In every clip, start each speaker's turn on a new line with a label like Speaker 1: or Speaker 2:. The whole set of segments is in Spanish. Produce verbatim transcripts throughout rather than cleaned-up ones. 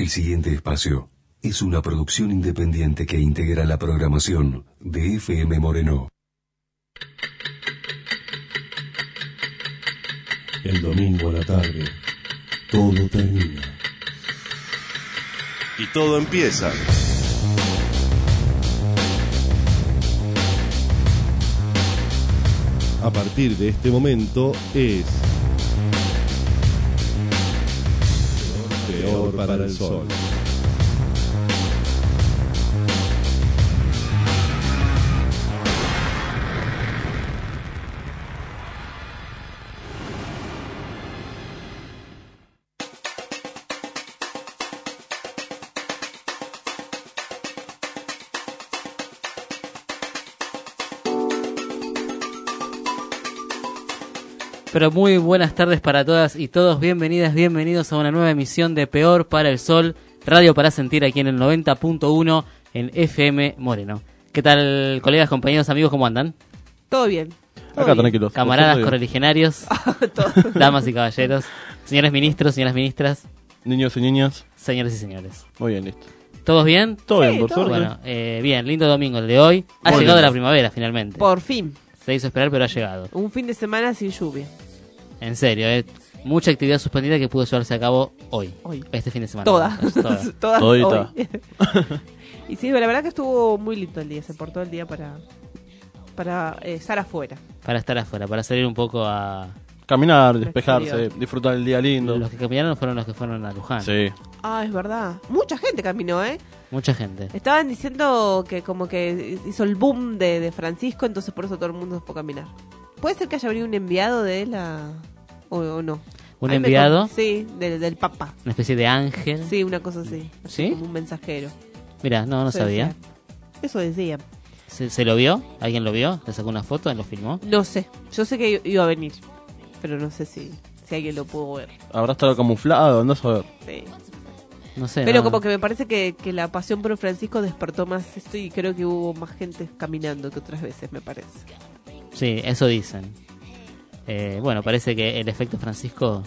Speaker 1: El siguiente espacio es una producción independiente que integra la programación de F M Moreno.
Speaker 2: El domingo a la tarde, todo termina.
Speaker 3: Y todo empieza.
Speaker 2: A partir de este momento es Peor para el Sol.
Speaker 4: Pero muy buenas tardes para todas y todos, bienvenidas, bienvenidos a una nueva emisión de Peor para el Sol, radio para sentir aquí en el noventa punto uno en F M Moreno. ¿Qué tal, colegas, compañeros, amigos, cómo andan?
Speaker 5: Todo bien. Todo
Speaker 6: Acá
Speaker 5: bien.
Speaker 6: tranquilos.
Speaker 4: Camaradas correligionarios, damas y caballeros, señores ministros, señoras ministras,
Speaker 6: Niños y niñas.
Speaker 4: señores y señores.
Speaker 6: Muy bien, listo.
Speaker 4: ¿Todos bien?
Speaker 6: Todo
Speaker 5: Sí,
Speaker 6: bien, por
Speaker 5: todo
Speaker 6: suerte.
Speaker 4: Bueno, eh, bien, lindo domingo el de hoy. Ha
Speaker 6: Muy
Speaker 4: llegado
Speaker 6: lindo.
Speaker 4: la primavera finalmente.
Speaker 5: Por fin.
Speaker 4: Se hizo esperar, pero ha llegado.
Speaker 5: Un fin de semana sin lluvia.
Speaker 4: En serio, eh. Mucha actividad suspendida que pudo llevarse a cabo hoy.
Speaker 5: Hoy.
Speaker 4: Este fin de semana.
Speaker 5: Todas.
Speaker 4: Toda.
Speaker 5: Todas
Speaker 6: Todita.
Speaker 5: hoy. Y sí, la verdad que estuvo muy lindo el día. Se portó el día para para eh, estar afuera.
Speaker 4: Para estar afuera, para salir un poco a...
Speaker 6: Caminar, despejarse,
Speaker 5: exterior.
Speaker 6: disfrutar el día lindo.
Speaker 4: Los que caminaron fueron los que fueron a Luján.
Speaker 6: Sí.
Speaker 5: Ah, es verdad. Mucha gente caminó, ¿eh?
Speaker 4: Mucha gente.
Speaker 5: Estaban diciendo que como que hizo el boom de, de Francisco, entonces por eso todo el mundo se fue a caminar. ¿Puede ser que haya venido un enviado de él a... o, o no?
Speaker 4: ¿Un
Speaker 5: Ahí me
Speaker 4: enviado?
Speaker 5: con- Sí, del, del Papa.
Speaker 4: Una especie de ángel.
Speaker 5: Sí, una cosa así. Así
Speaker 4: ¿Sí?
Speaker 5: Como un mensajero.
Speaker 4: Mira, no, no
Speaker 5: Eso
Speaker 4: sabía.
Speaker 5: decía. Eso decía.
Speaker 4: ¿Se, ¿Se lo vio? ¿Alguien lo vio? ¿Le sacó una foto? ¿Lo filmó?
Speaker 5: No sé. Yo sé que iba a venir, pero no sé si, si alguien lo pudo ver.
Speaker 6: Habrá estado camuflado, no a ver.
Speaker 5: Sí.
Speaker 4: No sé.
Speaker 5: Pero
Speaker 4: no.
Speaker 5: como que me parece que, que la pasión por Francisco despertó más esto y creo que hubo más gente caminando que otras veces, me parece.
Speaker 4: Sí, eso dicen. Eh, bueno, parece que el efecto Francisco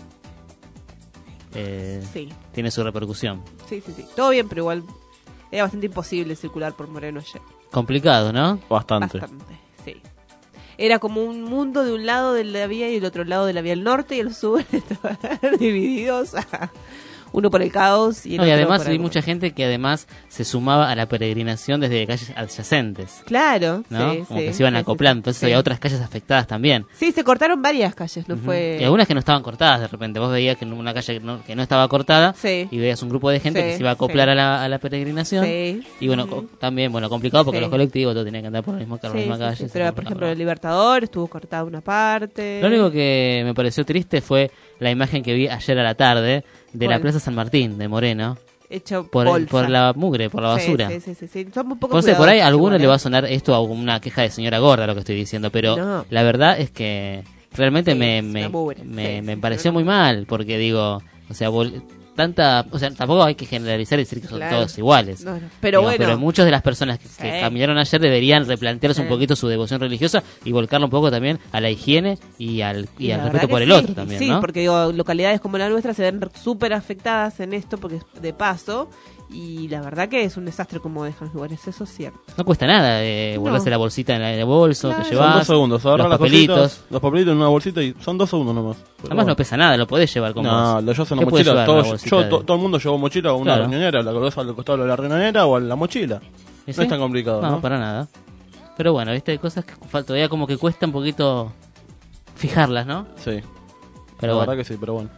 Speaker 4: eh,
Speaker 5: Sí,
Speaker 4: tiene su repercusión.
Speaker 5: sí, sí, sí. Todo bien, pero igual era bastante imposible circular por Moreno ayer.
Speaker 4: Complicado, ¿no?
Speaker 6: Bastante.
Speaker 5: Bastante, sí. Era como un mundo de un lado de la vía y el otro lado de la vía al norte y el sur estaban divididos. Uno por el caos y el
Speaker 4: No, y
Speaker 5: otro
Speaker 4: además
Speaker 5: por
Speaker 4: hay
Speaker 5: algo.
Speaker 4: mucha gente que además se sumaba a la peregrinación desde calles adyacentes,
Speaker 5: Claro,
Speaker 4: ¿no?
Speaker 5: sí,
Speaker 4: Como
Speaker 5: sí,
Speaker 4: que se iban
Speaker 5: sí,
Speaker 4: acoplando.
Speaker 5: sí,
Speaker 4: Entonces
Speaker 5: sí.
Speaker 4: había otras calles afectadas también.
Speaker 5: Sí, se cortaron varias calles, no
Speaker 4: Ujú.
Speaker 5: fue...
Speaker 4: Y algunas que no estaban cortadas de repente. Vos veías que en una calle que no, que no estaba cortada
Speaker 5: Sí.
Speaker 4: y veías un grupo de gente
Speaker 5: Sí,
Speaker 4: que se iba a acoplar
Speaker 5: sí.
Speaker 4: a, la, a la peregrinación.
Speaker 5: Sí.
Speaker 4: Y bueno,
Speaker 5: Ujú.
Speaker 4: co- también, bueno, complicado porque
Speaker 5: Sí.
Speaker 4: los colectivos todos tenían que andar por la misma, por la
Speaker 5: Sí,
Speaker 4: misma
Speaker 5: sí,
Speaker 4: calle.
Speaker 5: sí.
Speaker 4: se
Speaker 5: Pero, por
Speaker 4: cortaban.
Speaker 5: ejemplo, el Libertador estuvo cortada una parte.
Speaker 4: Lo único que me pareció triste fue la imagen que vi ayer a la tarde de la
Speaker 5: ¿Cuál?
Speaker 4: Plaza San Martín de Moreno
Speaker 5: Hecho
Speaker 4: por,
Speaker 5: bolsa.
Speaker 4: por la mugre, por la
Speaker 5: Sí,
Speaker 4: basura.
Speaker 5: Sí, sí, sí, sí. Son muy poco
Speaker 4: No sé, por ahí a
Speaker 5: cuidadosos
Speaker 4: alguno
Speaker 5: igual,
Speaker 4: le va a
Speaker 5: ¿eh?
Speaker 4: sonar esto a una queja de señora gorda lo que estoy diciendo, pero
Speaker 5: No.
Speaker 4: la verdad es que realmente
Speaker 5: Sí,
Speaker 4: me,
Speaker 5: es
Speaker 4: me,
Speaker 5: una mugre.
Speaker 4: me,
Speaker 5: Sí,
Speaker 4: me
Speaker 5: sí,
Speaker 4: pareció
Speaker 5: pero
Speaker 4: muy
Speaker 5: no.
Speaker 4: mal, porque digo, o sea, vol- tanta, o sea, tampoco hay que generalizar y decir que son
Speaker 5: Claro.
Speaker 4: todos iguales.
Speaker 5: No, no. Pero
Speaker 4: Digo,
Speaker 5: bueno.
Speaker 4: pero muchas de las personas que, que
Speaker 5: Sí.
Speaker 4: caminaron ayer deberían replantearse un
Speaker 5: Sí.
Speaker 4: poquito su devoción religiosa y volcarlo un poco también a la higiene y al, y
Speaker 5: Y
Speaker 4: al
Speaker 5: la
Speaker 4: respeto
Speaker 5: verdad
Speaker 4: por
Speaker 5: que
Speaker 4: el
Speaker 5: sí,
Speaker 4: otro también,
Speaker 5: sí,
Speaker 4: ¿no?
Speaker 5: porque digo, localidades como la nuestra se ven súper afectadas en esto porque es de paso y la verdad que es un desastre como dejan los lugares, eso es cierto.
Speaker 4: No cuesta nada eh,
Speaker 5: No.
Speaker 4: guardarse la bolsita en el bolso
Speaker 5: Claro.
Speaker 4: que
Speaker 5: Son
Speaker 6: Son
Speaker 4: llevas,
Speaker 6: dos segundos, agarrar
Speaker 4: los
Speaker 6: las
Speaker 4: papelitos.
Speaker 6: cositas, los papelitos en una bolsita y son dos segundos nomás. Pero
Speaker 4: Además
Speaker 6: bueno.
Speaker 4: no pesa nada, lo podés llevar con
Speaker 6: No,
Speaker 4: vos.
Speaker 6: lo llevas en
Speaker 4: ¿Qué
Speaker 6: una
Speaker 4: puedes
Speaker 6: mochila.
Speaker 4: llevar en
Speaker 6: Todo,
Speaker 4: una bolsita
Speaker 6: yo,
Speaker 4: de-
Speaker 6: to- todo el mundo lleva mochila o una
Speaker 4: Claro.
Speaker 6: riñonera, la colgás al costado de la riñonera o a la mochila.
Speaker 4: ¿Y
Speaker 6: No
Speaker 4: sí?
Speaker 6: es tan complicado,
Speaker 4: No,
Speaker 6: ¿no?
Speaker 4: para nada. Pero bueno, viste, hay cosas que fa- todavía como que cuesta un poquito fijarlas, ¿no?
Speaker 6: Sí,
Speaker 4: Pero
Speaker 6: la
Speaker 4: bueno,
Speaker 6: verdad que sí, pero bueno.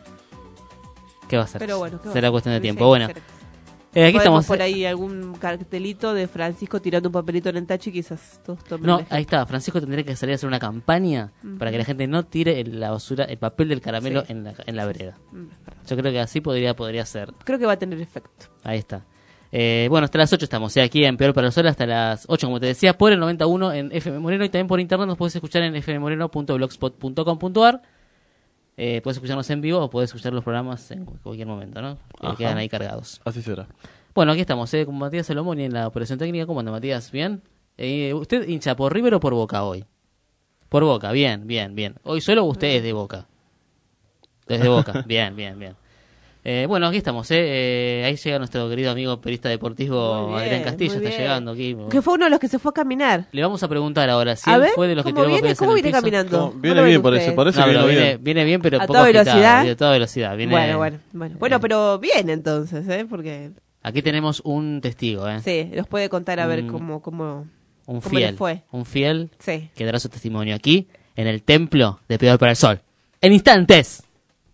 Speaker 4: ¿qué va a ser?
Speaker 5: Pero bueno, ¿qué va
Speaker 4: Será
Speaker 5: a
Speaker 4: cuestión de
Speaker 5: ser?
Speaker 4: tiempo.
Speaker 5: Sí,
Speaker 4: Bueno,
Speaker 5: será-
Speaker 4: eh, aquí
Speaker 5: Podemos
Speaker 4: estamos.
Speaker 5: por ahí algún cartelito de Francisco tirando un papelito en el tacho y quizás todos tomen
Speaker 4: No,
Speaker 5: el ejemplo.
Speaker 4: ahí está. Francisco tendría que salir a hacer una campaña
Speaker 5: Ujú.
Speaker 4: para que la gente no tire el- la basura, el papel del caramelo
Speaker 5: Sí.
Speaker 4: en la, en la vereda.
Speaker 5: Mm, es verdad.
Speaker 4: Yo creo que así podría podría ser.
Speaker 5: Creo que va a tener efecto.
Speaker 4: Ahí está. Eh, bueno, hasta las ocho estamos, ¿eh? Aquí en Peor para el Sol, hasta las ocho, como te decía, por el noventa y uno en F M Moreno y también por internet nos puedes escuchar en f m moreno punto blogspot punto com punto a r. Eh, puedes escucharnos en vivo o puedes escuchar los programas en cu- cualquier momento, ¿no? Que
Speaker 6: Ajá.
Speaker 4: quedan ahí cargados.
Speaker 6: Así será.
Speaker 4: Bueno, aquí estamos, ¿eh? Con Matías Salomoni en la operación técnica. ¿Cómo anda, Matías? ¿Bien? Eh, ¿Usted hincha por River o por Boca hoy? Por Boca, bien, bien, bien. ¿Hoy solo usted es de Boca? Desde Boca, bien, bien, bien. Eh, bueno, aquí estamos, ¿eh? Eh, ahí llega nuestro querido amigo periodista deportivo
Speaker 5: Muy bien,
Speaker 4: Adrián Castillo,
Speaker 5: muy
Speaker 4: está
Speaker 5: bien.
Speaker 4: llegando aquí.
Speaker 5: Que fue uno de los que se fue a caminar.
Speaker 4: Le vamos a preguntar ahora si
Speaker 5: A
Speaker 4: él
Speaker 5: ver,
Speaker 4: fue de los que
Speaker 5: ¿cómo
Speaker 4: tiró
Speaker 5: viene?
Speaker 4: papeles en
Speaker 5: ¿Cómo
Speaker 4: el
Speaker 5: viene
Speaker 4: piso.
Speaker 5: caminando?
Speaker 6: No,
Speaker 5: ¿Cómo
Speaker 6: viene
Speaker 5: lo ven
Speaker 6: bien, parece,
Speaker 5: ustedes?
Speaker 6: parece
Speaker 4: No,
Speaker 6: que
Speaker 4: pero
Speaker 6: viene
Speaker 4: viene,
Speaker 6: bien.
Speaker 4: viene bien, pero
Speaker 5: ¿A
Speaker 4: poco
Speaker 5: toda
Speaker 4: agitado,
Speaker 5: velocidad?
Speaker 4: viene a toda velocidad. Viene,
Speaker 5: Bueno, bueno, bueno. Bueno, pero bien entonces, ¿eh? Porque
Speaker 4: Aquí tenemos un testigo, ¿eh?
Speaker 5: sí, nos puede contar a ver
Speaker 4: Un-
Speaker 5: cómo, cómo,
Speaker 4: Un
Speaker 5: cómo le
Speaker 4: fiel.
Speaker 5: fue.
Speaker 4: Un fiel
Speaker 5: Sí.
Speaker 4: que dará su testimonio aquí, en el templo de Peor para el Sol. En instantes.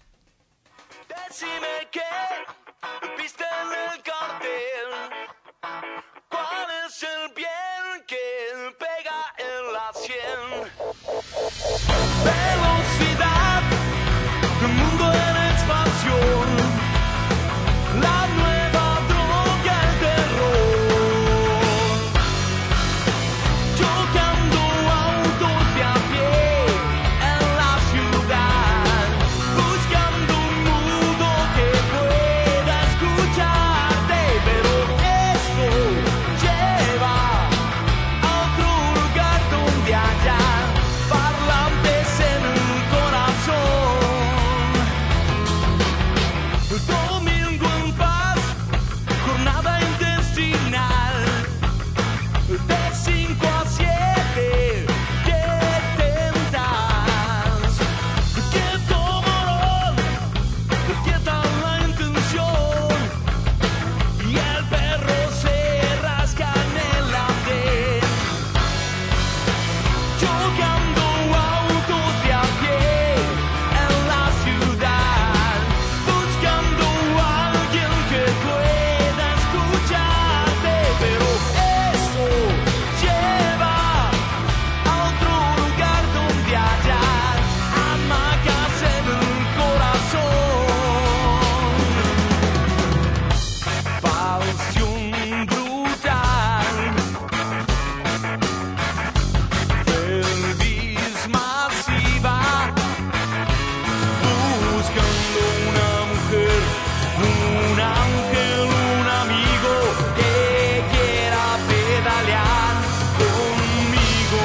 Speaker 3: Decime qué viste en el cartel. ¿Cuál es el bien que pega en la sien? Velocidad, un mundo en expansión. La nueva droga, el terror. Chocando autos de a pie en la ciudad. Buscando un mundo que pueda escucharte. Pero esto lleva a otro lugar donde haya parlantes en el corazón. Domingo en paz, jornada intestinal. De cinco a siete, ¿qué tentas? ¿Qué tomarán? ¿Qué tal la intención? Y el perro se rasca en el andén. Chocando autos de a pie en la ciudad. Buscando a alguien que pueda escucharte. Pero eso lleva a otro lugar donde haya hamacas en el corazón. Pasión brutal. Pelvis masiva. Buscando una mujer, un ángel, un amigo que quiera pedalear conmigo.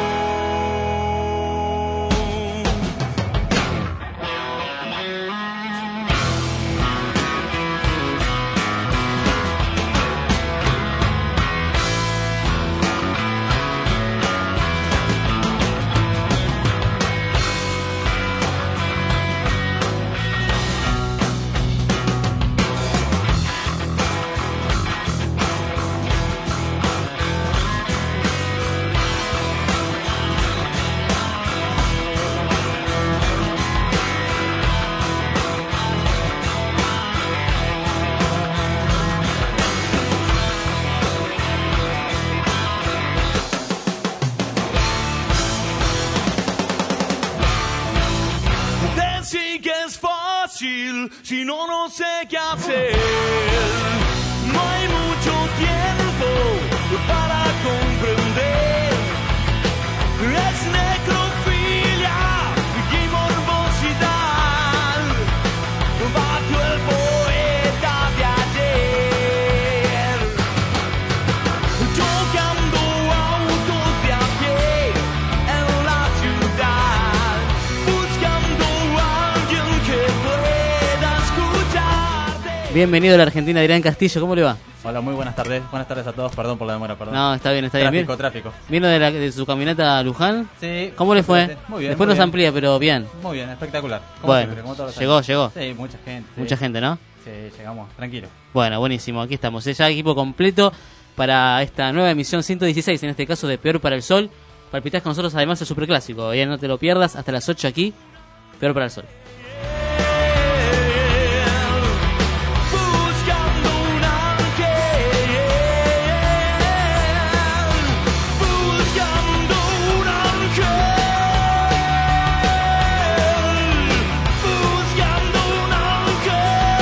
Speaker 3: Decir que es fácil, si no, no sé qué hacer. No hay mucho tiempo para comprender. Es necrofilia y morbosidad. Bajo el poeta de ayer. Chocando autos de a pie en la ciudad. Buscando a alguien que pueda escucharte.
Speaker 4: Bienvenido a la Argentina, Adrián Castillo. ¿Cómo le va?
Speaker 7: Hola, muy buenas tardes. Buenas tardes a todos. Perdón por la demora, perdón.
Speaker 4: No, está bien, está bien.
Speaker 7: Tráfico,
Speaker 4: Bien.
Speaker 7: tráfico.
Speaker 4: ¿Vino de, la- de su caminata a Luján?
Speaker 7: Sí.
Speaker 4: ¿Cómo le fue?
Speaker 7: Muy bien.
Speaker 4: Después
Speaker 7: muy
Speaker 4: nos
Speaker 7: bien.
Speaker 4: amplía, pero bien.
Speaker 7: Muy bien, espectacular. Como
Speaker 4: Bueno,
Speaker 7: siempre, como todos los
Speaker 4: llegó,
Speaker 7: años.
Speaker 4: llegó.
Speaker 7: Sí, mucha gente. sí.
Speaker 4: Mucha gente, ¿no?
Speaker 7: Sí, llegamos, tranquilo.
Speaker 4: Bueno, buenísimo. Aquí estamos. ¿eh? Ya equipo completo para esta nueva emisión ciento dieciséis, en este caso de Peor para el Sol. Palpitás con nosotros además el Superclásico. Ya no te lo pierdas, hasta las ocho aquí. Peor para el Sol.
Speaker 3: Buscando un ángel, buscando un ángel, buscando un ángel.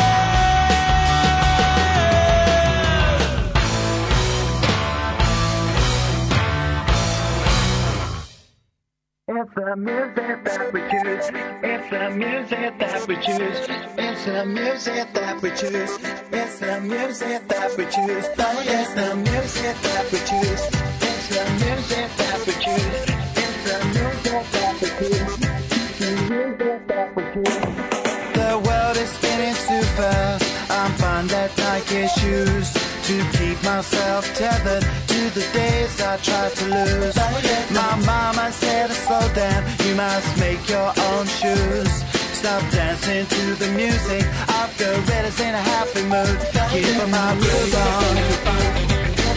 Speaker 8: It's the music that we choose. It's the music that we choose. It's the music that we choose. It's the music that we choose. It's the music that we choose. It's the music that we choose. It's the music that we choose. It's the music that we choose. The world is spinning too fast. one that Nike shoes to keep myself tethered to the days I tried to lose. My mama said, slow down, you must make your own shoes. Stop dancing to the music, I've got reddest in a happy mood. Keep my groove on.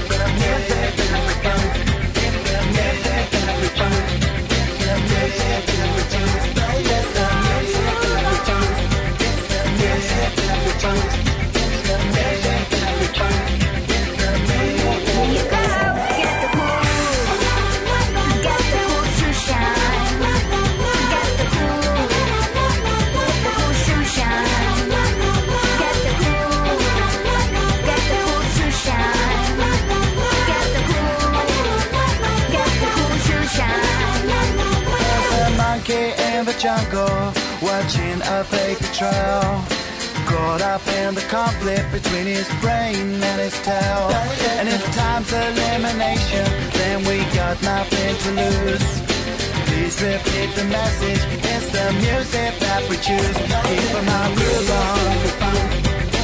Speaker 8: In the jungle, watching a paper trail, caught up in the conflict between his brain and his tail. And if time's elimination, then we got nothing to lose. Please repeat the message, it's the music that we choose. Keep my groove on.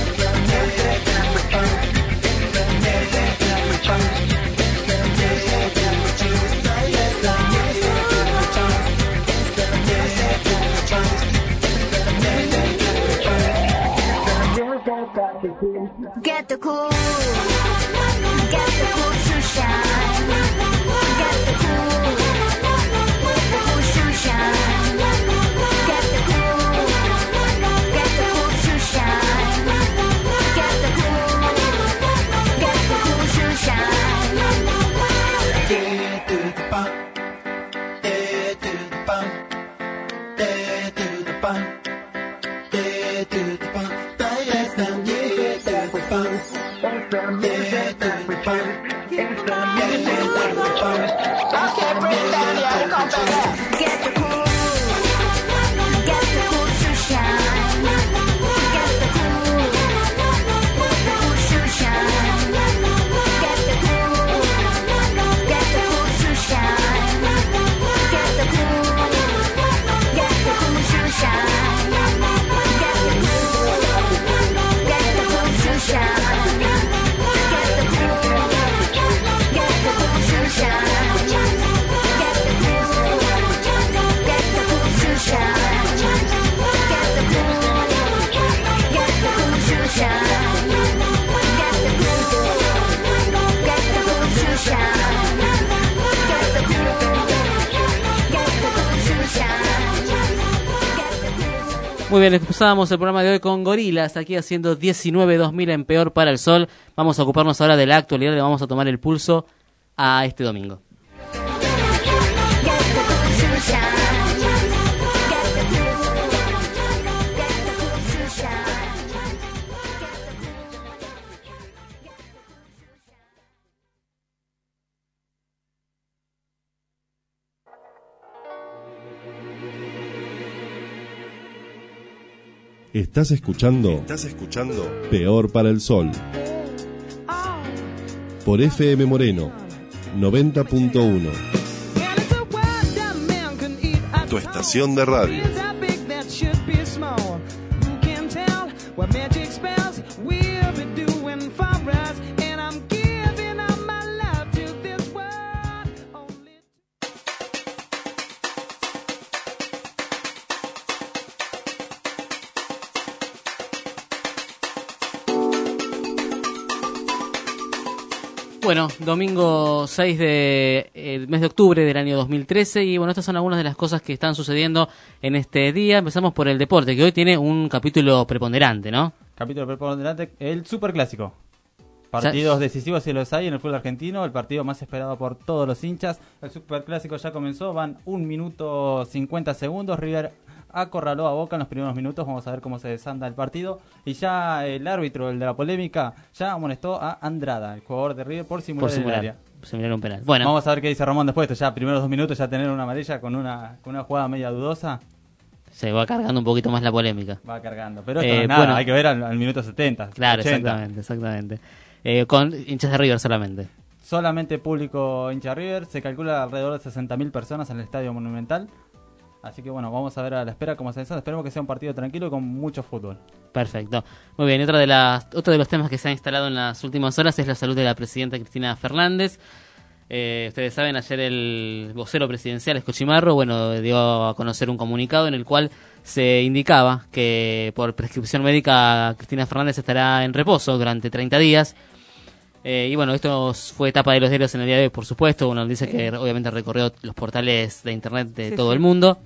Speaker 9: Get the cool, get the cool to shine. Get the cool, get the cool to shine. Get the cool, get the cool to shine. Get the cool, get the cool to shine.
Speaker 8: Day to the bump, day to the bump, day to the bump, day to the bump. It's the music that we found. It's the music that we found. It's the music that we found. Okay, bring it down, yeah, come back.
Speaker 9: Get the cool, get the cool to shine. Get the cool, get the cool to shine. Get the cool, get the cool to shine. Get the cool, get the cool to shine. Get the cool, get the cool to shine. Get the cool, get the cool to shine. Get the cool, get the cool to shine. Get the cool, get the cool to shine. Get the cool, get the cool to shine. Get the cool, get the cool to shine.
Speaker 4: Muy bien, empezábamos el programa de hoy con Gorilas, aquí haciendo diecinueve dos mil en Peor para el Sol. Vamos a ocuparnos ahora de la actualidad, le vamos a tomar el pulso a este domingo.
Speaker 2: Estás escuchando,
Speaker 1: Estás escuchando
Speaker 2: Peor para el Sol. Por F M Moreno, noventa punto uno.
Speaker 1: tu estación de radio.
Speaker 4: Bueno, domingo seis de el mes de octubre del año dos mil trece y bueno, estas son algunas de las cosas que están sucediendo en este día. Empezamos por el deporte, que hoy tiene un capítulo preponderante, ¿no?
Speaker 7: Capítulo preponderante, el superclásico. Partidos decisivos si los hay en el fútbol argentino, el partido más esperado por todos los hinchas. El superclásico ya comenzó, van un minuto cincuenta segundos, River acorraló a Boca en los primeros minutos, vamos a ver cómo se desanda el partido. Y ya el árbitro, el de la polémica, ya amonestó a Andrada, el jugador de River, por simular,
Speaker 4: por simular
Speaker 7: el área.
Speaker 4: simular un penal. Bueno,
Speaker 7: vamos a ver qué dice Ramón después de esto, ya primeros dos minutos, ya tener una amarilla con una, con una jugada media dudosa.
Speaker 4: Se va cargando un poquito más la polémica.
Speaker 7: Va cargando, pero esto
Speaker 4: Eh,
Speaker 7: no es nada,
Speaker 4: bueno,
Speaker 7: hay que ver al, al minuto setenta.
Speaker 4: Claro,
Speaker 7: ochenta.
Speaker 4: exactamente, exactamente. Eh, con hinchas de River solamente.
Speaker 7: Solamente público hincha River, se calcula alrededor de sesenta mil personas en el Estadio Monumental. Así que bueno, vamos a ver a la espera cómo se desarrolla. Esperemos que sea un partido tranquilo y con mucho fútbol.
Speaker 4: Perfecto. Muy bien, otra de las, otro de los temas que se ha instalado en las últimas horas es la salud de la presidenta Cristina Fernández. Eh, ustedes saben, ayer el vocero presidencial, Escochimarro, bueno, dio a conocer un comunicado en el cual se indicaba que por prescripción médica Cristina Fernández estará en reposo durante treinta días. Eh, y bueno, esto fue etapa de los diarios en el día de hoy, por supuesto. Uno dice que obviamente recorrió los portales de internet de
Speaker 5: Sí,
Speaker 4: todo
Speaker 5: sí.
Speaker 4: el mundo.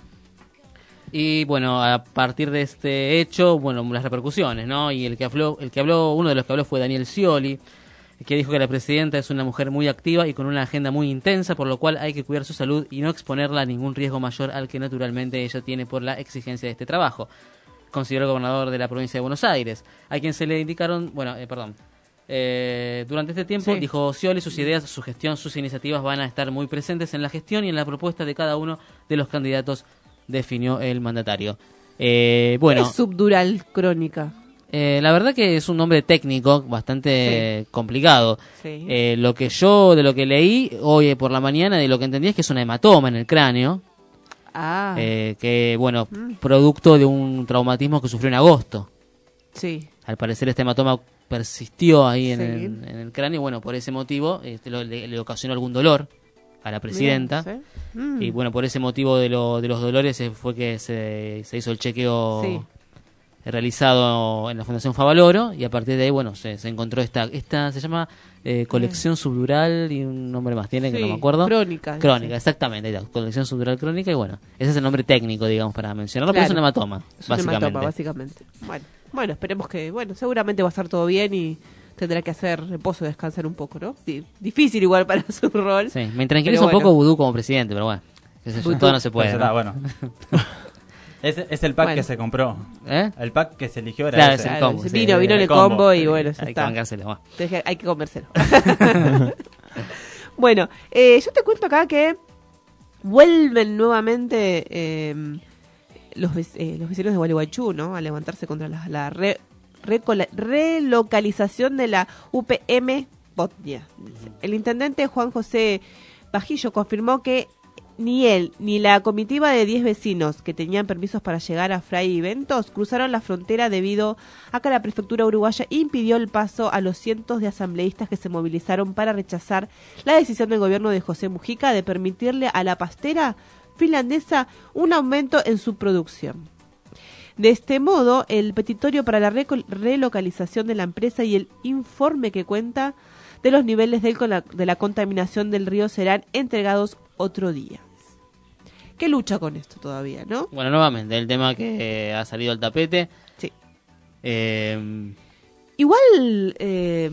Speaker 4: Y bueno, a partir de este hecho, bueno, las repercusiones, ¿no? Y el que habló, el que habló, uno de los que habló fue Daniel Scioli, que dijo que la presidenta es una mujer muy activa y con una agenda muy intensa, por lo cual hay que cuidar su salud y no exponerla a ningún riesgo mayor al que naturalmente ella tiene por la exigencia de este trabajo. Consideró el gobernador de la provincia de Buenos Aires, a quien se le indicaron, bueno, eh, perdón, eh, durante este tiempo,
Speaker 5: Sí.
Speaker 4: dijo Scioli, sus ideas, su gestión, sus iniciativas van a estar muy presentes en la gestión y en la propuesta de cada uno de los candidatos, definió el mandatario. Eh, bueno,
Speaker 5: Es subdural crónica.
Speaker 4: eh, la verdad que es un nombre técnico bastante complicado.
Speaker 5: Sí.
Speaker 4: Eh, lo que yo, de lo que leí hoy por la mañana, de lo que entendí es que es una hematoma en el cráneo,
Speaker 5: ah,
Speaker 4: eh, que, bueno,
Speaker 5: Mm.
Speaker 4: producto de un traumatismo que sufrió en agosto.
Speaker 5: sí.
Speaker 4: Al parecer este hematoma persistió ahí en,
Speaker 5: Sí.
Speaker 4: el, en el cráneo, y bueno, por ese motivo este, lo- le, le ocasionó algún dolor a la presidenta.
Speaker 5: Bien, sí. Mm.
Speaker 4: Y bueno, por ese motivo de, lo, de los dolores eh, fue que se, se hizo el chequeo
Speaker 5: Sí.
Speaker 4: realizado en la Fundación Favaloro, y a partir de ahí, bueno, se, se encontró esta, esta se llama eh, colección subdural, y un nombre más tiene que
Speaker 5: Sí,
Speaker 4: no me acuerdo.
Speaker 5: crónica,
Speaker 4: Crónica,
Speaker 5: sí.
Speaker 4: exactamente, ahí está, colección subdural crónica, y bueno, ese es el nombre técnico, digamos, para mencionarlo, pero
Speaker 5: Claro.
Speaker 4: es un hematoma,
Speaker 5: Es un
Speaker 4: básicamente.
Speaker 5: hematoma, básicamente. Bueno, bueno, esperemos que, bueno, seguramente va a estar todo bien y tendrá que hacer reposo, descansar un poco, ¿no? Di- difícil igual para su rol.
Speaker 4: Sí, me tranquiliza
Speaker 5: Pero
Speaker 4: un poco
Speaker 5: bueno.
Speaker 4: Vudú como presidente, pero bueno, qué sé yo,
Speaker 5: Vudú.
Speaker 4: todo no se puede.
Speaker 7: Pero será,
Speaker 4: ¿no?
Speaker 7: bueno. es, es el pack
Speaker 5: Bueno.
Speaker 7: que se compró.
Speaker 4: ¿Eh?
Speaker 7: El pack que se eligió era
Speaker 4: Claro,
Speaker 7: ese.
Speaker 4: es el
Speaker 5: Claro,
Speaker 4: combo, sí.
Speaker 5: vino, vino en
Speaker 7: el
Speaker 5: el combo,
Speaker 7: combo,
Speaker 5: y
Speaker 7: sí.
Speaker 5: bueno, ya
Speaker 4: Hay que
Speaker 5: está.
Speaker 4: bancárselo, bueno.
Speaker 5: Entonces, hay que comérselo. Bueno, eh, yo te cuento acá que vuelven nuevamente eh, los, vec- eh, los vecinos de Gualeguaychú, ¿no? A levantarse contra la, la re- recola- relocalización de la U P M Botnia. El intendente Juan José Bajillo confirmó que ni él ni la comitiva de diez vecinos que tenían permisos para llegar a Fray y Ventos cruzaron la frontera debido a que la prefectura uruguaya impidió el paso a los cientos de asambleístas que se movilizaron para rechazar la decisión del gobierno de José Mujica de permitirle a la pastera finlandesa un aumento en su producción. De este modo, el petitorio para la reco- relocalización de la empresa y el informe que cuenta de los niveles del cola- de la contaminación del río serán entregados otro día. ¿Qué lucha con esto todavía, no?
Speaker 4: Bueno, nuevamente, el tema que eh, ha salido al tapete.
Speaker 5: Sí.
Speaker 4: Eh,
Speaker 5: Igual, eh,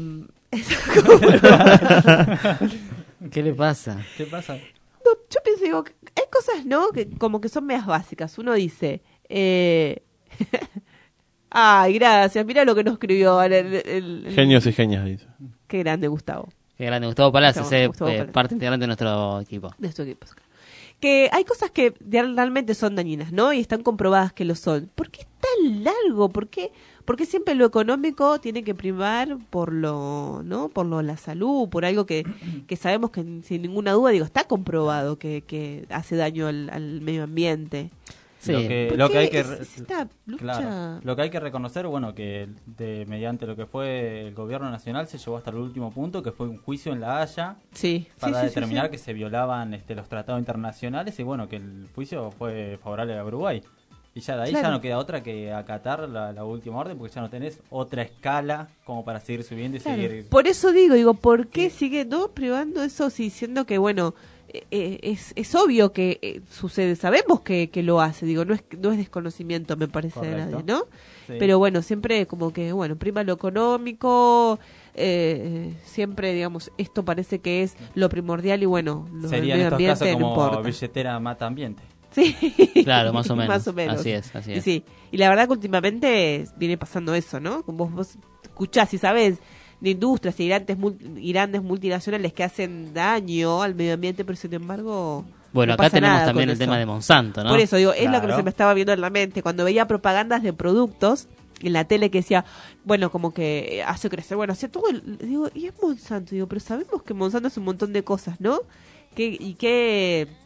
Speaker 4: ¿Qué le pasa?
Speaker 7: ¿Qué pasa?
Speaker 5: no, yo pienso, digo, que hay cosas, ¿no? Que como que son medias básicas. Uno dice, eh, ay, gracias, mira lo que nos escribió el, el- el-
Speaker 6: Genios y genias, dice.
Speaker 5: Qué grande, Gustavo.
Speaker 4: Qué grande, Gustavo Palacios,
Speaker 5: Gustavo-
Speaker 4: eh,
Speaker 5: Gustavo
Speaker 4: eh,
Speaker 5: Palacios.
Speaker 4: parte integrante de nuestro equipo.
Speaker 5: De estos equipos. Que hay cosas que realmente son dañinas, ¿no? Y están comprobadas que lo son. ¿Por qué es tan largo? ¿Por qué, por qué siempre lo económico tiene que primar por lo, ¿no? Por lo la salud, por algo que, que sabemos que sin ninguna duda, digo, está comprobado que, que hace daño al, al medio ambiente.
Speaker 4: Sí.
Speaker 7: Lo que,
Speaker 5: ¿Por
Speaker 7: lo
Speaker 5: qué
Speaker 7: que hay que
Speaker 5: es-
Speaker 7: re-
Speaker 5: es esta lucha?
Speaker 7: claro, lo que hay que reconocer, bueno, que de, mediante lo que fue el gobierno nacional se llevó hasta el último punto, que fue un juicio en La Haya
Speaker 5: Sí,
Speaker 7: para
Speaker 5: sí, sí, sí,
Speaker 7: determinar
Speaker 5: sí.
Speaker 7: que se violaban este, los tratados internacionales, y bueno, que el juicio fue favorable a Uruguay. Y ya de ahí
Speaker 5: Claro.
Speaker 7: ya no queda otra que acatar la, la última orden, porque ya no tenés otra escala como para seguir subiendo y
Speaker 5: Claro.
Speaker 7: seguir...
Speaker 5: Por eso digo, digo, ¿por qué sigue no privando eso si diciendo que, bueno, eh, eh, es, es obvio que eh, sucede, sabemos que, que lo hace, digo, no es no es desconocimiento, me parece, de
Speaker 7: Correcto.
Speaker 5: nadie, ¿no?
Speaker 7: Sí.
Speaker 5: Pero bueno, siempre como que, bueno, prima lo económico, eh, siempre, digamos, esto parece que es lo primordial y bueno, lo del
Speaker 7: Sería en
Speaker 5: medio
Speaker 7: estos
Speaker 5: ambiente
Speaker 7: casos
Speaker 5: no
Speaker 7: como
Speaker 5: importa.
Speaker 7: billetera mata ambiente.
Speaker 5: Sí.
Speaker 4: Claro, más o menos.
Speaker 5: Más o menos.
Speaker 4: Así es, así
Speaker 5: Y
Speaker 4: es.
Speaker 5: sí, y la verdad que últimamente viene pasando eso, ¿no? Vos, vos escuchás y sabés de industrias y grandes, mul- y grandes multinacionales que hacen daño al medio ambiente, pero sin embargo...
Speaker 4: Bueno,
Speaker 5: no
Speaker 4: acá
Speaker 5: pasa
Speaker 4: tenemos
Speaker 5: nada
Speaker 4: también
Speaker 5: con
Speaker 4: el
Speaker 5: eso.
Speaker 4: tema de Monsanto, ¿no?
Speaker 5: Por eso digo, es lo que
Speaker 7: Claro.
Speaker 5: se me estaba viendo en la mente. Cuando veía propagandas de productos en la tele que decía, bueno, como que hace crecer, bueno, hacía todo el... Digo, y es Monsanto, digo, pero sabemos que Monsanto es un montón de cosas, ¿no? Que, y que...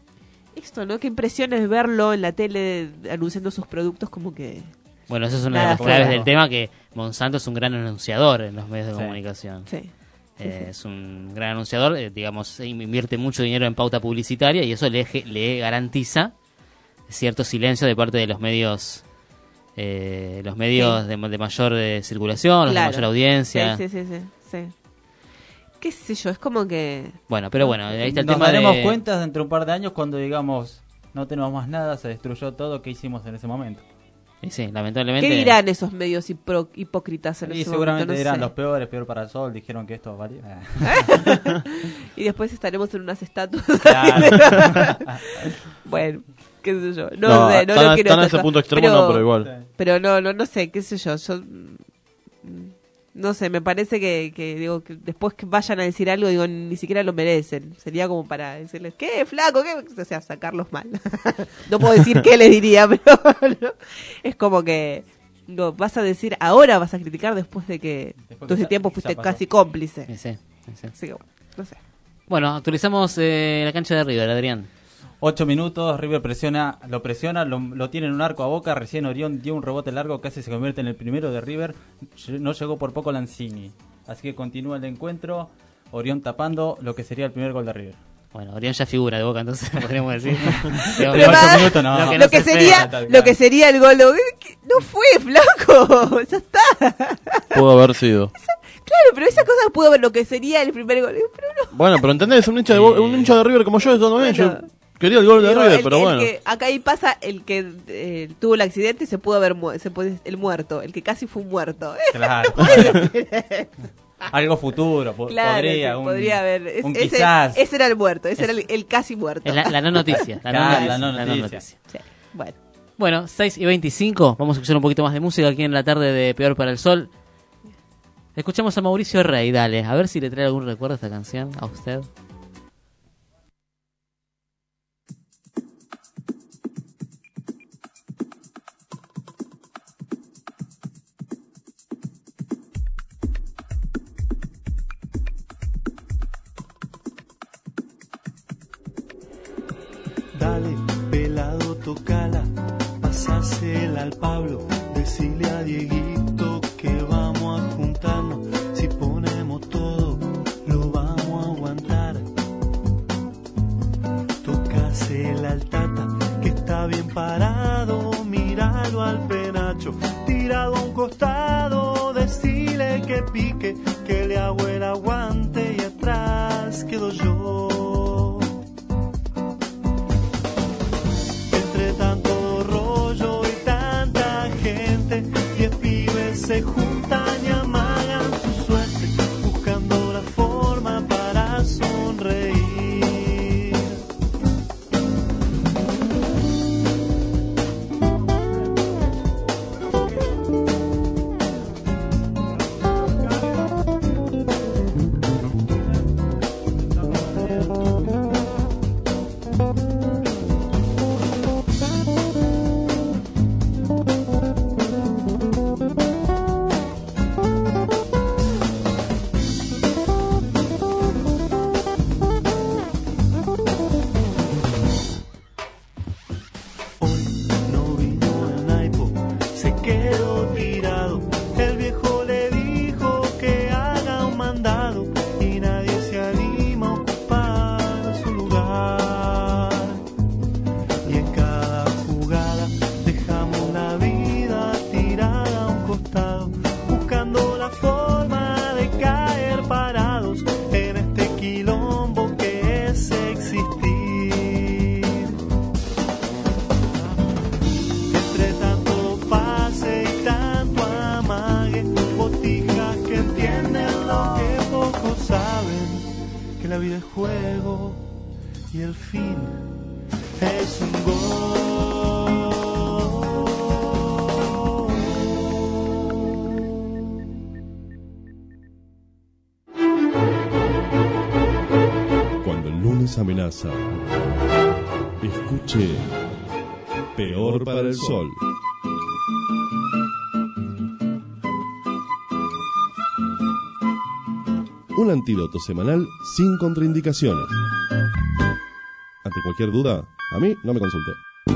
Speaker 5: Esto, ¿no? Qué impresión es verlo en la tele anunciando sus productos como que...
Speaker 4: Bueno, eso es una
Speaker 5: Nada
Speaker 4: de las claves
Speaker 5: fuera.
Speaker 4: del tema, que Monsanto es un gran anunciador en los medios de
Speaker 7: Sí.
Speaker 4: comunicación.
Speaker 5: Sí. sí,
Speaker 4: Eh,
Speaker 5: sí.
Speaker 4: Es un gran anunciador, eh, digamos, invierte mucho dinero en pauta publicitaria y eso le, ge- le garantiza cierto silencio de parte de los medios, eh, los medios
Speaker 5: Sí.
Speaker 4: de, de mayor eh, circulación, los de
Speaker 5: Claro.
Speaker 4: mayor audiencia.
Speaker 5: Sí, sí, sí, sí, sí. Qué sé yo, es como que...
Speaker 4: Bueno, pero bueno, ahí está el
Speaker 7: Nos
Speaker 4: tema
Speaker 7: daremos
Speaker 4: de...
Speaker 7: cuenta dentro de un par de años cuando digamos no tenemos más nada, se destruyó todo que hicimos en ese momento.
Speaker 4: Y sí, lamentablemente...
Speaker 5: ¿Qué dirán esos medios hipro- hipócritas en
Speaker 7: Y
Speaker 5: ese
Speaker 7: seguramente
Speaker 5: momento? No
Speaker 7: dirán
Speaker 5: sé.
Speaker 7: los peores, peor para el sol, dijeron que esto valía.
Speaker 5: Y después estaremos en unas estatuas.
Speaker 7: Claro.
Speaker 5: Bueno, qué sé yo. No,
Speaker 6: No,
Speaker 5: sé, no
Speaker 6: tan
Speaker 5: lo
Speaker 6: a-
Speaker 5: quiero
Speaker 6: tan a ese
Speaker 5: tatuar.
Speaker 6: punto extremo no, pero igual.
Speaker 5: Pero no, no, no sé, qué sé yo. Yo mm, no sé, me parece que, que digo que después que vayan a decir algo, digo, ni siquiera lo merecen. Sería como para decirles, ¿qué, flaco? ¿Qué? O sea, sacarlos mal. No puedo decir qué les diría, pero no. Es como que no, vas a decir, ahora vas a criticar después de que
Speaker 7: Después
Speaker 5: todo
Speaker 7: que
Speaker 5: ese
Speaker 7: ya-
Speaker 5: tiempo
Speaker 7: ya
Speaker 5: fuiste
Speaker 7: pasó.
Speaker 5: casi cómplice.
Speaker 4: Sí, sí, sí.
Speaker 5: Así que bueno, no sé.
Speaker 4: Bueno, actualizamos eh, la cancha de River, Adrián.
Speaker 7: Ocho minutos, River presiona, lo presiona, lo, lo tiene en un arco a Boca, recién Orión dio un rebote largo, casi se convierte en el primero de River, no llegó por poco Lanzini, así que continúa el encuentro, Orión tapando lo que sería el primer gol de River.
Speaker 4: Bueno, Orión ya figura de Boca, entonces podríamos decir.
Speaker 5: Pero
Speaker 7: ocho
Speaker 5: nada,
Speaker 7: minutos no.
Speaker 4: Lo que
Speaker 5: lo,
Speaker 4: no
Speaker 5: que
Speaker 4: se
Speaker 5: sería,
Speaker 7: espera, tal,
Speaker 5: lo que sería el gol, lo- ¿qué? No fue, flaco, ya está.
Speaker 6: Pudo haber sido.
Speaker 5: Claro, pero esa cosa pudo ver lo que sería el primer gol. Pero no.
Speaker 6: Bueno, pero entendés, un hincha de, Bo- un hincha de River como yo, eso también.
Speaker 5: Bueno.
Speaker 6: Yo quería el gol de
Speaker 5: Digo,
Speaker 6: River,
Speaker 5: el-
Speaker 6: pero
Speaker 5: el
Speaker 6: bueno.
Speaker 5: que- acá ahí pasa el que eh, tuvo el accidente se pudo haber mu- se puede, el muerto, el que casi fue un muerto.
Speaker 7: Claro. Algo futuro, po-
Speaker 5: Claro,
Speaker 7: podría,
Speaker 5: sí,
Speaker 7: un,
Speaker 5: podría haber. Es-
Speaker 7: un
Speaker 5: ese,
Speaker 7: quizás.
Speaker 5: ese era el muerto, ese era el, el casi muerto.
Speaker 4: Es la, la no noticia. La no
Speaker 7: Claro,
Speaker 4: noticia,
Speaker 7: la no
Speaker 4: la no
Speaker 7: noticia.
Speaker 5: Sí, bueno.
Speaker 4: Bueno, seis y veinticinco, vamos a escuchar un poquito más de música aquí en la tarde de Peor para el Sol. Escuchamos a Mauricio Rey, dale, a ver si le trae algún recuerdo a esta canción a usted.
Speaker 10: Dale, pelado, tocala, pasásela al Pablo, decile a Dieguito que vamos a juntarnos, si ponemos todo, lo vamos a aguantar. Tocásela al Tata, que está bien parado, míralo al penacho, tirado a un costado, decile que pique, que le hago el aguante y atrás quedo yo. Entre tanto rollo y tanta gente, diez pibes se juntan y amagan su suerte, buscando la forma para sonreír. Hoy no vino el naipo, se quedó tirado. El viejo le dijo que haga un mandado y nadie se anima a ocupar su lugar. Y en cada jugada dejamos la vida tirada a un costado, buscando la forma de caer parados en este quilombo que es existir. Entre tanto pase y tanto amague, botijas que entienden lo que pocos saben, que la vida es juego y el fin es un gol.
Speaker 2: Cuando el lunes amenaza, escuche Peor para el Sol. Un antídoto semanal sin contraindicaciones. Ante
Speaker 11: cualquier duda, a mí no me consulte.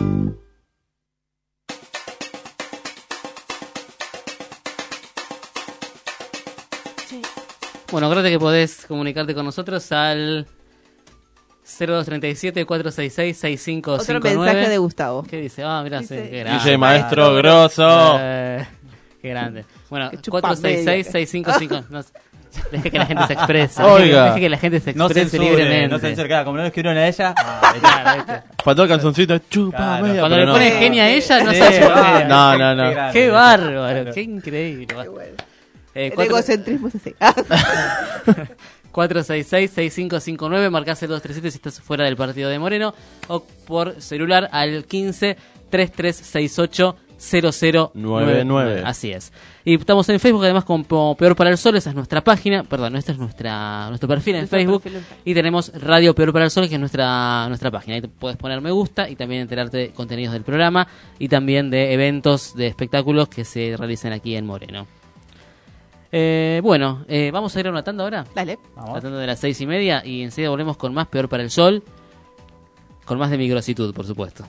Speaker 4: Bueno, acuérdate que podés comunicarte con nosotros al cero dos tres siete, cuatro seis seis, seis cinco cinco nueve.
Speaker 5: Otro mensaje de Gustavo.
Speaker 4: ¿Qué dice? Ah, mirá,
Speaker 5: Dice-
Speaker 4: sí, qué grande.
Speaker 6: Dice maestro grosso.
Speaker 4: Eh, qué grande. Bueno,
Speaker 5: Que chupa
Speaker 4: cuatro seis seis, seis cinco cinco. No, deje que la gente se exprese.
Speaker 6: Oiga.
Speaker 4: Deje que la gente se
Speaker 7: No
Speaker 4: exprese
Speaker 7: censure,
Speaker 4: libremente.
Speaker 7: no censure, claro, como no le escribieron a ella.
Speaker 4: Ah, claro, ¿viste?
Speaker 6: Faltó el calzoncito, chupa
Speaker 7: Claro.
Speaker 6: media,
Speaker 4: Cuando
Speaker 6: pero
Speaker 4: le
Speaker 6: no.
Speaker 4: pone genia a ella, no
Speaker 7: Sí,
Speaker 4: sabe por qué.
Speaker 6: No, no, no.
Speaker 7: grande.
Speaker 4: Qué bárbaro,
Speaker 7: Claro.
Speaker 4: qué increíble. Eh,
Speaker 5: El
Speaker 4: cuatro-
Speaker 5: egocentrismo es así.
Speaker 4: cuatro seis seis, seis cinco cinco nueve, marcás el dos tres siete si estás fuera del partido de Moreno, o por celular al quince, treinta y tres sesenta y ocho, cero cero nueve nueve. Así es. Y estamos en Facebook además como Peor para el Sol, esa es nuestra página, perdón, esta es nuestra nuestro perfil en
Speaker 5: Nuestro
Speaker 4: Facebook,
Speaker 5: perfil en Facebook.
Speaker 4: y tenemos Radio Peor para el Sol, que es nuestra nuestra página. Ahí te puedes poner me gusta y también enterarte de contenidos del programa y también de eventos, de espectáculos que se realizan aquí en Moreno. Eh, bueno, eh, vamos a ir a una tanda ahora.
Speaker 5: Dale.
Speaker 4: La tanda de las seis y media y enseguida volvemos con más Peor para el Sol, con más de mi grositud, por supuesto.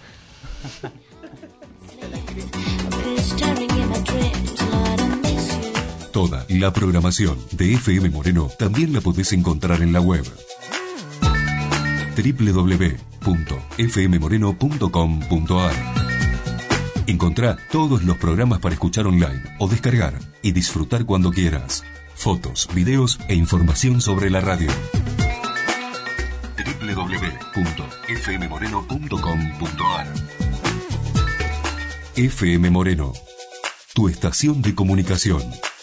Speaker 1: Toda la programación de F M Moreno también la podés encontrar en la web doble u doble u doble u punto f m moreno punto com punto a r. Encontrá todos los programas para escuchar online o descargar y disfrutar cuando quieras. Fotos, videos e información sobre la radio. doble u doble u doble u punto f m moreno punto com punto a r. F M Moreno, tu estación de comunicación.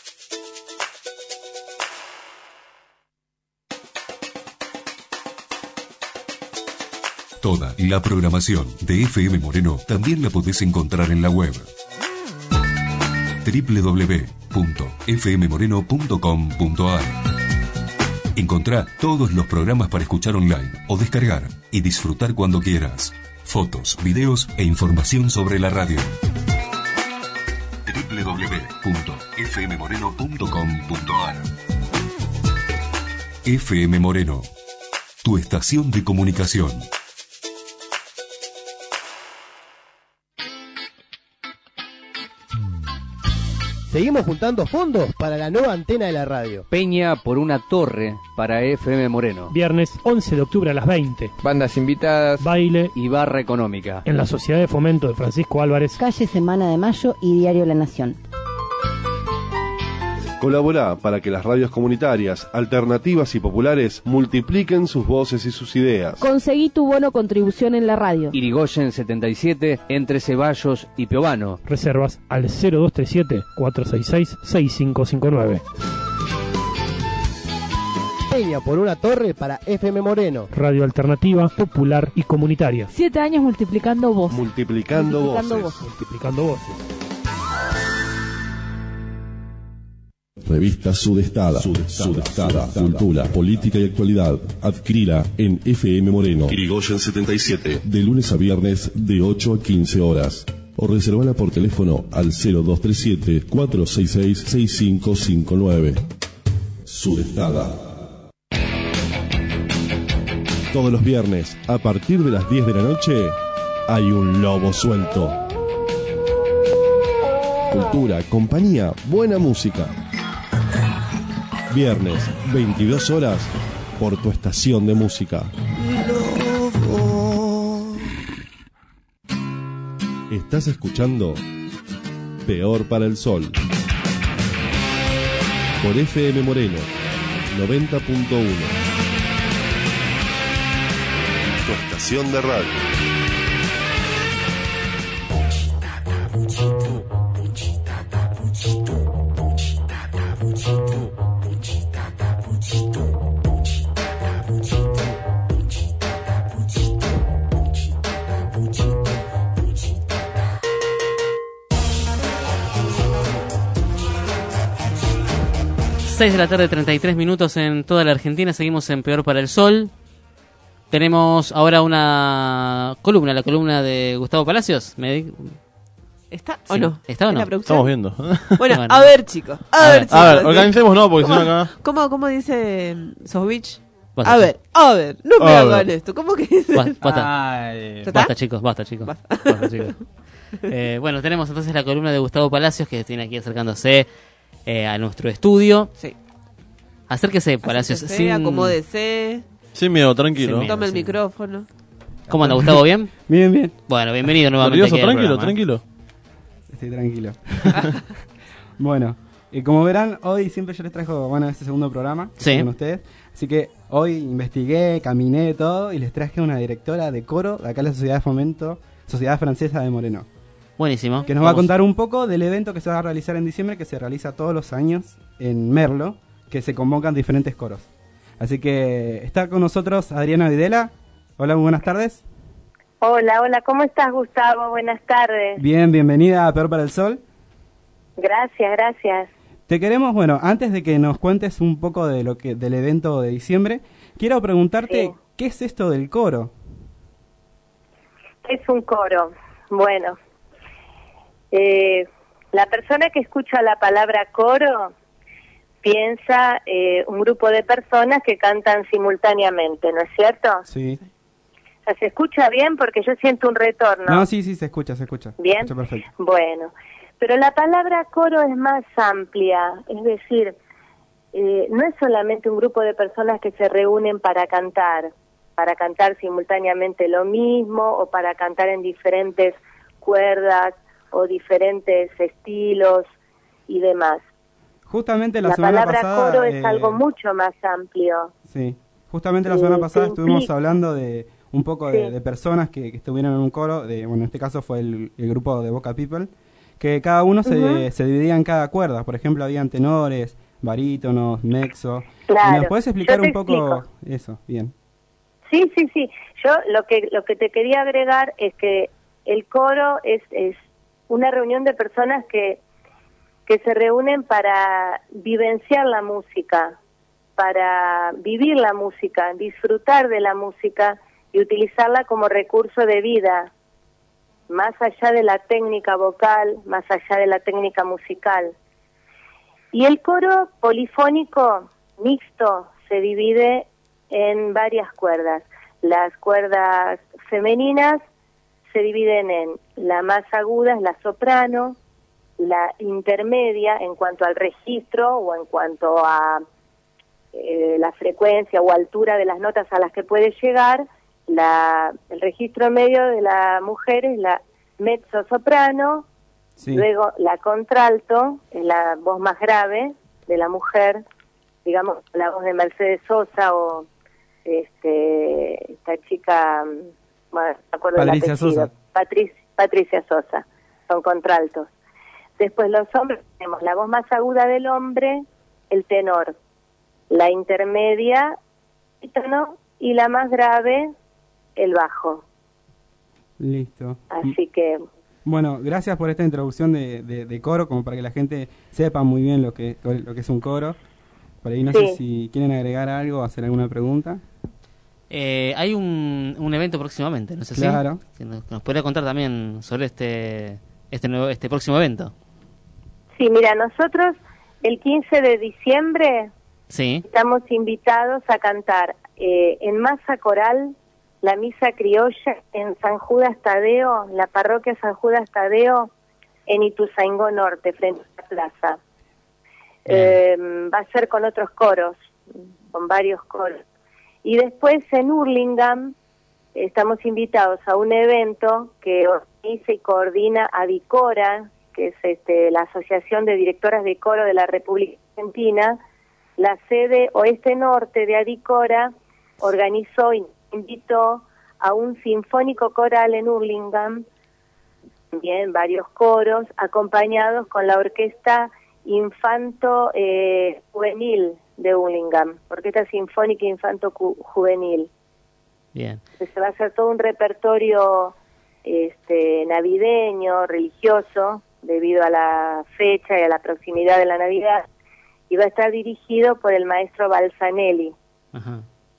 Speaker 1: Toda la programación de F M Moreno también la podés encontrar en la web doble u doble u doble u punto f m moreno punto com punto a r. Encontrá todos los programas para escuchar online o descargar y disfrutar cuando quieras. Fotos, videos e información sobre la radio. doble u doble u doble u punto f m moreno punto com punto a r. F M Moreno, tu estación de comunicación.
Speaker 12: Seguimos juntando fondos para la nueva antena de la radio.
Speaker 13: Peña por una torre para F M Moreno.
Speaker 14: Viernes once de octubre a las veinte.
Speaker 13: Bandas invitadas.
Speaker 14: Baile.
Speaker 13: Y barra económica.
Speaker 14: En la Sociedad de Fomento de Francisco Álvarez.
Speaker 15: Calle Semana de Mayo y Diario La Nación.
Speaker 11: Colaborá para que las radios comunitarias, alternativas y populares multipliquen sus voces y sus ideas.
Speaker 15: Conseguí tu bono contribución en la radio.
Speaker 13: Irigoyen setenta y siete, entre Ceballos y Piovano.
Speaker 14: Reservas al cero dos tres siete, cuatro seis seis, seis cinco cinco nueve.
Speaker 12: Peña por una torre para F M Moreno.
Speaker 14: Radio alternativa, popular y comunitaria.
Speaker 15: Siete años multiplicando voces.
Speaker 11: Multiplicando,
Speaker 15: Multiplicando
Speaker 11: voces.
Speaker 15: voces.
Speaker 14: Multiplicando voces.
Speaker 11: Revista Sudestada. Sudestada. Sudestada. Cultura, política y actualidad. Adquirila en F M Moreno. Irigoyen setenta y siete. De lunes a viernes de ocho a quince horas. O reservala por teléfono al cero dos tres siete, cuatro seis seis, seis cinco cinco nueve. Sudestada. Todos los viernes, a partir de las diez de la noche, hay un lobo suelto. Cultura, compañía, buena música. Viernes, veintidós horas, por tu estación de música. Estás escuchando Peor para el Sol. Por F M Moreno, noventa punto uno. Tu estación de radio.
Speaker 4: seis de la tarde, treinta y tres minutos en toda la Argentina. Seguimos en Peor para el Sol. Tenemos ahora una columna, la columna de Gustavo Palacios. ¿Me...
Speaker 5: ¿Está
Speaker 4: Sí,
Speaker 5: o no?
Speaker 4: ¿Está o
Speaker 5: ¿En
Speaker 4: no?
Speaker 5: la producción?
Speaker 6: Estamos viendo.
Speaker 5: Bueno,
Speaker 4: Bueno.
Speaker 5: a ver, chicos. A,
Speaker 4: A
Speaker 5: ver,
Speaker 4: ver,
Speaker 5: chicos.
Speaker 6: A ver, organicemos, no, porque si
Speaker 5: ¿Cómo,
Speaker 6: no acá.
Speaker 5: ¿Cómo, cómo dice Sosovich?
Speaker 4: Basta,
Speaker 5: A
Speaker 4: chicos.
Speaker 5: ver, a ver, no me
Speaker 4: A
Speaker 5: hagan
Speaker 4: ver.
Speaker 5: esto. ¿Cómo que
Speaker 4: Ba- Basta.
Speaker 7: Ay.
Speaker 5: ¿Ya está?
Speaker 4: Basta, chicos, basta, chicos. Basta, chicos. Eh, bueno, tenemos entonces la columna de Gustavo Palacios, que tiene aquí acercándose eh, a nuestro estudio.
Speaker 5: Sí.
Speaker 4: Acérquese, Palacios.
Speaker 5: Acérquese, acomódese.
Speaker 6: Sin miedo, tranquilo.
Speaker 4: Sin miedo,
Speaker 5: Tome el
Speaker 4: sin miedo.
Speaker 5: micrófono.
Speaker 4: ¿Cómo anda, Gustavo? ¿Bien?
Speaker 16: Bien, bien.
Speaker 4: Bueno, bienvenido nuevamente.
Speaker 6: Nervioso,
Speaker 4: aquí al
Speaker 6: tranquilo,
Speaker 4: programa, ¿eh?
Speaker 6: tranquilo.
Speaker 16: Estoy tranquilo. Bueno, y como verán, hoy siempre yo les traigo, bueno, este segundo programa
Speaker 4: Sí.
Speaker 16: con ustedes. Así que hoy investigué, caminé todo y les traje una directora de coro de acá en la Sociedad de Fomento, Sociedad Francesa de Moreno.
Speaker 4: Buenísimo.
Speaker 16: Que nos va a
Speaker 4: Vamos.
Speaker 16: contar un poco del evento que se va a realizar en diciembre, que se realiza todos los años en Merlo, que se convocan diferentes coros. Así que está con nosotros Adriana Videla. Hola, muy buenas tardes.
Speaker 17: Hola, hola, ¿cómo estás, Gustavo? Buenas tardes.
Speaker 16: Bien, bienvenida a Peor para el Sol.
Speaker 17: Gracias, gracias.
Speaker 16: Te queremos, bueno, antes de que nos cuentes un poco de lo que del evento de diciembre, quiero preguntarte,
Speaker 17: Sí.
Speaker 16: ¿qué es esto del coro?
Speaker 17: Es un coro. Bueno, eh, la persona que escucha la palabra coro piensa eh, un grupo de personas que cantan simultáneamente, ¿no es cierto?
Speaker 16: Sí.
Speaker 17: O sea, ¿se escucha bien? Porque yo siento un retorno.
Speaker 16: No, sí, sí, se escucha, se escucha. Se
Speaker 17: Bien.
Speaker 16: escucha perfecto.
Speaker 17: Bueno, pero la palabra coro es más amplia, es decir, eh, no es solamente un grupo de personas que se reúnen para cantar, para cantar simultáneamente lo mismo o para cantar en diferentes cuerdas o diferentes estilos y demás.
Speaker 16: Justamente la,
Speaker 17: La
Speaker 16: semana
Speaker 17: palabra
Speaker 16: pasada...
Speaker 17: coro es
Speaker 16: eh,
Speaker 17: algo mucho más amplio.
Speaker 16: Sí, justamente la
Speaker 17: Eh,
Speaker 16: semana pasada
Speaker 17: que
Speaker 16: estuvimos
Speaker 17: implica-
Speaker 16: hablando de un poco de,
Speaker 17: Sí.
Speaker 16: de personas que, que estuvieron en un coro, de, bueno, en este caso fue el, el grupo de Boca People, que cada uno se,
Speaker 17: Ujú.
Speaker 16: se dividía en cada cuerda. Por ejemplo, habían tenores, barítonos, mexo.
Speaker 17: Claro,
Speaker 16: ¿Y ¿Nos puedes explicar
Speaker 17: yo te
Speaker 16: un poco
Speaker 17: explico.
Speaker 16: eso? Bien.
Speaker 17: Sí, sí, sí. Yo lo que lo que te quería agregar es que el coro es es una reunión de personas que que se reúnen para vivenciar la música, para vivir la música, disfrutar de la música y utilizarla como recurso de vida, más allá de la técnica vocal, más allá de la técnica musical. Y el coro polifónico mixto se divide en varias cuerdas. Las cuerdas femeninas se dividen en la más aguda, es la soprano, la intermedia en cuanto al registro o en cuanto a eh, la frecuencia o altura de las notas a las que puede llegar. La, el registro medio de la mujer es la mezzo soprano,
Speaker 16: Sí.
Speaker 17: luego la contralto, es la voz más grave de la mujer, digamos la voz de Mercedes Sosa o este esta chica, bueno, no me acuerdo del
Speaker 16: Patricia
Speaker 17: apellido.
Speaker 16: Sosa.
Speaker 17: Patricia, Patricia Sosa, son contraltos. Después los hombres tenemos la voz más aguda del hombre, el tenor, la intermedia, el tono, y la más grave, el bajo.
Speaker 16: Listo.
Speaker 17: Así que
Speaker 16: Bueno, gracias por esta introducción de, de, de coro, como para que la gente sepa muy bien lo que, lo que es un coro. Por ahí no
Speaker 17: Sí.
Speaker 16: sé si quieren agregar algo o hacer alguna pregunta.
Speaker 4: Eh, hay un, un evento próximamente, ¿no sé
Speaker 16: Claro.
Speaker 4: si? Que nos, que nos podría contar también sobre este este nuevo este próximo evento.
Speaker 17: sí, mira, nosotros el quince de diciembre
Speaker 4: Sí.
Speaker 17: estamos invitados a cantar eh, en masa coral la misa criolla en San Judas Tadeo, la parroquia San Judas Tadeo, en Ituzaingó Norte, frente a la plaza. Eh, va a ser con otros coros, con varios coros. Y después en Hurlingham estamos invitados a un evento que organiza y coordina Adicora, que es este, la Asociación de Directoras de Coro de la República Argentina. La sede oeste-norte de Adicora organizó y invitó a un sinfónico coral en Hurlingham, también varios coros, acompañados con la orquesta Infanto eh, Juvenil de Hurlingham, Orquesta Sinfónica Infanto Cu- Juvenil.
Speaker 4: Bien.
Speaker 17: Entonces se va a hacer todo un repertorio este, navideño, religioso, debido a la fecha y a la proximidad de la Navidad, y va a estar dirigido por el maestro Balsanelli.
Speaker 4: Ajá.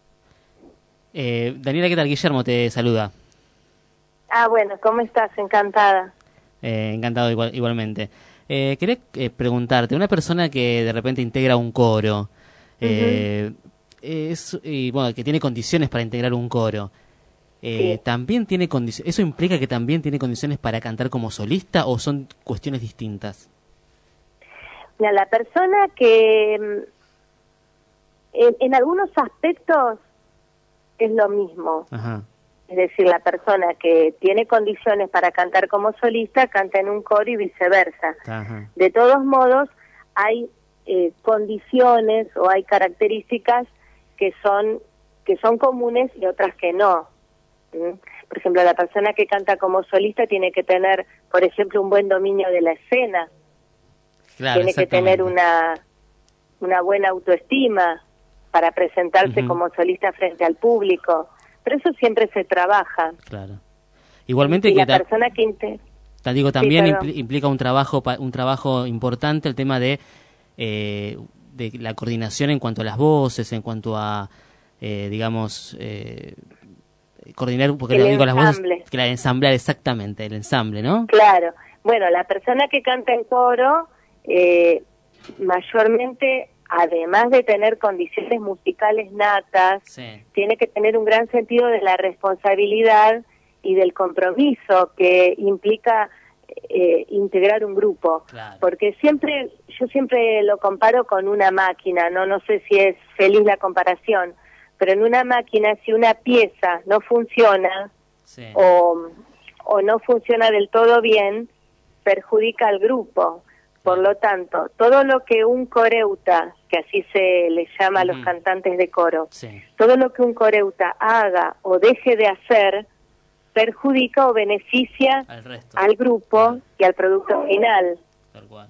Speaker 4: Eh, Daniela, ¿qué tal? Guillermo te saluda.
Speaker 17: Ah, bueno, ¿cómo estás? Encantada.
Speaker 4: Eh, encantado igual, igualmente. Eh, quería eh, preguntarte, una persona que de repente integra un coro, eh, es, y, bueno, que tiene condiciones para integrar un coro. Eh,
Speaker 17: Sí.
Speaker 4: ¿También tiene condiciones? ¿Eso implica que también tiene condiciones para cantar como solista o son cuestiones distintas?
Speaker 17: Mira, la persona que mm, en, en algunos aspectos es lo mismo.
Speaker 4: Ajá.
Speaker 17: Es decir, la persona que tiene condiciones para cantar como solista canta en un coro y viceversa.
Speaker 4: Ajá.
Speaker 17: De todos modos, hay eh, condiciones o hay características que son que son comunes y otras que no. ¿Mm? Por ejemplo, la persona que canta como solista tiene que tener, por ejemplo, un buen dominio de la escena,
Speaker 4: Claro,
Speaker 17: tiene que tener una una buena autoestima para presentarse
Speaker 4: Ujú.
Speaker 17: como solista frente al público. Pero eso siempre se trabaja.
Speaker 4: Claro. Igualmente
Speaker 17: Y
Speaker 4: que
Speaker 17: la
Speaker 4: ta-
Speaker 17: persona que inte-
Speaker 4: ta- digo también
Speaker 17: Sí, perdón.
Speaker 4: impli- implica un trabajo pa- un trabajo importante el tema de eh, de la coordinación en cuanto a las voces, en cuanto a eh, digamos eh, coordinar porque
Speaker 17: El
Speaker 4: le digo las voces
Speaker 17: ensamble.
Speaker 4: que la ensamblar exactamente, el ensamble, ¿no?
Speaker 17: Claro. Bueno, la persona que canta en coro, eh, mayormente, además de tener condiciones musicales natas,
Speaker 4: Sí.
Speaker 17: tiene que tener un gran sentido de la responsabilidad y del compromiso que implica eh, integrar un grupo.
Speaker 4: Claro.
Speaker 17: Porque siempre, yo siempre lo comparo con una máquina, no no sé si es feliz la comparación, pero en una máquina si una pieza no funciona
Speaker 4: Sí.
Speaker 17: o, o no funciona del todo bien, perjudica al grupo. Por lo tanto, todo lo que un coreuta, que así se le llama a los
Speaker 4: Ujú.
Speaker 17: cantantes de coro,
Speaker 4: Sí.
Speaker 17: todo lo que un coreuta haga o deje de hacer, perjudica o beneficia
Speaker 4: Al resto.
Speaker 17: al grupo y al producto final.
Speaker 4: Tal cual.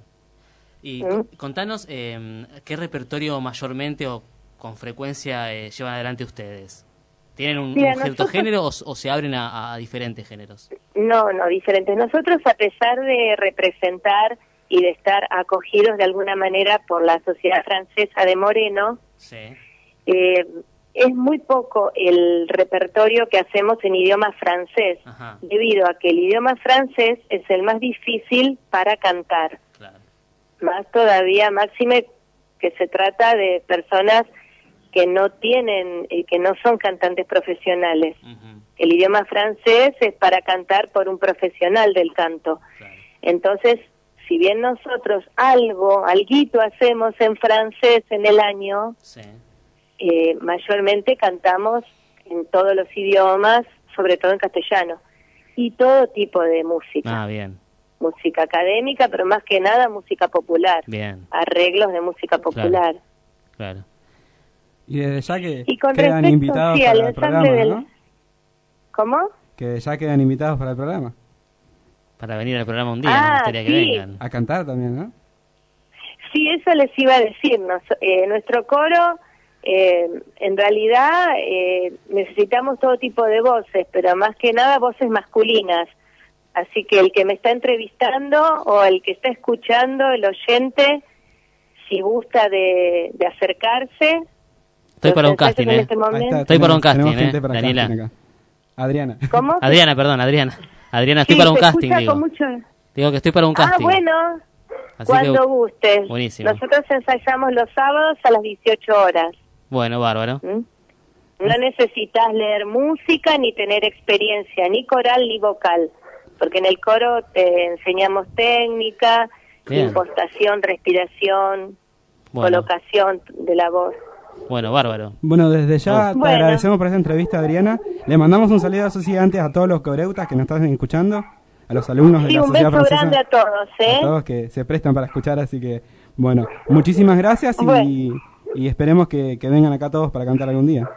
Speaker 4: Y
Speaker 17: ¿Mm?
Speaker 4: co- contanos eh, qué repertorio mayormente o con frecuencia eh, llevan adelante ustedes. ¿Tienen un,
Speaker 17: Mira,
Speaker 4: un cierto
Speaker 17: nosotros-
Speaker 4: género o, s- o se abren a, a diferentes géneros?
Speaker 17: No, no, diferentes. Nosotros, a pesar de representar y de estar acogidos de alguna manera por la Sociedad Francesa de Moreno,
Speaker 4: Sí.
Speaker 17: eh, es muy poco el repertorio que hacemos en idioma francés,
Speaker 4: Ajá.
Speaker 17: debido a que el idioma francés es el más difícil para cantar.
Speaker 4: Claro.
Speaker 17: Más todavía, máxime que se trata de personas que no tienen, eh, que no son cantantes profesionales.
Speaker 4: Ujú.
Speaker 17: El idioma francés es para cantar por un profesional del canto.
Speaker 4: Claro.
Speaker 17: Entonces, si bien nosotros algo, alguito hacemos en francés en el año,
Speaker 4: Sí.
Speaker 17: eh, mayormente cantamos en todos los idiomas, sobre todo en castellano, y todo tipo de música.
Speaker 4: Ah, bien.
Speaker 17: Música académica, pero más que nada música popular,
Speaker 4: Bien.
Speaker 17: arreglos de música popular.
Speaker 4: Claro.
Speaker 16: Y desde ya que
Speaker 17: Y con
Speaker 16: quedan
Speaker 17: respecto,
Speaker 16: invitados
Speaker 17: sí,
Speaker 16: para
Speaker 17: al
Speaker 16: el
Speaker 17: ensamble
Speaker 16: programa,
Speaker 17: del-
Speaker 16: ¿no?
Speaker 17: ¿Cómo?
Speaker 16: Que ya quedan invitados para el programa.
Speaker 4: Para venir al programa un día,
Speaker 17: Ah,
Speaker 4: me gustaría que
Speaker 17: sí.
Speaker 4: vengan.
Speaker 16: A cantar también, ¿no?
Speaker 17: Sí, eso les iba a decir. Nos- eh, nuestro coro, eh, en realidad, eh, necesitamos todo tipo de voces, pero más que nada voces masculinas. Así que el que me está entrevistando o el que está escuchando, el oyente, si gusta de, de acercarse.
Speaker 4: Estoy
Speaker 17: los
Speaker 4: para un
Speaker 17: ensayos
Speaker 4: casting,
Speaker 17: en
Speaker 4: ¿eh?
Speaker 17: este momento-
Speaker 16: Ahí está,
Speaker 4: Estoy para un
Speaker 16: tenemos- tenemos
Speaker 4: casting,
Speaker 16: gente
Speaker 4: ¿eh?
Speaker 16: para
Speaker 4: Daniela.
Speaker 16: casting acá. Adriana.
Speaker 17: ¿Cómo?
Speaker 4: Adriana, perdón, Adriana. Adriana, estoy
Speaker 17: Sí,
Speaker 4: para un
Speaker 17: se
Speaker 4: casting,
Speaker 17: escucha
Speaker 4: digo.
Speaker 17: con mucho-
Speaker 4: Digo que estoy para un
Speaker 17: Ah,
Speaker 4: casting.
Speaker 17: bueno,
Speaker 4: Así
Speaker 17: cuando
Speaker 4: que,
Speaker 17: gustes.
Speaker 4: buenísimo.
Speaker 17: Nosotros ensayamos los sábados a las dieciocho horas.
Speaker 4: bueno, bárbaro.
Speaker 17: ¿Mm? No necesitas leer música ni tener experiencia, ni coral ni vocal, porque en el coro te enseñamos técnica,
Speaker 4: Bien.
Speaker 17: impostación, respiración,
Speaker 4: Bueno,
Speaker 17: colocación de la voz.
Speaker 4: bueno, bárbaro.
Speaker 16: Bueno, desde ya te
Speaker 17: Bueno.
Speaker 16: agradecemos por esta entrevista, Adriana. Le mandamos un saludo a sus antes a todos los coreutas que nos están escuchando, a los alumnos de
Speaker 17: Sí,
Speaker 16: la
Speaker 17: un
Speaker 16: Sociedad
Speaker 17: beso
Speaker 16: Francesa,
Speaker 17: grande a todos, ¿eh?
Speaker 16: a todos que se prestan para escuchar, así que, bueno, muchísimas gracias y,
Speaker 17: Bueno.
Speaker 16: y esperemos que, que vengan acá todos para cantar algún día.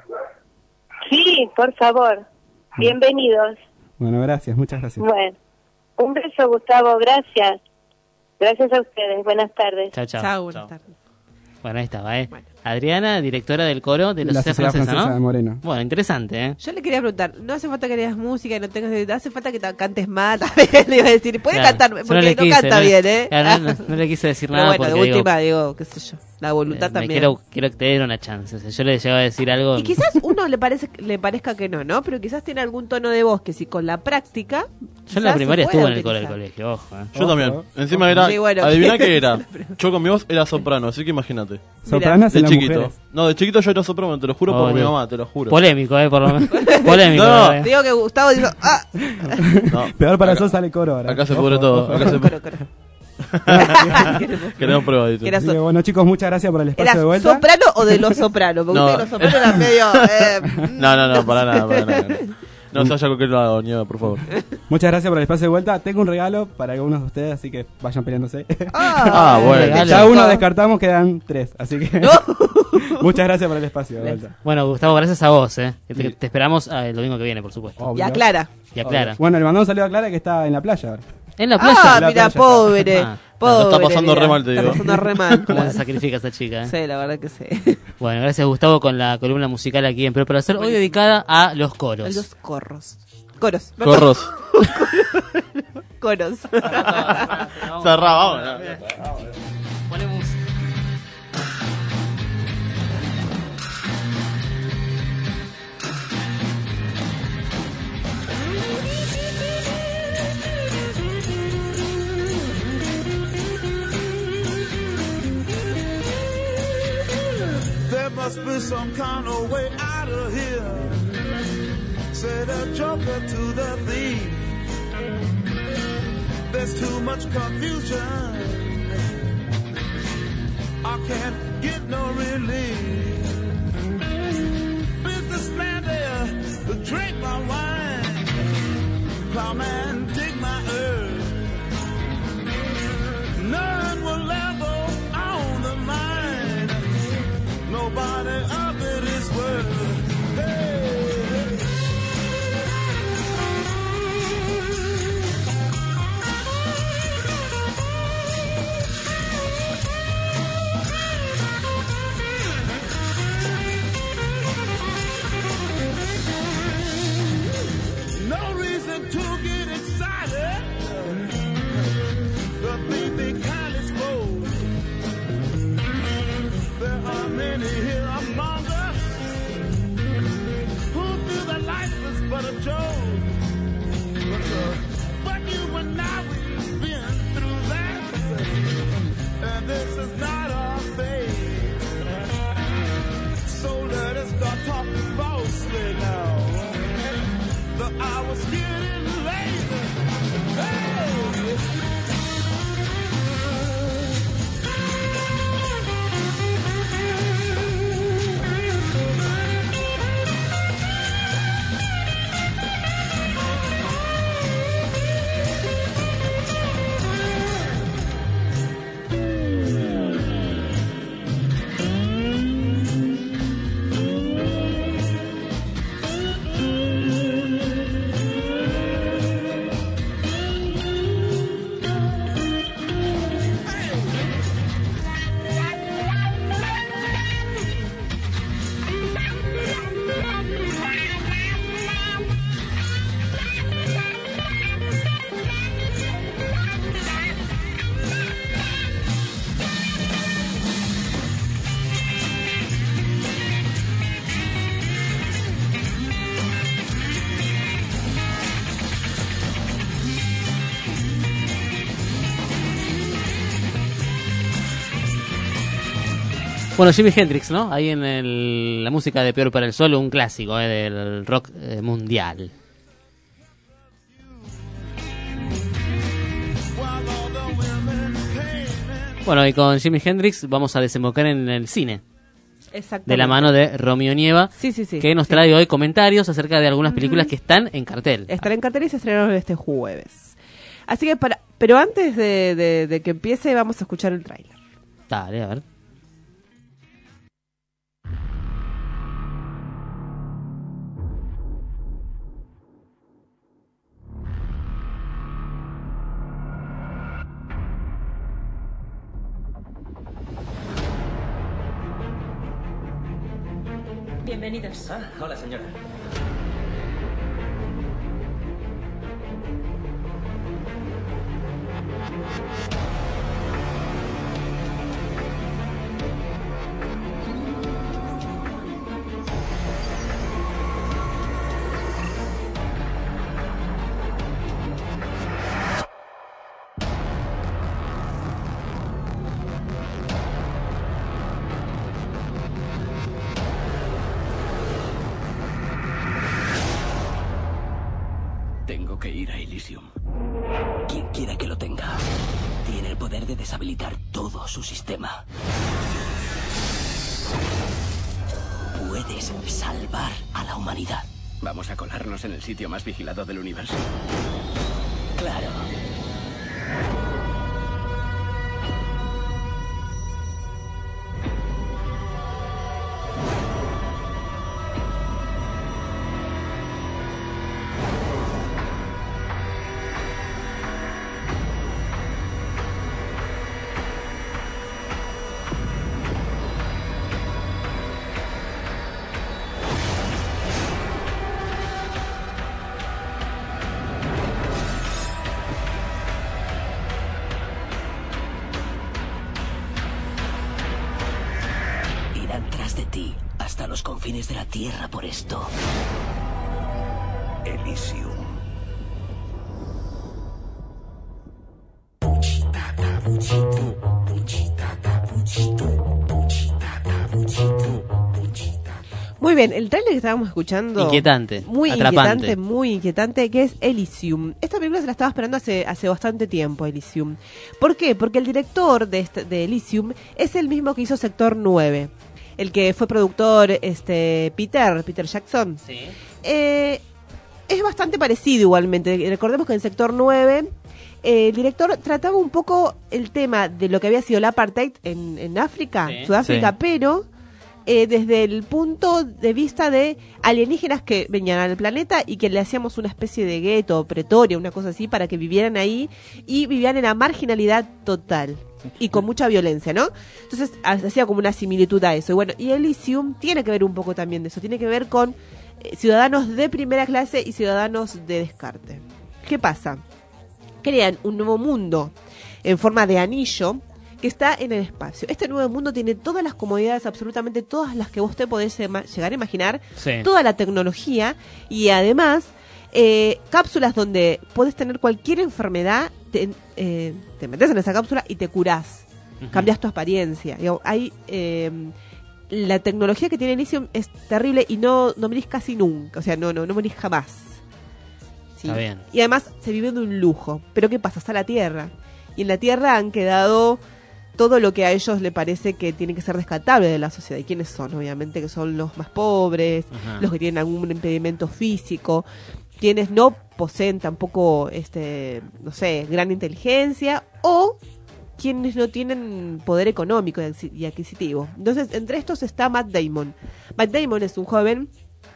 Speaker 17: Sí, por favor. Bienvenidos.
Speaker 16: Bueno, gracias, muchas gracias.
Speaker 17: Bueno, un beso, Gustavo, gracias. Gracias a ustedes, buenas tardes.
Speaker 4: Chao, chao.
Speaker 5: Chao, buenas tardes.
Speaker 4: Bueno, ahí estaba, ¿eh? Adriana, directora del coro de la,
Speaker 16: La
Speaker 4: Sociedad
Speaker 16: Sociedad
Speaker 4: Francesa,
Speaker 16: Francesa
Speaker 4: ¿no?
Speaker 16: de Moreno.
Speaker 4: Bueno, interesante, ¿eh?
Speaker 5: Yo le quería preguntar, no hace falta que leas música y no tengas, hace falta que ta- cantes más, también le iba a decir, puede
Speaker 4: Claro.
Speaker 5: cantar,
Speaker 4: Yo
Speaker 5: porque no,
Speaker 4: le quise,
Speaker 5: canta
Speaker 4: no le-
Speaker 5: bien, ¿eh?
Speaker 4: claro, no, no- no le quise decir
Speaker 5: Pero
Speaker 4: nada
Speaker 5: bueno, de
Speaker 4: porque digo,
Speaker 5: última, digo, qué sé yo. La voluntad
Speaker 4: Eh, me
Speaker 5: también.
Speaker 4: Quiero, quiero que te den una chance. O sea, yo le llegaba a decir algo.
Speaker 5: Y quizás uno le parece le parezca que no, ¿no? Pero quizás tiene algún tono de voz que si con la práctica.
Speaker 4: Yo en la
Speaker 5: quizás
Speaker 4: primaria
Speaker 5: se pueda
Speaker 4: estuve en el, cole-
Speaker 5: utilizar.
Speaker 4: el colegio, ojo. eh.
Speaker 6: Yo
Speaker 16: Ojo,
Speaker 6: también. Encima era.
Speaker 5: Sí, bueno,
Speaker 6: Adivina
Speaker 5: ¿qué?
Speaker 6: qué era. Yo con mi voz era soprano, así que imagínate.
Speaker 16: Sopranos
Speaker 6: De
Speaker 16: en las
Speaker 6: chiquito.
Speaker 16: mujeres.
Speaker 6: No, de chiquito yo era soprano, te lo juro por
Speaker 4: Oh,
Speaker 6: mi
Speaker 4: Dios.
Speaker 6: mamá, te lo juro.
Speaker 4: Polémico, eh, por lo menos. Polémico.
Speaker 6: No.
Speaker 4: eh.
Speaker 5: Te digo que Gustavo dijo, ¡ah!
Speaker 6: No,
Speaker 16: Peor para
Speaker 6: acá-
Speaker 16: eso sale coro ahora.
Speaker 6: Acá se
Speaker 16: Ojo,
Speaker 6: pudre todo.
Speaker 16: ojo.
Speaker 6: Acá se
Speaker 5: Coro, coro.
Speaker 6: Queremos pruebas. dice.
Speaker 5: Era
Speaker 16: Así que, bueno, chicos, muchas gracias por el espacio
Speaker 5: ¿Era
Speaker 16: de vuelta.
Speaker 5: soprano o de los sopranos? Porque
Speaker 6: No.
Speaker 5: usted de los sopranos era medio. Eh,
Speaker 6: No, no, no, para nada, para nada. No se vaya a cualquier lado, Nieva, por favor.
Speaker 16: Muchas gracias por el espacio de vuelta. Tengo un regalo para algunos de ustedes, así que vayan peleándose.
Speaker 6: Ah, bueno.
Speaker 4: regalo.
Speaker 16: Ya uno descartamos, quedan tres. Así que muchas gracias por el espacio de vuelta.
Speaker 4: Bueno, Gustavo, gracias a vos, eh. Que Te, te esperamos ah, el domingo que viene, por supuesto.
Speaker 16: Obvio.
Speaker 5: Y a Clara.
Speaker 4: Y a Clara.
Speaker 16: Bueno, le mandamos un saludo a Clara que está en la playa ahora.
Speaker 4: En la playa.
Speaker 5: Ah,
Speaker 16: La
Speaker 5: mira,
Speaker 16: playa
Speaker 5: pobre.
Speaker 4: Ah,
Speaker 5: pobre.
Speaker 6: lo está pasando
Speaker 5: mira.
Speaker 6: re mal, te digo.
Speaker 5: Está pasando re mal.
Speaker 4: ¿Cómo
Speaker 5: claro.
Speaker 4: se sacrifica esa chica, eh?
Speaker 5: Sí, la verdad que sí.
Speaker 4: Bueno, gracias Gustavo con la columna musical aquí en Pero para hacer, hoy dedicada a los coros.
Speaker 5: Los corros. Coros. no,
Speaker 6: Corros.
Speaker 5: Coros.
Speaker 6: Cerrado, vámonos.
Speaker 4: Ponemos.
Speaker 18: There must be some kind of way out of here. Say the joker to the thief. There's too much confusion. I can't get no relief. Businessman there, drink my wine. Plowman, dig my earth. None will ever own the mine. Nobody of it is worth. Hey. No reason to get excited. The thing they kindly spoke. There are many here among us who feel that life is but a joke. But, uh, but you and I, we've been through that. And this is not our fate. So let us start talking falsely now. The hour's getting late. Hey!
Speaker 4: Bueno, Jimi Hendrix, ¿no? Ahí en el- la música de Peor para el Sol, un clásico eh, del rock eh, mundial. Bueno, y con Jimi Hendrix vamos a desembocar en el cine.
Speaker 5: Exactamente.
Speaker 4: De la mano de Romeo Nieva,
Speaker 5: Sí, sí, sí.
Speaker 4: que nos trae hoy comentarios acerca de algunas películas que están en cartel.
Speaker 5: Estará en cartel y se estrenaron este jueves. Así que para, pero antes de, de- de que empiece vamos a escuchar el tráiler.
Speaker 4: Dale, a ver.
Speaker 19: Bienvenidos. Ah, hola, señora.
Speaker 20: Tengo que ir a Elysium. Quien quiera que lo tenga, tiene el poder de deshabilitar todo su sistema. Puedes salvar a la humanidad. ¿Vamos a colarnos en el sitio más vigilado del universo? Claro. Hasta los confines de la Tierra por esto. Elysium.
Speaker 5: Muy bien, el trailer que estábamos escuchando...
Speaker 4: Inquietante,
Speaker 5: Muy
Speaker 4: atrapante.
Speaker 5: inquietante, muy inquietante, que es Elysium. Esta película se la estaba esperando hace, hace bastante tiempo, Elysium. ¿Por qué? Porque el director de, este, de Elysium es el mismo que hizo Sector nueve. El que fue productor, este Peter, Peter Jackson.
Speaker 4: Sí.
Speaker 5: Eh, es bastante parecido igualmente. Recordemos que en Sector nueve eh, el director trataba un poco el tema de lo que había sido el apartheid en, en África,
Speaker 4: Sí.
Speaker 5: Sudáfrica,
Speaker 4: Sí.
Speaker 5: pero eh, desde el punto de vista de alienígenas que venían al planeta y que le hacíamos una especie de gueto, pretoria, una cosa así, para que vivieran ahí y vivían en la marginalidad total. Y con mucha violencia, ¿no? Entonces hacía como una similitud a eso. Y bueno, y Elysium tiene que ver un poco también de eso. Tiene que ver con eh, ciudadanos de primera clase y ciudadanos de descarte. ¿Qué pasa? Crean un nuevo mundo en forma de anillo que está en el espacio. Este nuevo mundo tiene todas las comodidades, absolutamente todas las que vos te podés ema- llegar a imaginar,
Speaker 4: Sí.
Speaker 5: toda la tecnología y además eh, cápsulas donde podés tener cualquier enfermedad, te, eh, te metes en esa cápsula y te curás,
Speaker 4: Ujú.
Speaker 5: cambias tu apariencia. Digamos, hay eh, la tecnología que tiene Elysium es terrible y no, no morís casi nunca, o sea, no, no, no morís jamás. ¿Sí?
Speaker 4: Está bien.
Speaker 5: Y además se vive de un lujo. Pero ¿qué pasa? Está la Tierra. Y en la Tierra han quedado todo lo que a ellos le parece que tiene que ser rescatable de la sociedad. ¿Y quiénes son? Obviamente que son los más pobres,
Speaker 4: Ajá.
Speaker 5: los que tienen algún impedimento físico, quienes no poseen tampoco, este, no sé, gran inteligencia, o quienes no tienen poder económico y adquisi- y adquisitivo. Entonces, entre estos está Matt Damon. Matt Damon es un joven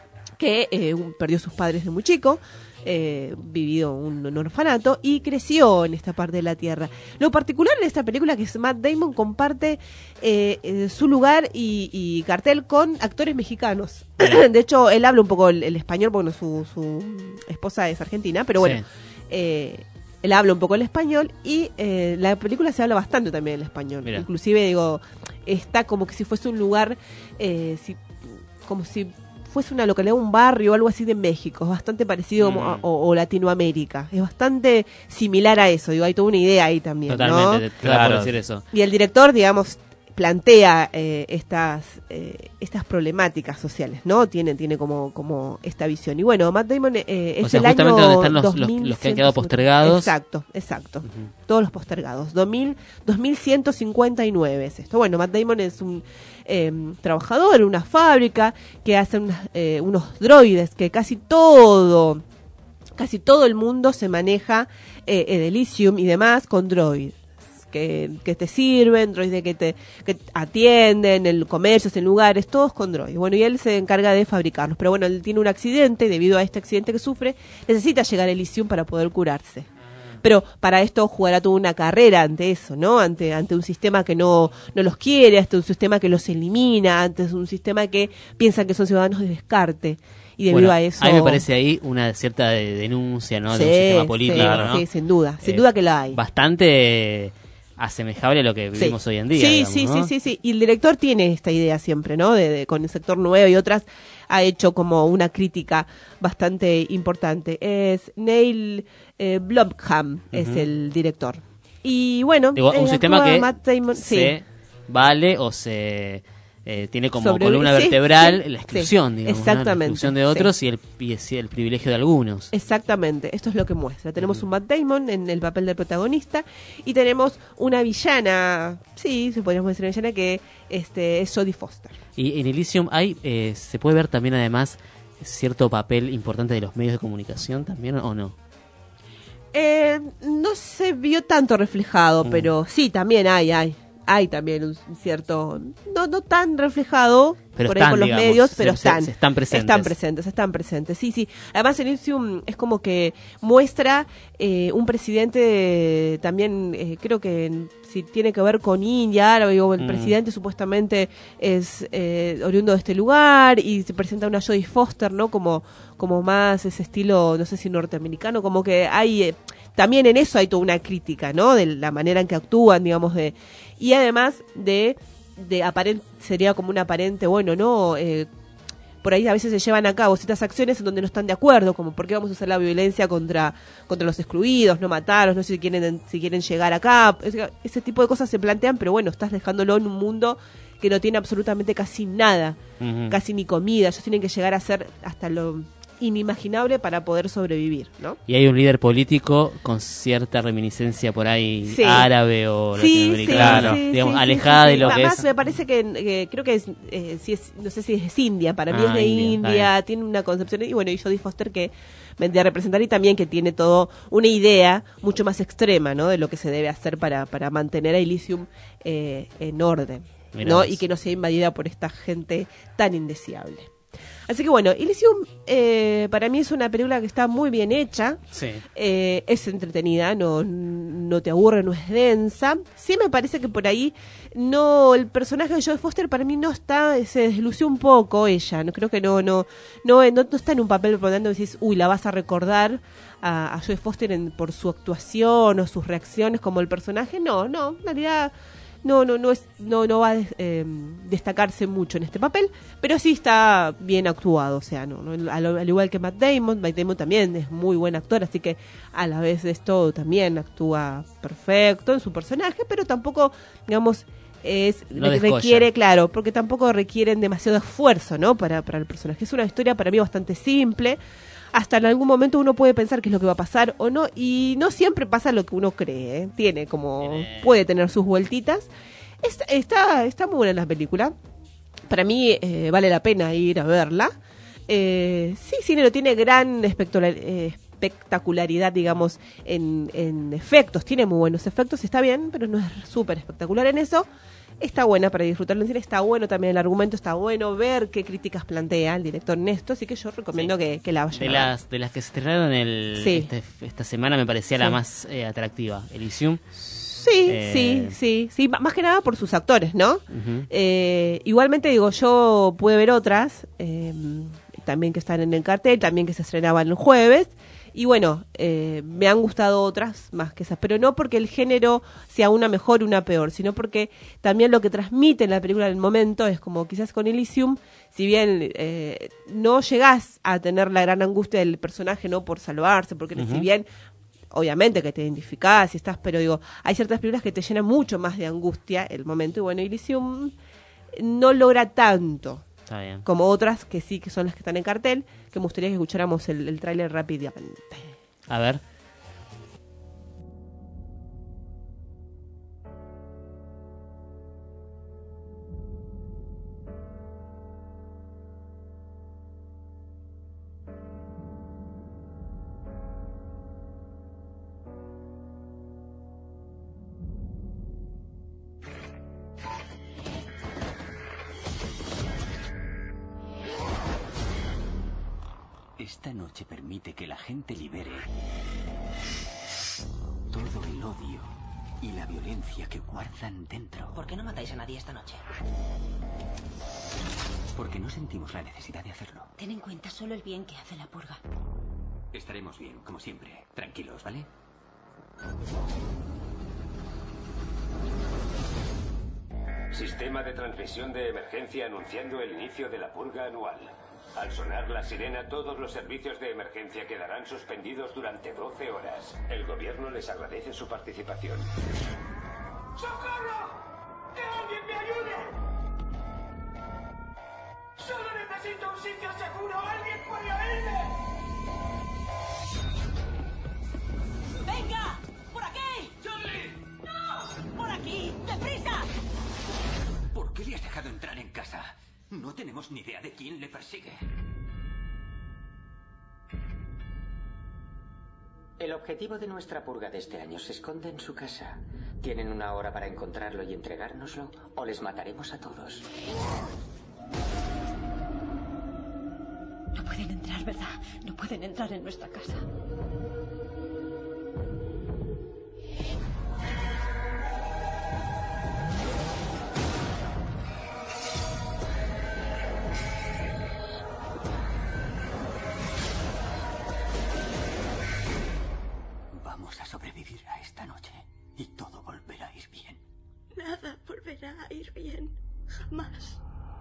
Speaker 5: que eh, un- perdió sus padres de muy chico, eh, vivido un, un orfanato y creció en esta parte de la Tierra. Lo particular en esta película es que Matt Damon comparte eh, eh, su lugar y, y cartel con actores mexicanos. De hecho, él habla un poco el, el español, porque su, su esposa es argentina, pero bueno,
Speaker 4: Sí.
Speaker 5: eh, él habla un poco el español y eh, la película se habla bastante también el español.
Speaker 4: Mira.
Speaker 5: Inclusive, digo, está como que si fuese un lugar, eh, si, como si fuese una localidad, un barrio o algo así de México, es bastante parecido como a-
Speaker 4: Mm.
Speaker 5: o, o Latinoamérica, es bastante similar a eso, digo, hay toda una idea ahí también,
Speaker 4: Totalmente,
Speaker 5: ¿no?
Speaker 4: te- te da por decir eso.
Speaker 5: Y el director, digamos, plantea eh, estas eh, estas problemáticas sociales, ¿no? Tiene tiene como como esta visión. Y bueno, Matt Damon eh, es
Speaker 4: O sea,
Speaker 5: el
Speaker 4: justamente
Speaker 5: año
Speaker 4: donde están los- los-
Speaker 5: dos mil
Speaker 4: los que han quedado
Speaker 5: ciento cincuenta.
Speaker 4: postergados.
Speaker 5: Exacto, exacto. Todos los postergados. dos mil, dos mil ciento cincuenta y nueve es esto. Bueno, Matt Damon es un eh, trabajador en una fábrica que hace unas, eh, unos droides que casi todo casi todo el mundo se maneja eh, en Elysium y demás con droides que, que te sirven, droides que te que atienden en comercios, en lugares, todos con droides. Bueno, y él se encarga de fabricarlos. Pero bueno, él tiene un accidente y debido a este accidente que sufre, necesita llegar a Elysium para poder curarse. Pero para esto jugará toda una carrera ante eso, ¿no? Ante ante un sistema que no, no los quiere, ante un sistema que los elimina, ante un sistema que piensan que son ciudadanos de descarte. Y debido
Speaker 4: Bueno,
Speaker 5: a eso...
Speaker 4: a mí me parece ahí una cierta de- denuncia, ¿no? de un
Speaker 5: Sí,
Speaker 4: sistema
Speaker 5: sí,
Speaker 4: político, ¿no?
Speaker 5: sí, sin duda, sin
Speaker 4: Eh,
Speaker 5: duda que la hay.
Speaker 4: Bastante asemejable a lo que vivimos
Speaker 5: Sí.
Speaker 4: hoy en día.
Speaker 5: Sí,
Speaker 4: digamos,
Speaker 5: sí,
Speaker 4: ¿no?
Speaker 5: sí, sí, sí. Y el director tiene esta idea siempre, ¿no? De, de- con el sector nuevo y otras ha hecho como una crítica bastante importante. Es Neil eh, Blomkamp, es
Speaker 4: Ujú.
Speaker 5: el director. Y bueno,
Speaker 4: Digo, un
Speaker 5: eh,
Speaker 4: sistema
Speaker 5: actúa
Speaker 4: que
Speaker 5: Matt Damon- sí.
Speaker 4: se vale o se eh, tiene como
Speaker 5: Sobre-
Speaker 4: columna
Speaker 5: sí,
Speaker 4: vertebral
Speaker 5: sí,
Speaker 4: la exclusión,
Speaker 5: sí,
Speaker 4: digamos, ¿no?
Speaker 5: exactamente,
Speaker 4: La exclusión de
Speaker 5: sí.
Speaker 4: otros y, el, y es- el privilegio de algunos.
Speaker 5: Exactamente, esto es lo que muestra. Tenemos un Matt Damon en el papel del protagonista y tenemos una villana, sí, se podríamos decir una villana que este, es Jodie Foster.
Speaker 4: Y en Elysium hay, eh, se puede ver también además cierto papel importante de los medios de comunicación también, ¿o no?
Speaker 5: Eh, no se vio tanto reflejado,
Speaker 4: Mm.
Speaker 5: pero sí, también hay, hay. Hay también un cierto, no no tan reflejado
Speaker 4: Pero
Speaker 5: por
Speaker 4: están,
Speaker 5: ahí con los
Speaker 4: digamos,
Speaker 5: medios,
Speaker 4: se-
Speaker 5: pero
Speaker 4: se-
Speaker 5: están,
Speaker 4: se están presentes.
Speaker 5: están presentes, están presentes, sí, sí. Además, Elysium es como que muestra eh, un presidente también, eh, creo que en- si tiene que ver con India, árabe, o el
Speaker 4: Mm.
Speaker 5: presidente supuestamente es eh, oriundo de este lugar y se presenta una Jodie Foster, ¿no? Como, como más ese estilo, no sé si norteamericano, como que hay... eh, también en eso hay toda una crítica, ¿no? De la manera en que actúan, digamos, de y además de, de aparente, sería como un aparente, bueno, ¿no? Eh, por ahí a veces se llevan a cabo ciertas acciones en donde no están de acuerdo, como por qué vamos a usar la violencia contra contra los excluidos, no matarlos, no sé si quieren si quieren llegar acá, ese, ese tipo de cosas se plantean, pero bueno, estás dejándolo en un mundo que no tiene absolutamente casi nada,
Speaker 4: Ujú.
Speaker 5: casi ni comida, ellos tienen que llegar a ser hasta lo inimaginable para poder sobrevivir, ¿no?
Speaker 4: Y hay un líder político con cierta reminiscencia por ahí
Speaker 5: Sí.
Speaker 4: árabe o
Speaker 5: Sí,
Speaker 4: latinoamericana,
Speaker 5: sí, sí,
Speaker 4: digamos,
Speaker 5: sí, sí,
Speaker 4: alejada
Speaker 5: sí,
Speaker 4: de
Speaker 5: sí.
Speaker 4: lo que
Speaker 5: Además,
Speaker 4: es.
Speaker 5: me parece que eh, creo que es, eh, si es, no sé si es India, para mí
Speaker 4: Ah,
Speaker 5: es de
Speaker 4: India,
Speaker 5: India,
Speaker 4: está
Speaker 5: tiene una concepción, y bueno, y Jodie Foster que vendría a representar y también que tiene todo una idea mucho más extrema, ¿no? De lo que se debe hacer para, para mantener a Elysium eh, en orden,
Speaker 4: Mirá
Speaker 5: ¿no?
Speaker 4: vos.
Speaker 5: Y que no sea invadida por esta gente tan indeseable. Así que bueno, Elysium eh, para mí es una película que está muy bien hecha.
Speaker 4: Sí.
Speaker 5: Eh, es entretenida, no, no te aburre, no es densa. Sí me parece que por ahí no el personaje de Jodie Foster para mí no está, se deslució un poco ella, no creo que no no no, no, no está en un papel donde decís, uy, la vas a recordar a, a Jodie Foster en, por su actuación o sus reacciones como el personaje. No, no, en realidad no no no es no no va a des- eh, destacarse mucho en este papel, pero sí está bien actuado, o sea, no, no al, al igual que Matt Damon, Matt Damon también es muy buen actor, así que a la vez de esto también actúa perfecto en su personaje, pero tampoco, digamos, es
Speaker 4: No
Speaker 5: re-
Speaker 4: descolla.
Speaker 5: requiere, claro, porque tampoco requieren demasiado esfuerzo, ¿no? Para para el personaje. Es una historia para mí bastante simple. Hasta en algún momento uno puede pensar qué es lo que va a pasar o no, y no siempre pasa lo que uno cree, ¿eh? Tiene como, puede tener sus vueltitas. Está, está, está muy buena la película. Para mí eh, vale la pena ir a verla. Eh, sí, cine no tiene gran espectacular- eh, espectacularidad, digamos, en, en efectos. Tiene muy buenos efectos, está bien, pero no es súper espectacular en eso. Está buena para disfrutarlo en cine, está bueno también el argumento, está bueno ver qué críticas plantea el director Nesto, así que yo recomiendo que, que la vayan
Speaker 4: De
Speaker 5: a ver.
Speaker 4: las, de las que se estrenaron el,
Speaker 5: Sí.
Speaker 4: este- esta semana me parecía la
Speaker 5: Sí.
Speaker 4: más eh, atractiva, Elysium.
Speaker 5: Sí,
Speaker 4: Eh,
Speaker 5: sí, sí, sí, m- más que nada por sus actores, ¿no?
Speaker 4: Ujú.
Speaker 5: Eh, igualmente digo, yo pude ver otras, eh, también que están en el cartel, también que se estrenaban el jueves, y bueno, eh, me han gustado otras más que esas, pero no porque el género sea una mejor o una peor, sino porque también lo que transmite en la película en el momento es como quizás con Elysium, si bien eh, no llegás a tener la gran angustia del personaje, no por salvarse, porque
Speaker 4: Ujú.
Speaker 5: si bien obviamente que te identificás y estás, pero digo, hay ciertas películas que te llenan mucho más de angustia el momento, y bueno, Elysium no logra tanto
Speaker 4: Está bien.
Speaker 5: como otras que sí, que son las que están en cartel, que me gustaría que escucháramos el, el tráiler rápidamente.
Speaker 4: A ver.
Speaker 20: Esta noche permite que la gente libere todo el odio y la violencia que guardan dentro.
Speaker 19: ¿Por qué no matáis a nadie esta noche?
Speaker 20: Porque no sentimos la necesidad de hacerlo.
Speaker 19: Ten en cuenta solo el bien que hace la purga.
Speaker 20: Estaremos bien, como siempre. Tranquilos, ¿vale?
Speaker 21: Sistema de transmisión de emergencia anunciando el inicio de la purga anual. Al sonar la sirena, todos los servicios de emergencia quedarán suspendidos durante doce horas. El gobierno les agradece su participación.
Speaker 18: ¡Socorro! ¡Que alguien me ayude! Solo necesito un sitio seguro. ¿Alguien puede oírme?
Speaker 19: ¡Venga! ¡Por aquí! ¡Charlie! ¡No! ¡Por aquí! ¡Deprisa!
Speaker 20: ¿Por qué le has dejado entrar en casa? No tenemos ni idea de quién le persigue. El objetivo de nuestra purga de este año se esconde en su casa. Tienen una hora para encontrarlo y entregárnoslo, o les mataremos a todos.
Speaker 19: No pueden entrar, ¿verdad? No pueden entrar en nuestra casa.
Speaker 20: Vamos a sobrevivir a esta noche y todo volverá a ir bien.
Speaker 19: Nada volverá a ir bien. Jamás.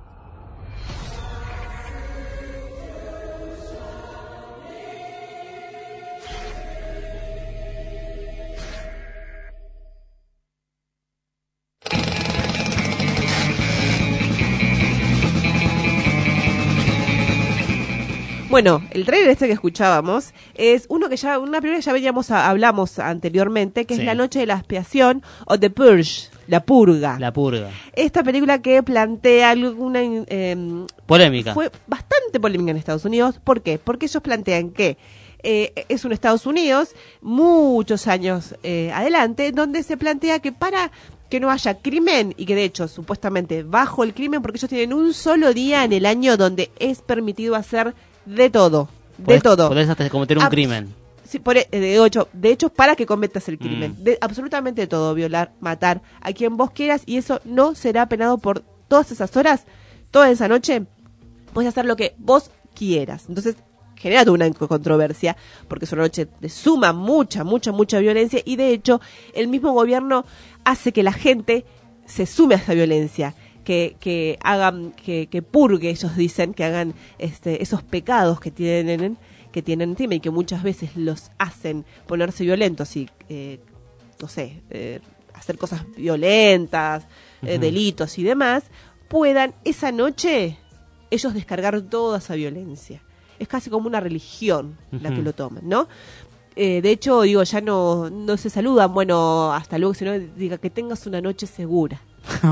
Speaker 5: Bueno, el trailer este que escuchábamos es uno que ya, una película que ya veníamos a- hablamos anteriormente, que
Speaker 4: Sí.
Speaker 5: es La Noche de la Expiación o The Purge, La Purga.
Speaker 4: La purga.
Speaker 5: Esta película que plantea alguna eh,
Speaker 4: Polémica.
Speaker 5: fue bastante polémica en Estados Unidos. ¿Por qué? Porque ellos plantean que eh, es un Estados Unidos muchos años eh, adelante, donde se plantea que para que no haya crimen, y que de hecho supuestamente bajo el crimen, porque ellos tienen un solo día en el año donde es permitido hacer de todo, de
Speaker 4: Podés-
Speaker 5: todo.
Speaker 4: Podés hasta cometer un
Speaker 5: Abs-
Speaker 4: crimen.
Speaker 5: Sí, por, e- de ocho, de hecho, para que cometas el crimen.
Speaker 4: Mm.
Speaker 5: De absolutamente todo, violar, matar a quien vos quieras, y eso no será penado por todas esas horas, toda esa noche. Puedes hacer lo que vos quieras. Entonces, genera toda una controversia, porque es una noche de suma, mucha, mucha, mucha violencia, y de hecho, el mismo gobierno hace que la gente se sume a esa violencia. Que, que hagan, que, que purgue, ellos dicen, que hagan este, esos pecados que tienen, que tienen encima y que muchas veces los hacen ponerse violentos y, eh, no sé, eh, hacer cosas violentas, eh,
Speaker 4: Ujú.
Speaker 5: delitos y demás, puedan esa noche ellos descargar toda esa violencia. Es casi como una religión la
Speaker 4: Ujú.
Speaker 5: que lo toman, ¿no? Eh, de hecho, digo, ya no, no se saludan, bueno, hasta luego, sino diga que tengas una noche segura.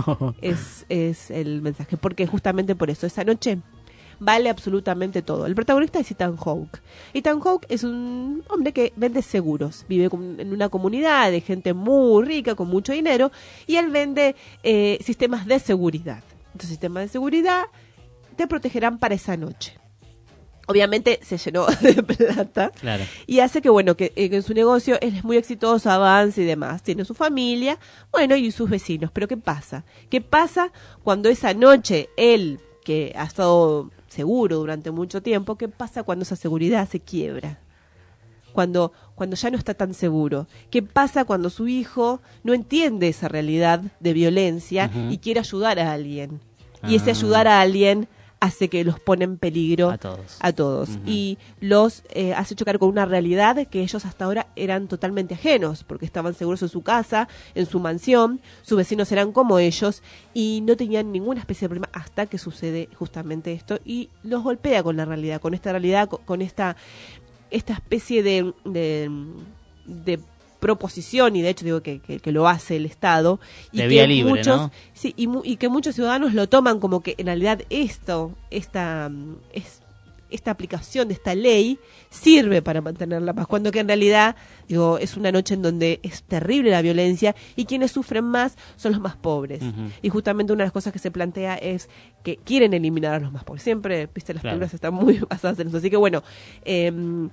Speaker 5: es, es el mensaje, porque justamente por eso, esa noche vale absolutamente todo. El protagonista es Ethan Hawke. Ethan Hawke es un hombre que vende seguros, vive con- en una comunidad de gente muy rica, con mucho dinero, y él vende eh, sistemas de seguridad. Estos sistemas de seguridad te protegerán para esa noche. Obviamente se llenó de plata
Speaker 4: Claro.
Speaker 5: y hace que, bueno, que, eh, que en su negocio él es muy exitoso, avance y demás. Tiene su familia, bueno, y sus vecinos. Pero ¿qué pasa? ¿Qué pasa cuando esa noche él, que ha estado seguro durante mucho tiempo, qué pasa cuando esa seguridad se quiebra? Cuando, cuando ya no está tan seguro. ¿Qué pasa cuando su hijo no entiende esa realidad de violencia
Speaker 4: Ujú.
Speaker 5: y quiere ayudar a alguien? Y ese
Speaker 4: Ah.
Speaker 5: ayudar a alguien hace que los pone en peligro
Speaker 4: A todos.
Speaker 5: a todos.
Speaker 4: Ujú.
Speaker 5: Y los eh, hace chocar con una realidad que ellos hasta ahora eran totalmente ajenos, porque estaban seguros en su casa, en su mansión, sus vecinos eran como ellos y no tenían ninguna especie de problema hasta que sucede justamente esto y los golpea con la realidad, con esta realidad, con, con esta, esta especie de, de, de proposición, y de hecho digo que, que, que lo hace el Estado, y
Speaker 4: De
Speaker 5: que
Speaker 4: vía libre,
Speaker 5: muchos,
Speaker 4: ¿no?
Speaker 5: sí, y, mu- y que muchos ciudadanos lo toman como que en realidad esto, esta, mm, es, esta aplicación de esta ley sirve para mantener la paz, cuando que en realidad digo es una noche en donde es terrible la violencia y quienes sufren más son los más pobres.
Speaker 4: Ujú.
Speaker 5: Y justamente una de las cosas que se plantea es que quieren eliminar a los más pobres. Siempre, viste, las
Speaker 4: Claro.
Speaker 5: películas están muy basadas en eso. Así que bueno, eh,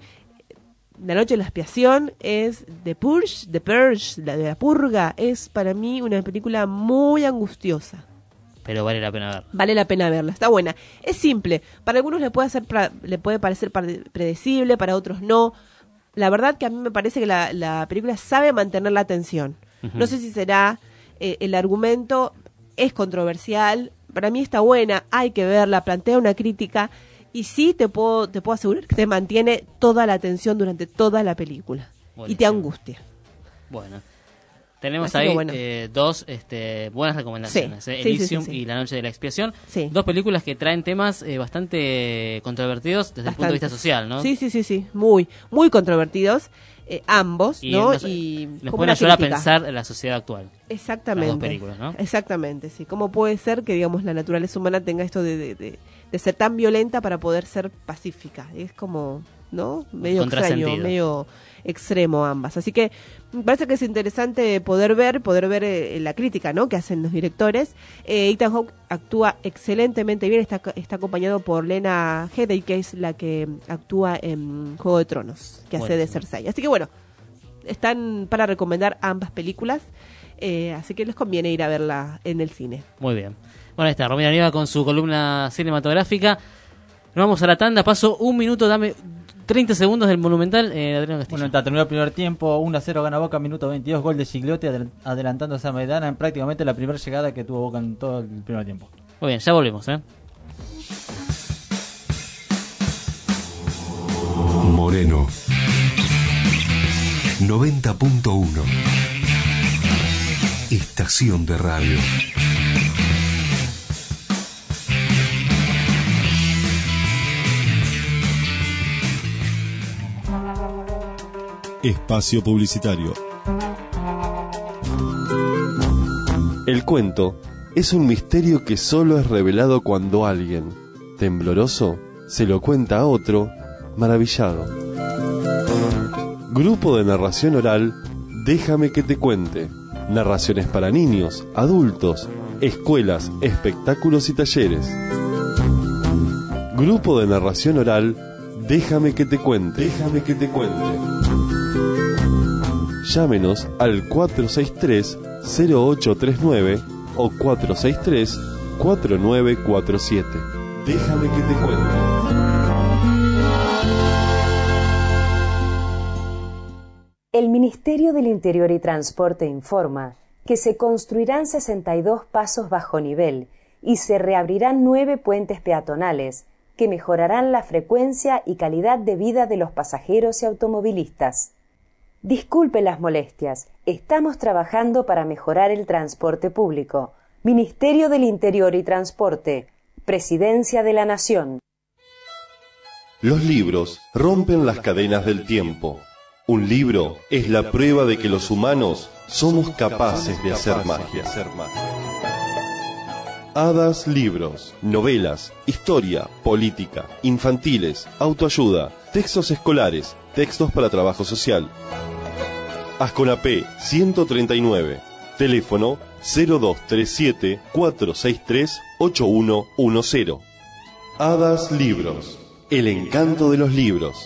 Speaker 5: La Noche de la Expiación es The Purge, The Purge, la de la purga, es para mí una película muy angustiosa.
Speaker 4: Pero vale la pena ver.
Speaker 5: Vale la pena verla, está buena. Es simple, para algunos le puede, hacer pra- le puede parecer pare- predecible, para otros no. La verdad que a mí me parece que la, la película sabe mantener la atención.
Speaker 4: Ujú.
Speaker 5: No sé si será eh, el argumento, es controversial, para mí está buena, hay que verla, plantea una crítica y sí te puedo, te puedo asegurar que te mantiene toda la atención durante toda la película y te
Speaker 4: Buenísimo.
Speaker 5: angustia.
Speaker 4: Bueno. Tenemos
Speaker 5: Así que
Speaker 4: ahí
Speaker 5: bueno.
Speaker 4: eh, dos este, buenas recomendaciones,
Speaker 5: Sí,
Speaker 4: eh,
Speaker 5: sí,
Speaker 4: Elysium
Speaker 5: sí, sí, sí.
Speaker 4: y La Noche de la Expiación.
Speaker 5: Sí.
Speaker 4: Dos películas que traen temas eh, bastante controvertidos desde el punto de vista
Speaker 5: Bastantes.
Speaker 4: social, ¿no?
Speaker 5: Sí, sí, sí, sí, muy, muy controvertidos, eh, ambos,
Speaker 4: Y
Speaker 5: ¿no?
Speaker 4: nos,
Speaker 5: y
Speaker 4: nos
Speaker 5: como
Speaker 4: pueden
Speaker 5: una
Speaker 4: ayudar a
Speaker 5: crítica.
Speaker 4: pensar en la sociedad actual.
Speaker 5: Exactamente.
Speaker 4: Las dos películas, ¿no?
Speaker 5: Exactamente, sí. ¿Cómo puede ser que, digamos, la naturaleza humana tenga esto de, de, de, de ser tan violenta para poder ser pacífica? Es como, ¿no? Medio extraño,
Speaker 4: Contrasentido.
Speaker 5: medio extremo ambas. Así que me parece que es interesante poder ver, poder ver eh, la crítica, ¿no? Que hacen los directores. Eh, Ethan Hawke actúa excelentemente bien, está, está acompañado por Lena Headey, que es la que actúa en Juego de Tronos, que hace de
Speaker 4: Buenísimo.
Speaker 5: Cersei. Así que bueno, están para recomendar ambas películas, eh, así que les conviene ir a verla en el cine.
Speaker 4: Muy bien. Bueno, ahí está, Romina Nieva con su columna cinematográfica. Nos vamos a la tanda, paso un minuto, dame treinta segundos del Monumental, eh, Adrián Castillo.
Speaker 7: Bueno, terminó el primer tiempo, uno a cero gana Boca, minuto veintidós, gol de Gigliotti adel- adelantándose a Maidana en prácticamente la primera llegada que tuvo Boca en todo el primer tiempo.
Speaker 4: Muy bien, ya volvemos, ¿eh?
Speaker 1: Moreno noventa punto uno. Estación de radio.
Speaker 11: Espacio publicitario. El cuento es un misterio que solo es revelado cuando alguien, tembloroso, se lo cuenta a otro, maravillado. Grupo de narración oral, Déjame que te cuente. Narraciones para niños, adultos, escuelas, espectáculos y talleres. Grupo de narración oral, Déjame que te cuente. Déjame que te cuente. Llámenos al cuatro seis tres, cero ocho tres nueve o cuatro seis tres, cuatro nueve cuatro siete. Déjame que te cuente.
Speaker 3: El Ministerio del Interior y Transporte informa que se construirán sesenta y dos pasos bajo nivel y se reabrirán nueve puentes peatonales que mejorarán la frecuencia y calidad de vida de los pasajeros y automovilistas. Disculpe las molestias, estamos trabajando para mejorar el transporte público. Ministerio del Interior y Transporte, Presidencia de la Nación.
Speaker 11: Los libros rompen las cadenas del tiempo. Un libro es la prueba de que los humanos somos capaces de hacer magia. Hadas Libros, novelas, historia, política, infantiles, autoayuda, textos escolares, textos para trabajo social. Asconapé ciento treinta y nueve, teléfono cero dos tres siete, cuatro seis tres, ocho uno uno cero. Hadas Libros, el encanto de los libros.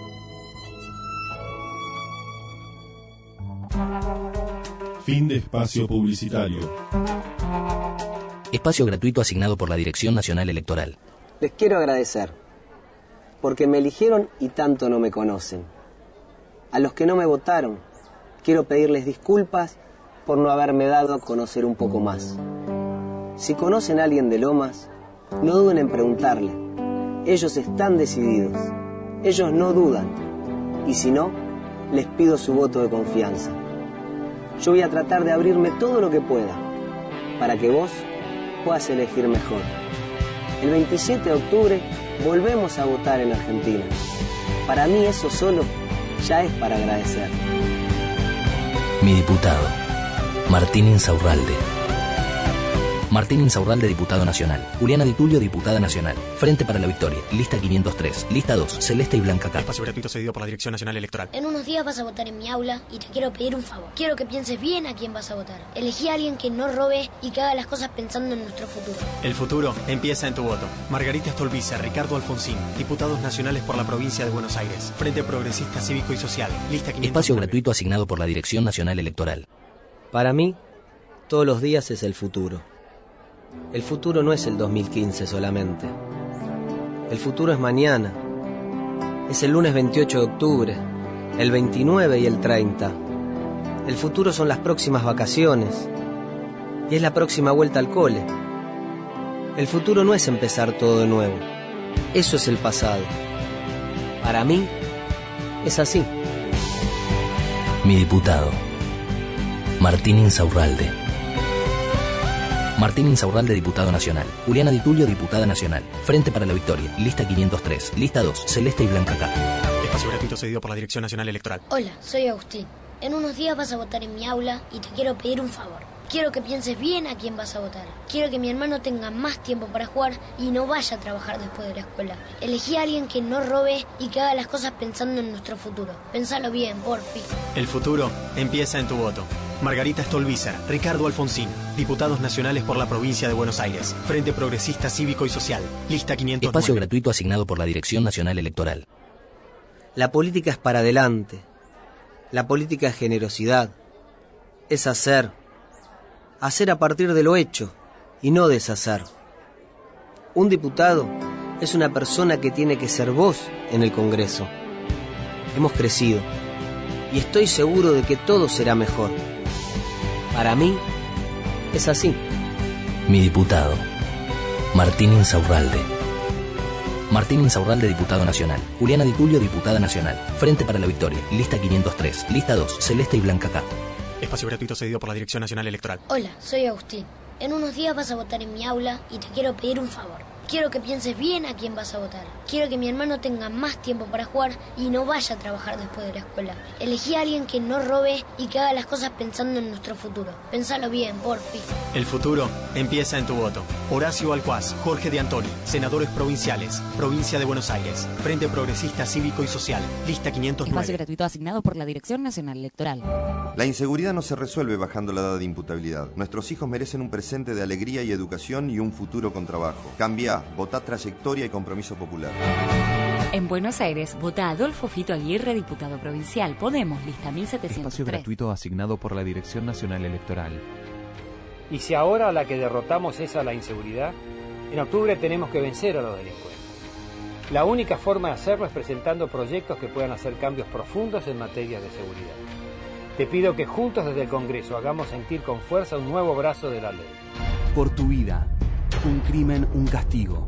Speaker 11: Fin de espacio publicitario.
Speaker 22: Espacio gratuito asignado por la Dirección Nacional Electoral.
Speaker 23: Les quiero agradecer, porque me eligieron y tanto no me conocen. A los que no me votaron, quiero pedirles disculpas por no haberme dado a conocer un poco más. Si conocen a alguien de Lomas, no duden en preguntarle. Ellos están decididos, ellos no dudan, y si no, les pido su voto de confianza. Yo voy a tratar de abrirme todo lo que pueda, para que vos puedas elegir mejor. El veintisiete de octubre volvemos a votar en Argentina. Para mí eso solo ya es para agradecer.
Speaker 22: Mi diputado, Martín Insaurralde. Martín Insaurralde, diputado nacional. Juliana Di Tulio, diputada nacional. Frente para la Victoria. Lista quinientos tres. Lista dos. Celeste y Blanca Carpa.
Speaker 24: Espacio gratuito cedido por la Dirección Nacional Electoral.
Speaker 25: En unos días vas a votar en mi aula y te quiero pedir un favor. Quiero que pienses bien a quién vas a votar. Elegí a alguien que no robe y que haga las cosas pensando en nuestro futuro.
Speaker 24: El futuro empieza en tu voto. Margarita Stolbizer, Ricardo Alfonsín, diputados nacionales por la provincia de Buenos Aires. Frente Progresista Cívico y Social. Lista quinientos nueve.
Speaker 22: Espacio gratuito asignado por la Dirección Nacional Electoral.
Speaker 23: Para mí, todos los días es el futuro. El futuro no es el dos mil quince solamente. El futuro es mañana. Es el lunes veintiocho de octubre, el veintinueve y el treinta. El futuro son las próximas vacaciones. Y es la próxima vuelta al cole. El futuro no es empezar todo de nuevo. Eso es el pasado. Para mí, es así.
Speaker 22: Mi diputado, Martín Insaurralde. Martín Insaurralde, diputado nacional. Juliana Di Tulio, diputada nacional. Frente para la Victoria, lista quinientos tres. Lista dos, celeste y blanca K.
Speaker 24: Espacio gratuito cedido por la Dirección Nacional Electoral.
Speaker 25: Hola, soy Agustín. En unos días vas a votar en mi aula y te quiero pedir un favor. Quiero que pienses bien a quién vas a votar. Quiero que mi hermano tenga más tiempo para jugar y no vaya a trabajar después de la escuela. Elegí a alguien que no robe y que haga las cosas pensando en nuestro futuro. Pensalo bien, porfi.
Speaker 24: El futuro empieza en tu voto. Margarita Stolbizer, Ricardo Alfonsín, diputados nacionales por la provincia de Buenos Aires. Frente Progresista Cívico y Social, lista quinientos nueve.
Speaker 22: Espacio gratuito asignado por la Dirección Nacional Electoral.
Speaker 23: La política es para adelante. La política es generosidad. Es hacer. Hacer a partir de lo hecho y no deshacer. Un diputado es una persona que tiene que ser voz en el Congreso. Hemos crecido y estoy seguro de que todo será mejor. Para mí es así.
Speaker 22: Mi diputado, Martín Insaurralde. Martín Insaurralde, diputado nacional. Juliana Di Tulio, diputada nacional. Frente para la Victoria, lista quinientos tres. Lista dos, celeste y blanca K.
Speaker 24: Espacio gratuito cedido por la Dirección Nacional Electoral.
Speaker 25: Hola, soy Agustín. En unos días vas a votar en mi aula y te quiero pedir un favor. Quiero que pienses bien a quién vas a votar. Quiero que mi hermano tenga más tiempo para jugar y no vaya a trabajar después de la escuela. Elegí a alguien que no robe y que haga las cosas pensando en nuestro futuro. Pensalo bien, porfi.
Speaker 24: El futuro empieza en tu voto. Horacio Alcuaz, Jorge de Antoni, senadores provinciales, provincia de Buenos Aires. Frente Progresista Cívico y Social, lista quinientos nueve.
Speaker 2: Espacio gratuito asignado por la Dirección Nacional Electoral.
Speaker 8: La inseguridad no se resuelve bajando la edad de imputabilidad. Nuestros hijos merecen un presente de alegría y educación y un futuro con trabajo. Cambia. Votá trayectoria y compromiso popular.
Speaker 2: En Buenos Aires, vota Adolfo Fito Aguirre, diputado provincial. Podemos, lista mil setecientos tres.
Speaker 9: Espacio gratuito asignado por la Dirección Nacional Electoral.
Speaker 10: Y si ahora la que derrotamos es a la inseguridad, en octubre tenemos que vencer a los delincuentes. La única forma de hacerlo es presentando proyectos que puedan hacer cambios profundos en materia de seguridad. Te pido que juntos desde el Congreso hagamos sentir con fuerza un nuevo brazo de la ley.
Speaker 13: Por tu vida, un crimen, un castigo.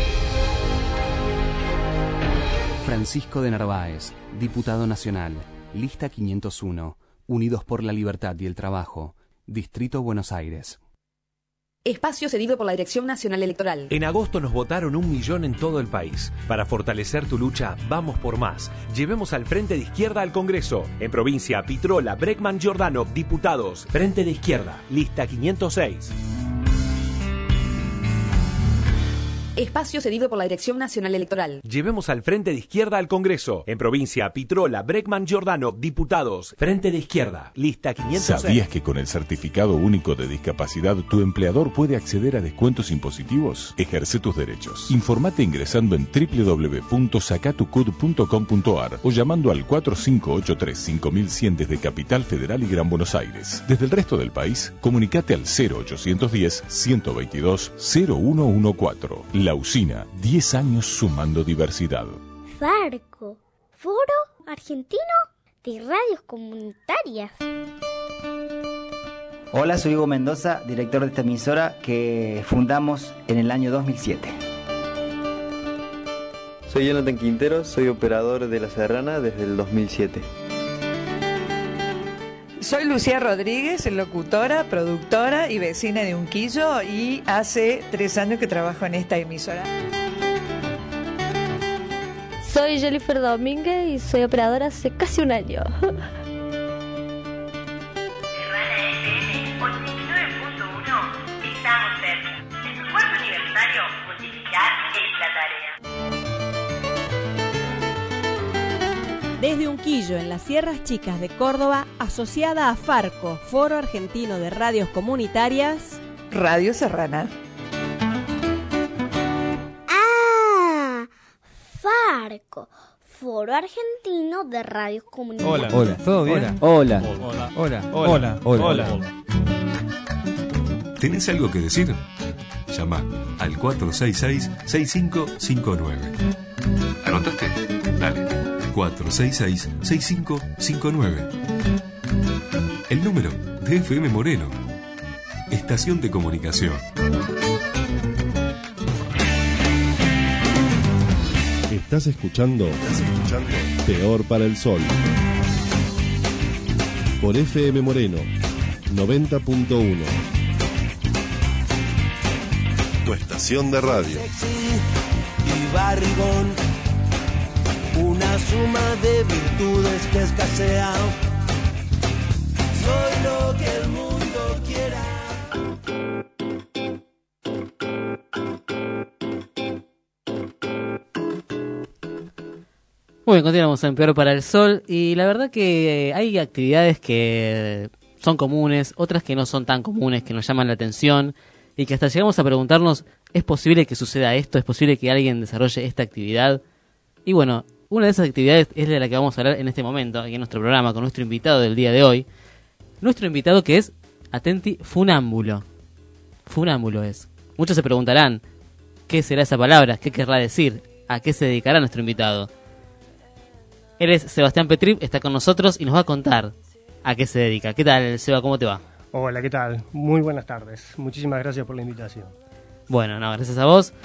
Speaker 13: Francisco de Narváez, diputado nacional, lista quinientos uno, Unidos por la Libertad y el Trabajo, Distrito Buenos Aires.
Speaker 26: Espacio cedido por la Dirección Nacional Electoral.
Speaker 27: En agosto nos votaron un millón en todo el país. Para fortalecer tu lucha, vamos por más. Llevemos al Frente de Izquierda al Congreso. En provincia, Pitrola, Breckman, Giordano, diputados. Frente de Izquierda, lista quinientos seis.
Speaker 26: Espacio cedido por la Dirección Nacional Electoral.
Speaker 27: Llevemos al Frente de Izquierda al Congreso. En provincia, Pitrola, Breckman, Giordano, diputados. Frente de Izquierda, lista quinientos seis.
Speaker 11: ¿Sabías que con el Certificado Único de Discapacidad tu empleador puede acceder a descuentos impositivos? Ejerce tus derechos. Informate ingresando en doble u doble u doble u punto sacatucud punto com punto a r o llamando al cuatro cinco ocho tres cinco mil cien desde Capital Federal y Gran Buenos Aires. Desde el resto del país, comunicate al cero ochocientos diez, ciento veintidós, cero uno catorce. La Usina, diez años sumando diversidad.
Speaker 28: Farco, Foro Argentino de Radios Comunitarias.
Speaker 29: Hola, soy Hugo Mendoza, director de esta emisora que fundamos en el año dos mil siete.
Speaker 30: Soy Jonathan Quintero, soy operador de La Serrana desde el dos mil siete.
Speaker 31: Soy Lucía Rodríguez, locutora, productora y vecina de Unquillo, y hace tres años que trabajo en esta emisora.
Speaker 32: Soy Jennifer Domínguez y soy operadora hace casi un año.
Speaker 33: ochenta y nueve punto uno, estamos cerca. En tu cuarto aniversario, multiplicar es la tarea.
Speaker 34: Desde Unquillo, en las Sierras Chicas de Córdoba, asociada a Farco, Foro Argentino de Radios Comunitarias,
Speaker 31: Radio Serrana.
Speaker 28: ¡Ah! Farco, Foro Argentino de Radios Comunitarias.
Speaker 35: Hola, hola, ¿todo bien?
Speaker 23: Hola.
Speaker 35: Hola, hola, hola, hola, hola.
Speaker 1: ¿Tenés algo que decir? Llama al cuatro seis seis, seis cinco cinco nueve. ¿Anotaste? Dale. cuatro seis seis, seis cinco cinco nueve. El número de F M Moreno. Estación de comunicación.
Speaker 11: Estás escuchando, Estás escuchando Peor para el Sol. Por F M Moreno, noventa punto uno. Tu estación de radio.
Speaker 3: Y barrigón, una suma de virtudes que escasea. Soy lo que el mundo quiera.
Speaker 4: Muy bien, continuamos en Peor para el Sol. Y la verdad que hay actividades que son comunes, otras que no son tan comunes, que nos llaman la atención y que hasta llegamos a preguntarnos, ¿es posible que suceda esto? ¿Es posible que alguien desarrolle esta actividad? Y bueno, una de esas actividades es de la que vamos a hablar en este momento, aquí en nuestro programa, con nuestro invitado del día de hoy. Nuestro invitado que es, atenti, funámbulo. Funámbulo es. Muchos se preguntarán, ¿qué será esa palabra? ¿Qué querrá decir? ¿A qué se dedicará nuestro invitado? Él es Sebastián Petrip, está con nosotros y nos va a contar a qué se dedica. ¿Qué tal, Seba? ¿Cómo te va?
Speaker 5: Hola, ¿qué tal? Muy buenas tardes. Muchísimas gracias por la invitación.
Speaker 4: Bueno, no, gracias a vos.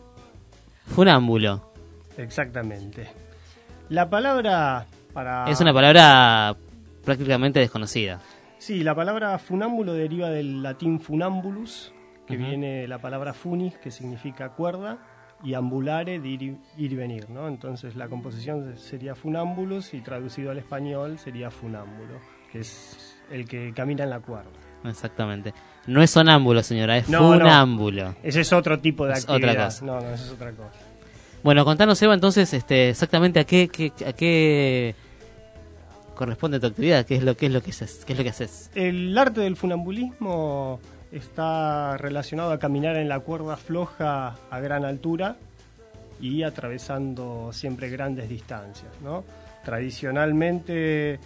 Speaker 4: Funámbulo.
Speaker 5: Exactamente. La palabra para...
Speaker 4: Es una palabra prácticamente desconocida.
Speaker 5: Sí, la palabra funámbulo deriva del latín funambulus, que
Speaker 4: uh-huh.
Speaker 5: viene de la palabra funis, que significa cuerda, y ambulare, de ir y, ir y venir, ¿no? Entonces la composición sería funámbulus y traducido al español sería funámbulo, que es el que camina en la cuerda.
Speaker 4: Exactamente. No es sonámbulo, señora, es
Speaker 5: no,
Speaker 4: funámbulo.
Speaker 5: No. Ese es otro tipo de
Speaker 4: es
Speaker 5: actividad.
Speaker 4: Otra cosa.
Speaker 5: No, no, eso es otra cosa.
Speaker 4: Bueno, contanos, Eva, entonces, este, exactamente a qué, qué, a qué corresponde tu actividad, qué es lo, qué es lo que haces, qué es lo que haces.
Speaker 5: El arte del funambulismo está relacionado a caminar en la cuerda floja a gran altura y atravesando siempre grandes distancias, ¿no? Tradicionalmente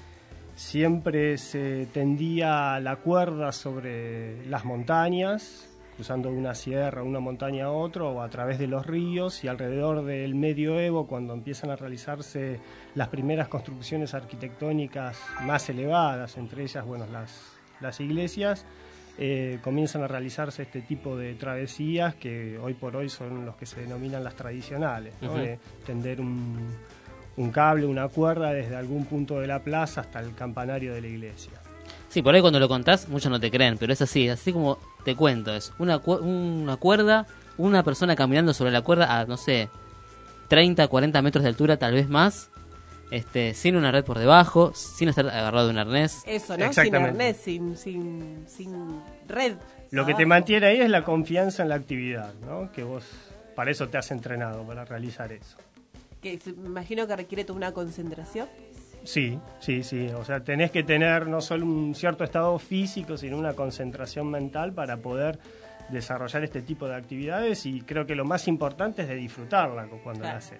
Speaker 5: siempre se tendía la cuerda sobre las montañas, cruzando una sierra, una montaña a otra, o a través de los ríos, y alrededor del medioevo, cuando empiezan a realizarse las primeras construcciones arquitectónicas más elevadas, entre ellas, bueno, las, las iglesias, eh, comienzan a realizarse este tipo de travesías que hoy por hoy son los que se denominan las tradicionales, ¿no? Uh-huh. De tender un, un cable, una cuerda desde algún punto de la plaza hasta el campanario de la iglesia.
Speaker 4: Sí, por ahí cuando lo contás muchos no te creen, pero es así, así como te cuento, es una, cu- una cuerda, una persona caminando sobre la cuerda a, no sé, treinta, cuarenta metros de altura, tal vez más, este, sin una red por debajo, sin estar agarrado de un arnés.
Speaker 6: Eso, ¿no? Sin arnés, sin, sin, sin red.
Speaker 5: Lo que te mantiene ahí es la confianza en la actividad, ¿no? Que vos, para eso te has entrenado, para realizar eso.
Speaker 6: Que me imagino que requiere toda una concentración.
Speaker 5: Sí, sí, sí. O sea, tenés que tener no solo un cierto estado físico, sino una concentración mental para poder desarrollar este tipo de actividades, y creo que lo más importante es de disfrutarla cuando claro. la haces,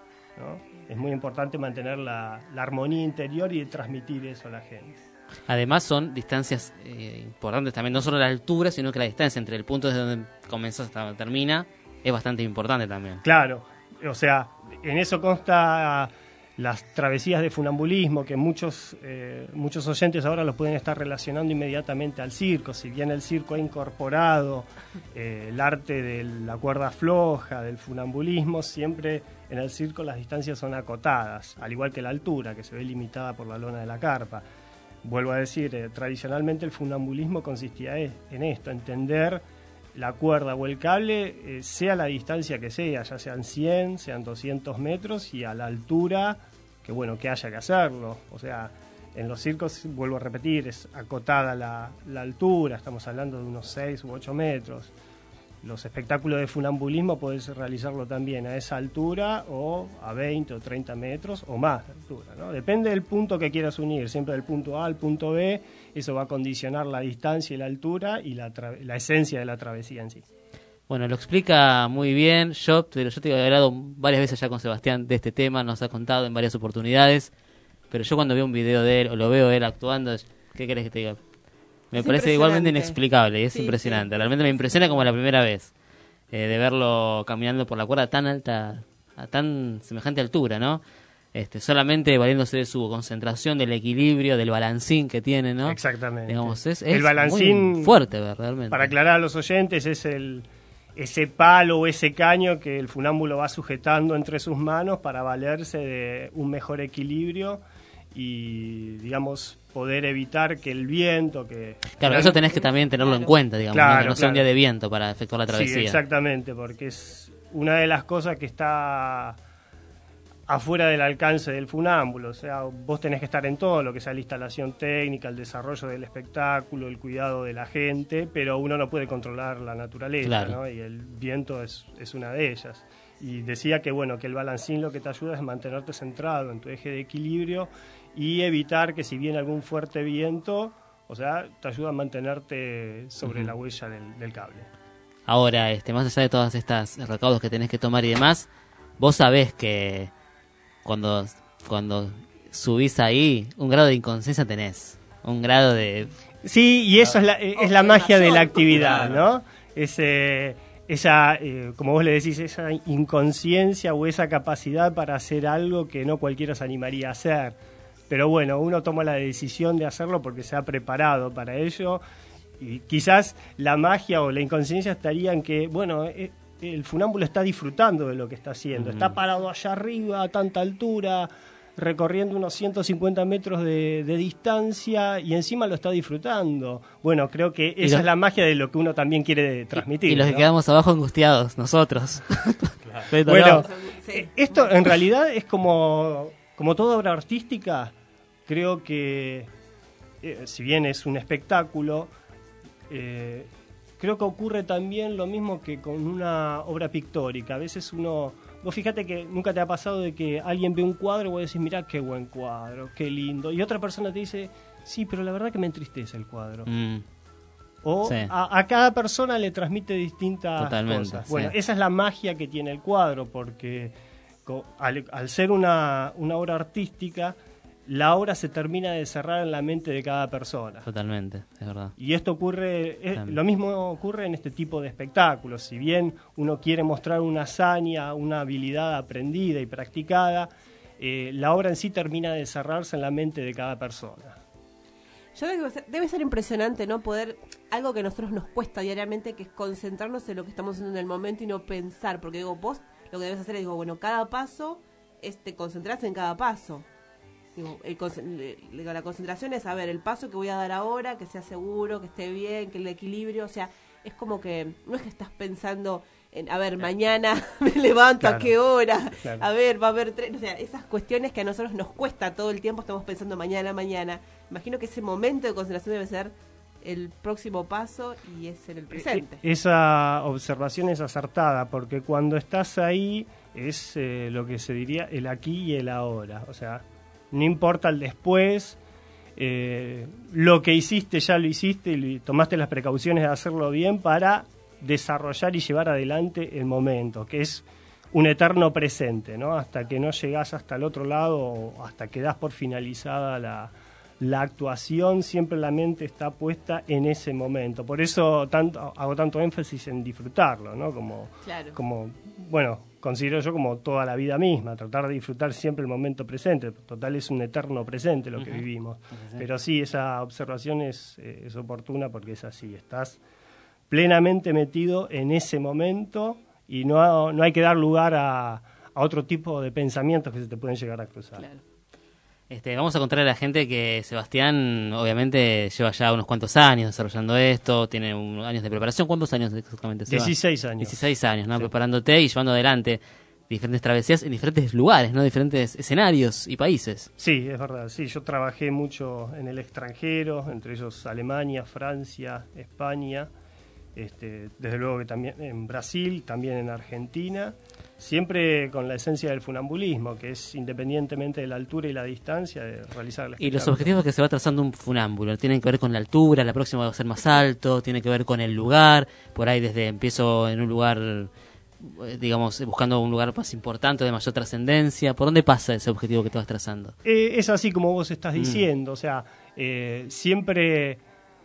Speaker 5: ¿no? Es muy importante mantener la, la armonía interior y transmitir eso a la gente.
Speaker 4: Además son distancias eh, importantes también, no solo la altura, sino que la distancia entre el punto desde donde comenzás hasta donde termina es bastante importante también.
Speaker 5: Claro, o sea, en eso consta las travesías de funambulismo, que muchos eh, muchos oyentes ahora los pueden estar relacionando inmediatamente al circo. Si bien el circo ha incorporado eh, el arte de la cuerda floja, del funambulismo, siempre en el circo las distancias son acotadas, al igual que la altura, que se ve limitada por la lona de la carpa. Vuelvo a decir, eh, tradicionalmente el funambulismo consistía en esto, entender la cuerda o el cable, eh, sea la distancia que sea, ya sean cien, sean doscientos metros, y a la altura que bueno, que haya que hacerlo. O sea, en los circos, vuelvo a repetir, es acotada la, la altura, estamos hablando de unos seis u ocho metros. Los espectáculos de funambulismo podés realizarlo también a esa altura o a veinte o treinta metros o más de altura, ¿no? Depende del punto que quieras unir, siempre del punto A al punto B, eso va a condicionar la distancia y la altura y la, tra- la esencia de la travesía en sí.
Speaker 4: Bueno, lo explica muy bien. Yo, pero yo te he hablado varias veces ya con Sebastián de este tema, nos ha contado en varias oportunidades, pero yo cuando veo un video de él o lo veo él actuando, ¿qué querés que te diga? Me es parece igualmente inexplicable y es sí, impresionante. Sí. Realmente me impresiona como la primera vez eh, de verlo caminando por la cuerda tan alta, a tan semejante altura, ¿no? Este, solamente valiéndose de su concentración, del equilibrio, del balancín que tiene, ¿no?
Speaker 5: Exactamente.
Speaker 4: Digamos, es, es
Speaker 5: el balancín,
Speaker 4: muy fuerte, realmente.
Speaker 5: Para aclarar a los oyentes, es el ese palo o ese caño que el funámbulo va sujetando entre sus manos para valerse de un mejor equilibrio y, digamos, poder evitar que el viento... que
Speaker 4: Claro, eso tenés que también tenerlo en cuenta, digamos,
Speaker 5: Claro,
Speaker 4: ¿no? que no sea
Speaker 5: claro.
Speaker 4: un día de viento para efectuar la travesía.
Speaker 5: Sí, exactamente, porque es una de las cosas que está afuera del alcance del funámbulo. O sea, vos tenés que estar en todo lo que sea la instalación técnica, el desarrollo del espectáculo, el cuidado de la gente, pero uno no puede controlar la naturaleza,
Speaker 4: Claro.
Speaker 5: ¿no? Y el viento es, es una de ellas. Y decía que, bueno, que el balancín lo que te ayuda es mantenerte centrado en tu eje de equilibrio y evitar que si viene algún fuerte viento, o sea, te ayuda a mantenerte sobre
Speaker 4: Ujú.
Speaker 5: la huella del, del cable.
Speaker 4: Ahora, este, más allá de todas estas recaudos que tenés que tomar y demás, vos sabés que cuando, cuando subís ahí, un grado de inconsciencia tenés. Un grado de...
Speaker 5: Sí, y eso es la, es la magia de la actividad, ¿no? Ese, esa, eh, como vos le decís, esa inconsciencia o esa capacidad para hacer algo que no cualquiera se animaría a hacer. Pero bueno, uno toma la decisión de hacerlo porque se ha preparado para ello. Y quizás la magia o la inconsciencia estaría en que, bueno, eh, el funámbulo está disfrutando de lo que está haciendo.
Speaker 4: Ujú.
Speaker 5: Está parado allá arriba, a tanta altura, recorriendo unos ciento cincuenta metros de, de distancia y encima lo está disfrutando. Bueno, creo que
Speaker 4: Y
Speaker 5: esa
Speaker 4: los-
Speaker 5: es la magia de lo que uno también quiere transmitir.
Speaker 4: Y los que
Speaker 5: ¿no?
Speaker 4: quedamos abajo angustiados, nosotros. Pero
Speaker 5: Bueno,
Speaker 4: no.
Speaker 5: eh, esto en realidad es como, como toda obra artística. Creo que, eh, si bien es un espectáculo, eh, creo que ocurre también lo mismo que con una obra pictórica. A veces uno... Vos fíjate que nunca te ha pasado de que alguien ve un cuadro y vos decís, mirá qué buen cuadro, qué lindo. Y otra persona te dice, sí, pero la verdad que me entristece el cuadro.
Speaker 4: Mm.
Speaker 5: O
Speaker 4: Sí.
Speaker 5: a, a cada persona le transmite distintas
Speaker 4: Totalmente,
Speaker 5: cosas.
Speaker 4: sí.
Speaker 5: Bueno, esa es la magia que tiene el cuadro, porque co- al, al ser una, una obra artística, la obra se termina de cerrar en la mente de cada persona.
Speaker 4: Totalmente, es verdad.
Speaker 5: Y esto ocurre, eh,
Speaker 4: También.
Speaker 5: lo mismo ocurre en este tipo de espectáculos. Si bien uno quiere mostrar una hazaña, una habilidad aprendida y practicada, eh, la obra en sí termina de cerrarse en la mente de cada persona.
Speaker 6: Yo creo que debe ser, debe ser impresionante, ¿no? Poder, algo que a nosotros nos cuesta diariamente, que es concentrarnos en lo que estamos haciendo en el momento y no pensar. Porque digo, vos lo que debes hacer es, digo, bueno, cada paso, es te concentrás en cada paso. Digo, el conce- le- le- la concentración es, a ver, el paso que voy a dar ahora, que sea seguro, que esté bien, que el equilibrio, o sea, es como que, no es que estás pensando en, a ver, mañana me levanto
Speaker 5: Claro,
Speaker 6: a qué hora,
Speaker 5: claro.
Speaker 6: a ver, va a haber tren, o sea, esas cuestiones que a nosotros nos cuesta todo el tiempo, estamos pensando mañana, mañana. Imagino que ese momento de concentración debe ser el próximo paso y es en el presente.
Speaker 5: Esa observación es acertada, porque cuando estás ahí es eh, lo que se diría el aquí y el ahora. O sea, no importa el después, eh, lo que hiciste ya lo hiciste y tomaste las precauciones de hacerlo bien para desarrollar y llevar adelante el momento, que es un eterno presente, ¿no? Hasta que no llegás hasta el otro lado o hasta que das por finalizada la, la actuación, siempre la mente está puesta en ese momento. Por eso tanto, hago tanto énfasis en disfrutarlo, ¿no? Como,
Speaker 6: Claro.
Speaker 5: como, bueno, considero yo como toda la vida misma, tratar de disfrutar siempre el momento presente. Total, es un eterno presente lo que
Speaker 4: Ujú.
Speaker 5: vivimos.
Speaker 4: Sí.
Speaker 5: Pero sí, esa observación es, eh, es oportuna porque es así, estás plenamente metido en ese momento y no, no hay que dar lugar a, a otro tipo de pensamientos que se te pueden llegar a cruzar.
Speaker 4: Este, vamos a contarle a la gente que Sebastián obviamente lleva ya unos cuantos años desarrollando esto, tiene un- años de preparación. ¿Cuántos años exactamente, Seba?
Speaker 5: dieciséis años.
Speaker 4: dieciséis años, ¿no?
Speaker 5: Sí.
Speaker 4: Preparándote y llevando adelante diferentes travesías en diferentes lugares, ¿no? Diferentes escenarios y países.
Speaker 5: Sí, es verdad. Sí, yo trabajé mucho en el extranjero, entre ellos Alemania, Francia, España, este, desde luego que también en Brasil, también en Argentina, siempre con la esencia del funambulismo, que es independientemente de la altura y la distancia de realizar el
Speaker 4: Y los
Speaker 5: espectáculo.
Speaker 4: objetivos que se va trazando un funámbulo tienen que ver con la altura, la próxima va a ser más alto, tiene que ver con el lugar, por ahí desde empiezo en un lugar, eh, digamos, buscando un lugar más importante, de mayor trascendencia. ¿Por dónde pasa ese objetivo que te vas trazando?
Speaker 5: Eh, es así como vos estás
Speaker 4: Mm.
Speaker 5: diciendo, o sea, eh, siempre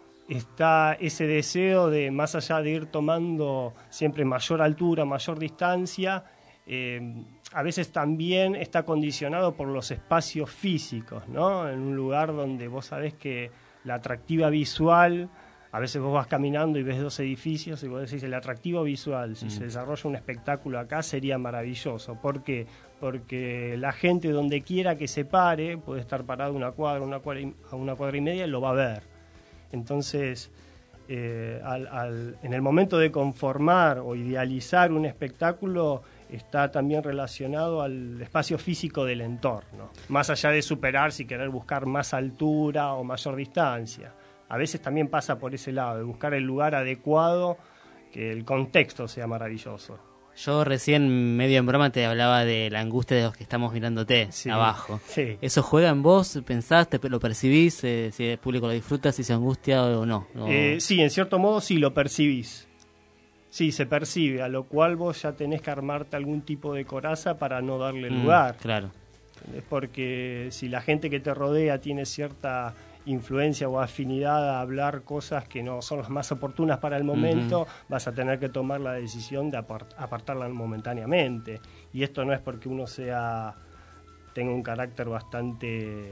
Speaker 5: está ese deseo de, más allá de ir tomando siempre mayor altura, mayor distancia, eh, a veces también está condicionado por los espacios físicos, ¿no? En un lugar donde vos sabés que la atractiva visual a veces vos vas caminando y ves dos edificios y vos decís el atractivo visual, si
Speaker 4: Mm.
Speaker 5: se desarrolla un espectáculo acá sería maravilloso. ¿Por qué? Porque la gente donde quiera que se pare, puede estar parado una cuadra, una cuadra y, a una cuadra y media, y lo va a ver. Entonces, eh, al, al, en el momento de conformar o idealizar un espectáculo, está también relacionado al espacio físico del entorno, más allá de superarse y querer buscar más altura o mayor distancia. A veces también pasa por ese lado, de buscar el lugar adecuado, que el contexto sea maravilloso.
Speaker 4: Yo recién, medio en broma, te hablaba de la angustia de los que estamos mirándote
Speaker 5: Sí,
Speaker 4: abajo.
Speaker 5: sí.
Speaker 4: ¿Eso juega en vos? ¿Pensás, te, lo percibís? Eh, si el público lo disfruta, si se angustia o no. no.
Speaker 5: Eh, sí, en cierto modo sí lo percibís. Sí, se percibe, a lo cual vos ya tenés que armarte algún tipo de coraza para no darle
Speaker 4: Mm,
Speaker 5: lugar.
Speaker 4: Claro.
Speaker 5: Porque si la gente que te rodea tiene cierta influencia o afinidad a hablar cosas que no son las más oportunas para el momento,
Speaker 4: Ujú.
Speaker 5: vas a tener que tomar la decisión de apart- apartarla momentáneamente. Y esto no es porque uno sea tenga un carácter bastante,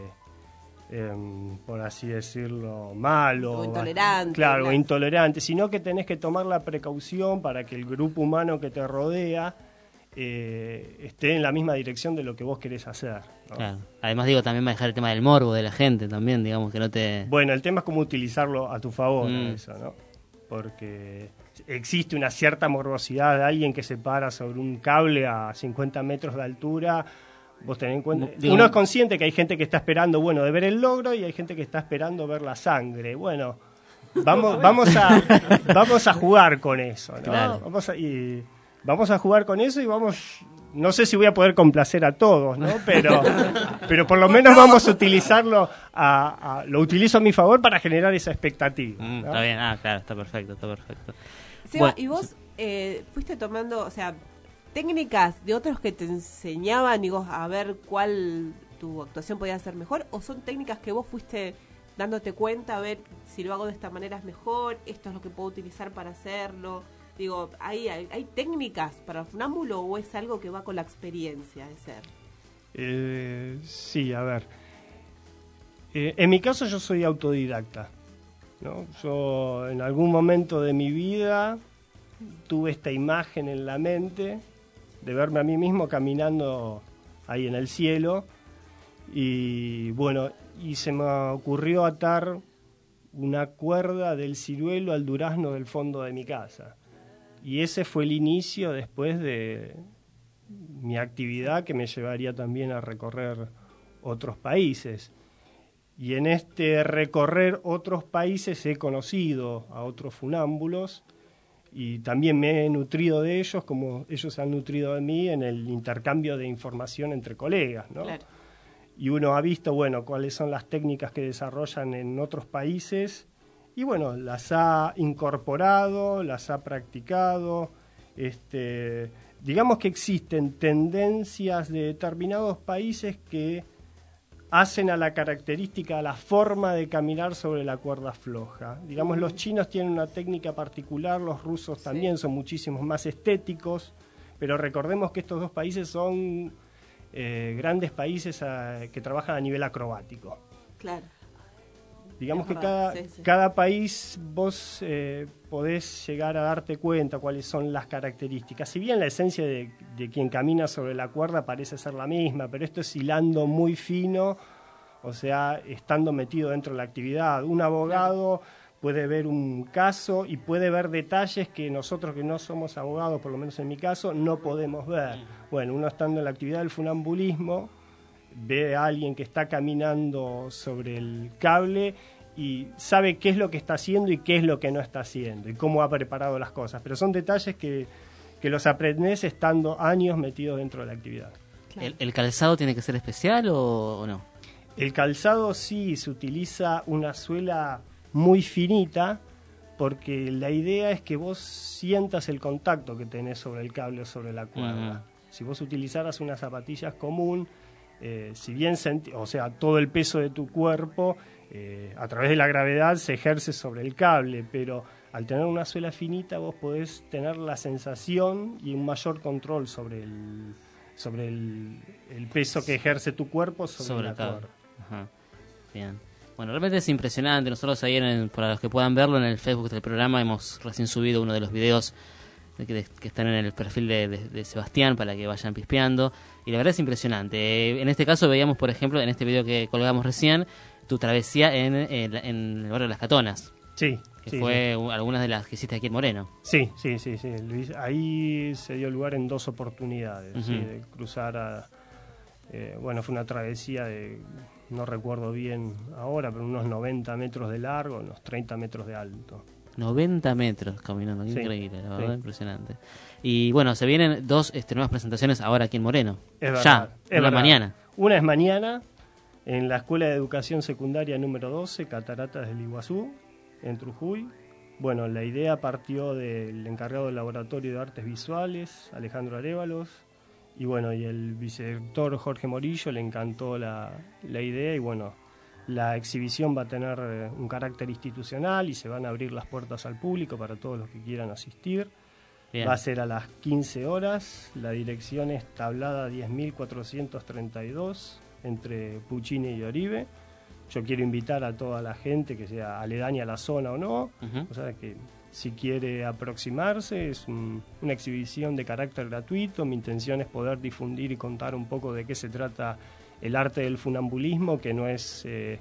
Speaker 5: eh, por así decirlo, malo.
Speaker 6: O intolerante,
Speaker 5: Claro, o
Speaker 6: ¿no?
Speaker 5: intolerante, sino que tenés que tomar la precaución para que el grupo humano que te rodea eh, esté en la misma dirección de lo que vos querés hacer, ¿no?
Speaker 4: Claro. Además, digo, también manejar el tema del morbo de la gente también, digamos, que no te...
Speaker 5: Bueno, el tema es cómo utilizarlo a tu favor,
Speaker 4: Mm.
Speaker 5: eso, ¿no? Porque existe una cierta morbosidad de alguien que se para sobre un cable a cincuenta metros de altura. Vos tenés en cuenta,
Speaker 4: Digo-
Speaker 5: uno es consciente que hay gente que está esperando, bueno, de ver el logro, y hay gente que está esperando ver la sangre. Bueno, vamos, vamos a, vamos a jugar con eso, ¿no?
Speaker 4: Claro.
Speaker 5: Vamos a, y vamos a jugar con eso y vamos, no sé si voy a poder complacer a todos, ¿no? Pero, pero por lo menos vamos a utilizarlo, a, a- lo utilizo a mi favor para generar esa expectativa,
Speaker 4: Mm,
Speaker 5: ¿no?
Speaker 4: Está bien, ah, claro, está perfecto, está perfecto.
Speaker 6: Seba,
Speaker 4: Bueno,
Speaker 6: y vos eh, fuiste tomando, o sea, técnicas de otros que te enseñaban, digo, a ver cuál tu actuación podía ser mejor, o son técnicas que vos fuiste dándote cuenta, a ver si lo hago de esta manera es mejor, esto es lo que puedo utilizar para hacerlo. Digo, ¿hay, hay, hay técnicas para el funámbulo o es algo que va con la experiencia de ser?
Speaker 5: Eh, sí, a ver. Eh, en mi caso yo soy autodidacta, ¿no? Yo en algún momento de mi vida tuve esta imagen en la mente de verme a mí mismo caminando ahí en el cielo y bueno, y se me ocurrió atar una cuerda del ciruelo al durazno del fondo de mi casa. Y ese fue el inicio después de mi actividad que me llevaría también a recorrer otros países. Y en este recorrer otros países he conocido a otros funámbulos y también me he nutrido de ellos como ellos se han nutrido de mí en el intercambio de información entre colegas, ¿no?
Speaker 6: Claro.
Speaker 5: Y uno ha visto, bueno, cuáles son las técnicas que desarrollan en otros países y bueno, las ha incorporado, las ha practicado. Este, digamos que existen tendencias de determinados países que hacen a la característica, a la forma de caminar sobre la cuerda floja. Digamos, los chinos tienen una técnica particular, los rusos también son muchísimos más estéticos, pero recordemos que estos dos países son eh, grandes países a- que trabajan a nivel acrobático.
Speaker 6: Claro.
Speaker 5: Digamos
Speaker 6: Es
Speaker 5: que
Speaker 6: verdad,
Speaker 5: cada,
Speaker 6: sí, sí.
Speaker 5: cada país vos eh, podés llegar a darte cuenta cuáles son las características. Si bien la esencia de, de quien camina sobre la cuerda parece ser la misma, pero esto es hilando muy fino, o sea, estando metido dentro de la actividad. Un abogado puede ver un caso y puede ver detalles que nosotros que no somos abogados, por lo menos en mi caso, no podemos ver. Bueno, uno estando en la actividad del funambulismo, ve a alguien que está caminando sobre el cable y sabe qué es lo que está haciendo y qué es lo que no está haciendo y cómo ha preparado las cosas. Pero son detalles que, que los aprendés estando años metidos dentro de la actividad.
Speaker 4: ¿El, el calzado tiene que ser especial o, o no?
Speaker 5: El calzado sí, se utiliza una suela muy finita porque la idea es que vos sientas el contacto que tenés sobre el cable o sobre la cuerda.
Speaker 4: Ujú.
Speaker 5: Si vos utilizaras unas zapatillas común, eh, si bien, senti- o sea, todo el peso de tu cuerpo eh, a través de la gravedad se ejerce sobre el cable, pero al tener una suela finita vos podés tener la sensación y un mayor control sobre el, sobre el, el peso que ejerce tu cuerpo sobre,
Speaker 4: Sobre
Speaker 5: la
Speaker 4: el cable.
Speaker 5: cuerda.
Speaker 4: Ajá. Bien. Bueno, realmente es impresionante. Nosotros ahí, en el, para los que puedan verlo, en el Facebook del programa hemos recién subido uno de los videos de que, de, que están en el perfil de, de, de Sebastián para que vayan pispeando. Y la verdad es impresionante. Eh, en este caso veíamos, por ejemplo, en este video que colgamos recién, tu travesía en, en, en el barrio de Las Catonas.
Speaker 5: Sí.
Speaker 4: Que
Speaker 5: sí,
Speaker 4: fue
Speaker 5: sí.
Speaker 4: algunas de las que hiciste aquí en Moreno.
Speaker 5: Sí, sí, sí, sí. Luis, ahí se dio lugar en dos oportunidades, uh-huh. ¿sí? De cruzar a... Eh, bueno, fue una travesía de, no recuerdo bien ahora, pero unos noventa metros de largo, unos treinta metros de alto.
Speaker 4: noventa metros caminando, qué
Speaker 5: sí,
Speaker 4: increíble, la verdad,
Speaker 5: sí.
Speaker 4: impresionante. Y bueno, se vienen dos este, nuevas presentaciones ahora aquí en Moreno.
Speaker 5: Es verdad,
Speaker 4: ya,
Speaker 5: es
Speaker 4: una
Speaker 5: verdad.
Speaker 4: mañana.
Speaker 5: Una es mañana, en la Escuela de Educación Secundaria número doce, Cataratas del Iguazú, en Trujuy. Bueno, la idea partió del encargado del Laboratorio de Artes Visuales, Alejandro Arévalos, y bueno, y el vicedirector Jorge Morillo le encantó la, la idea, y bueno, la exhibición va a tener un carácter institucional y se van a abrir las puertas al público para todos los que quieran asistir. Bien. Va a ser a las quince horas, la dirección es Tablada diez mil cuatrocientos treinta y dos, entre Puccini y Oribe. Yo quiero invitar a toda la gente que sea aledaña a la zona o no, uh-huh. o sea que si quiere aproximarse, es un, una exhibición de carácter gratuito. Mi intención es poder difundir y contar un poco de qué se trata el arte del funambulismo, que no es eh,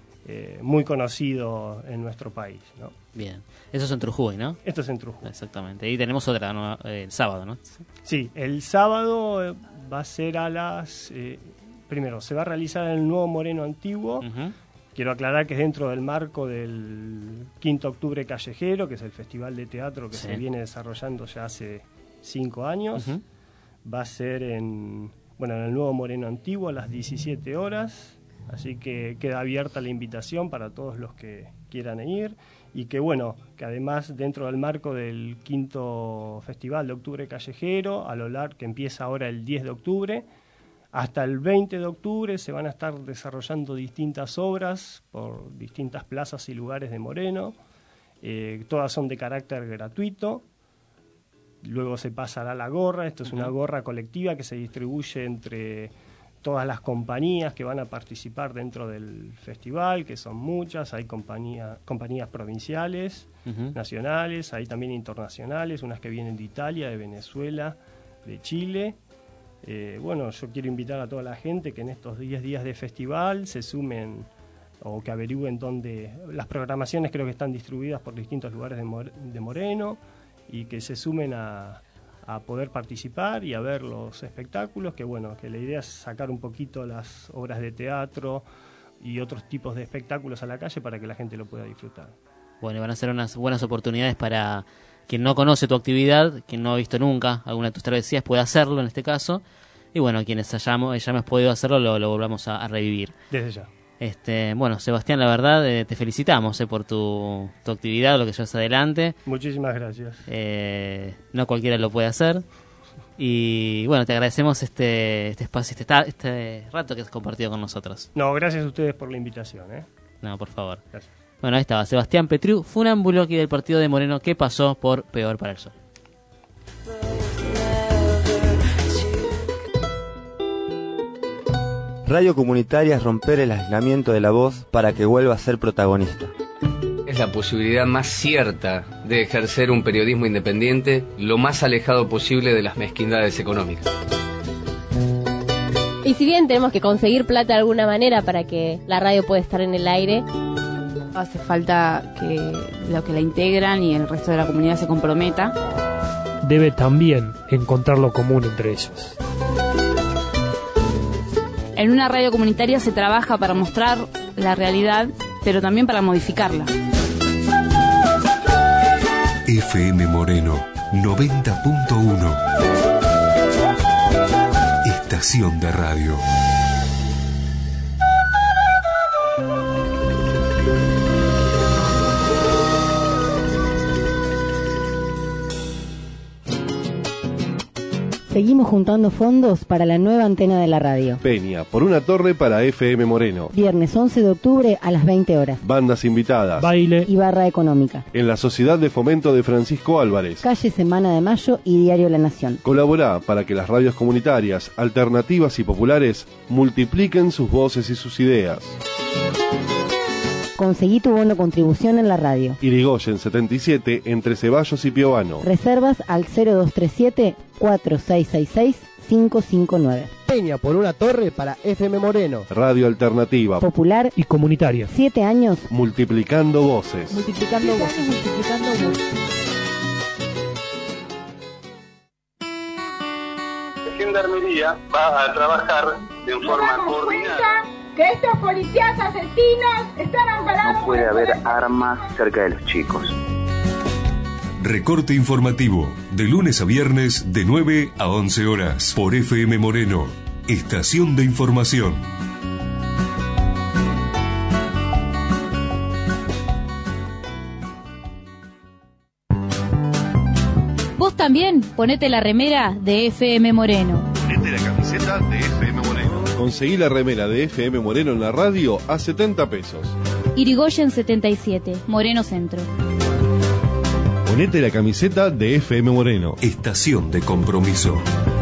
Speaker 5: eh, muy conocido en nuestro país, ¿no?
Speaker 4: Bien, eso es en Trujuy, ¿no?
Speaker 5: Esto es en Trujuy.
Speaker 4: Exactamente, y tenemos otra, ¿no? eh, el sábado, ¿no?
Speaker 5: Sí, el sábado va a ser a las... Eh, primero, se va a realizar en el Nuevo Moreno Antiguo. Uh-huh. Quiero aclarar que es dentro del marco del Quinto Octubre Callejero, que es el festival de teatro que sí. se viene desarrollando ya hace cinco años. Uh-huh. Va a ser en, bueno, en el Nuevo Moreno Antiguo a las diecisiete horas. Así que queda abierta la invitación para todos los que quieran ir. Y que bueno, que además dentro del marco del Quinto Festival de Octubre Callejero, a lo largo que empieza ahora el diez de octubre, hasta el veinte de octubre se van a estar desarrollando distintas obras por distintas plazas y lugares de Moreno. Eh, todas son de carácter gratuito. Luego se pasará la gorra. Esto es uh-huh. una gorra colectiva que se distribuye entre todas las compañías que van a participar dentro del festival, que son muchas. Hay compañía, compañías provinciales, uh-huh. nacionales, hay también internacionales, unas que vienen de Italia, de Venezuela, de Chile. Eh, bueno, yo quiero invitar a toda la gente que en estos diez días de festival se sumen o que averigüen dónde... Las programaciones creo que están distribuidas por distintos lugares de, More, de Moreno, y que se sumen a, a poder participar y a ver los espectáculos, que bueno, que la idea es sacar un poquito las obras de teatro y otros tipos de espectáculos a la calle para que la gente lo pueda disfrutar.
Speaker 4: Bueno, van a ser unas buenas oportunidades para... Quien no conoce tu actividad, quien no ha visto nunca alguna de tus travesías, puede hacerlo en este caso. Y bueno, quienes hayamos, hayamos podido hacerlo, lo, lo volvamos a, a revivir.
Speaker 5: Desde ya.
Speaker 4: Este, bueno, Sebastián, la verdad, eh, te felicitamos eh, por tu, tu actividad, lo que llevas adelante.
Speaker 5: Muchísimas gracias.
Speaker 4: Eh, no cualquiera lo puede hacer. Y bueno, te agradecemos este, este espacio, este, este rato que has compartido con nosotros.
Speaker 5: No, gracias a ustedes por la invitación. ¿eh?
Speaker 4: No, por favor.
Speaker 5: Gracias.
Speaker 4: Bueno, ahí estaba Sebastián Petriu, funámbulo aquí del partido de Moreno, que pasó por Peor para el Sol.
Speaker 2: Radio comunitaria es romper el aislamiento de la voz para que vuelva a ser protagonista.
Speaker 7: Es la posibilidad más cierta de ejercer un periodismo independiente lo más alejado posible de las mezquindades económicas.
Speaker 8: Y si bien tenemos que conseguir plata de alguna manera para que la radio pueda estar en el aire,
Speaker 12: hace falta que los que la integran y el resto de la comunidad se comprometa.
Speaker 14: Debe también encontrar lo común entre ellos.
Speaker 12: En una radio comunitaria se trabaja para mostrar la realidad, pero también para modificarla.
Speaker 1: F M Moreno noventa punto uno. Estación de radio.
Speaker 15: Seguimos juntando fondos para la nueva antena de la radio.
Speaker 11: Peña, por una torre para F M Moreno.
Speaker 15: Viernes once de octubre a las veinte horas.
Speaker 11: Bandas invitadas.
Speaker 15: Baile. Y barra económica.
Speaker 11: En la Sociedad de Fomento de Francisco Álvarez.
Speaker 15: Calle Semana de Mayo y Diario La Nación.
Speaker 11: Colaborá para que las radios comunitarias, alternativas y populares multipliquen sus voces y sus ideas.
Speaker 15: Conseguí tu bono contribución en la radio.
Speaker 11: Irigoyen setenta y siete, entre Ceballos y Piovano.
Speaker 15: Reservas al cero dos tres siete, cuatro seis seis seis, cinco cinco nueve.
Speaker 9: Peña por una torre para F M Moreno.
Speaker 11: Radio alternativa,
Speaker 15: popular
Speaker 9: y comunitaria.
Speaker 15: Siete años.
Speaker 11: Multiplicando voces.
Speaker 15: Multiplicando voces. Multiplicando voces.
Speaker 10: Gendarmería va a trabajar de forma coordinada.
Speaker 13: Que estos policías asesinos están amparados.
Speaker 16: No puede haber armas cerca de los chicos.
Speaker 1: Recorte informativo, de lunes a viernes de nueve a once horas, por F M Moreno, estación de información.
Speaker 17: Vos también ponete la remera de F M Moreno.
Speaker 11: Ponete la camiseta de F M Moreno. Conseguí la remera de F M Moreno en la radio a setenta pesos.
Speaker 17: Irigoyen setenta y siete, Moreno Centro.
Speaker 11: Ponete la camiseta de F M Moreno.
Speaker 1: Estación de compromiso.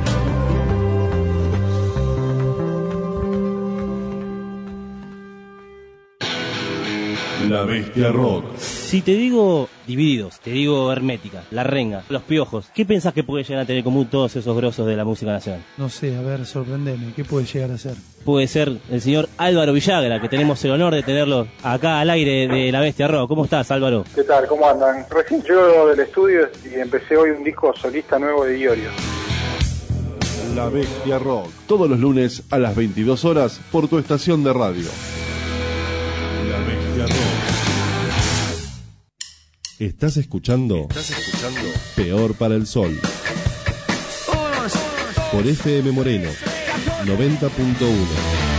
Speaker 11: La Bestia Rock.
Speaker 18: Si te digo Divididos, te digo Hermética, La Renga, Los Piojos, ¿qué pensás que puede llegar a tener en común todos esos grosos de la música nacional?
Speaker 19: No sé, a ver, sorprendeme, ¿qué puede llegar a ser?
Speaker 18: Puede ser el señor Álvaro Villagra, que tenemos el honor de tenerlo acá al aire de La Bestia Rock. ¿Cómo estás, Álvaro?
Speaker 20: ¿Qué tal? ¿Cómo andan? Recién llego del estudio y empecé hoy un disco solista nuevo de Iorio.
Speaker 11: La Bestia Rock, todos los lunes a las veintidós horas por tu estación de radio. La Bestia Rock. ¿Estás escuchando? ¿Estás escuchando? Peor para el Sol. Por F M Moreno, noventa punto uno.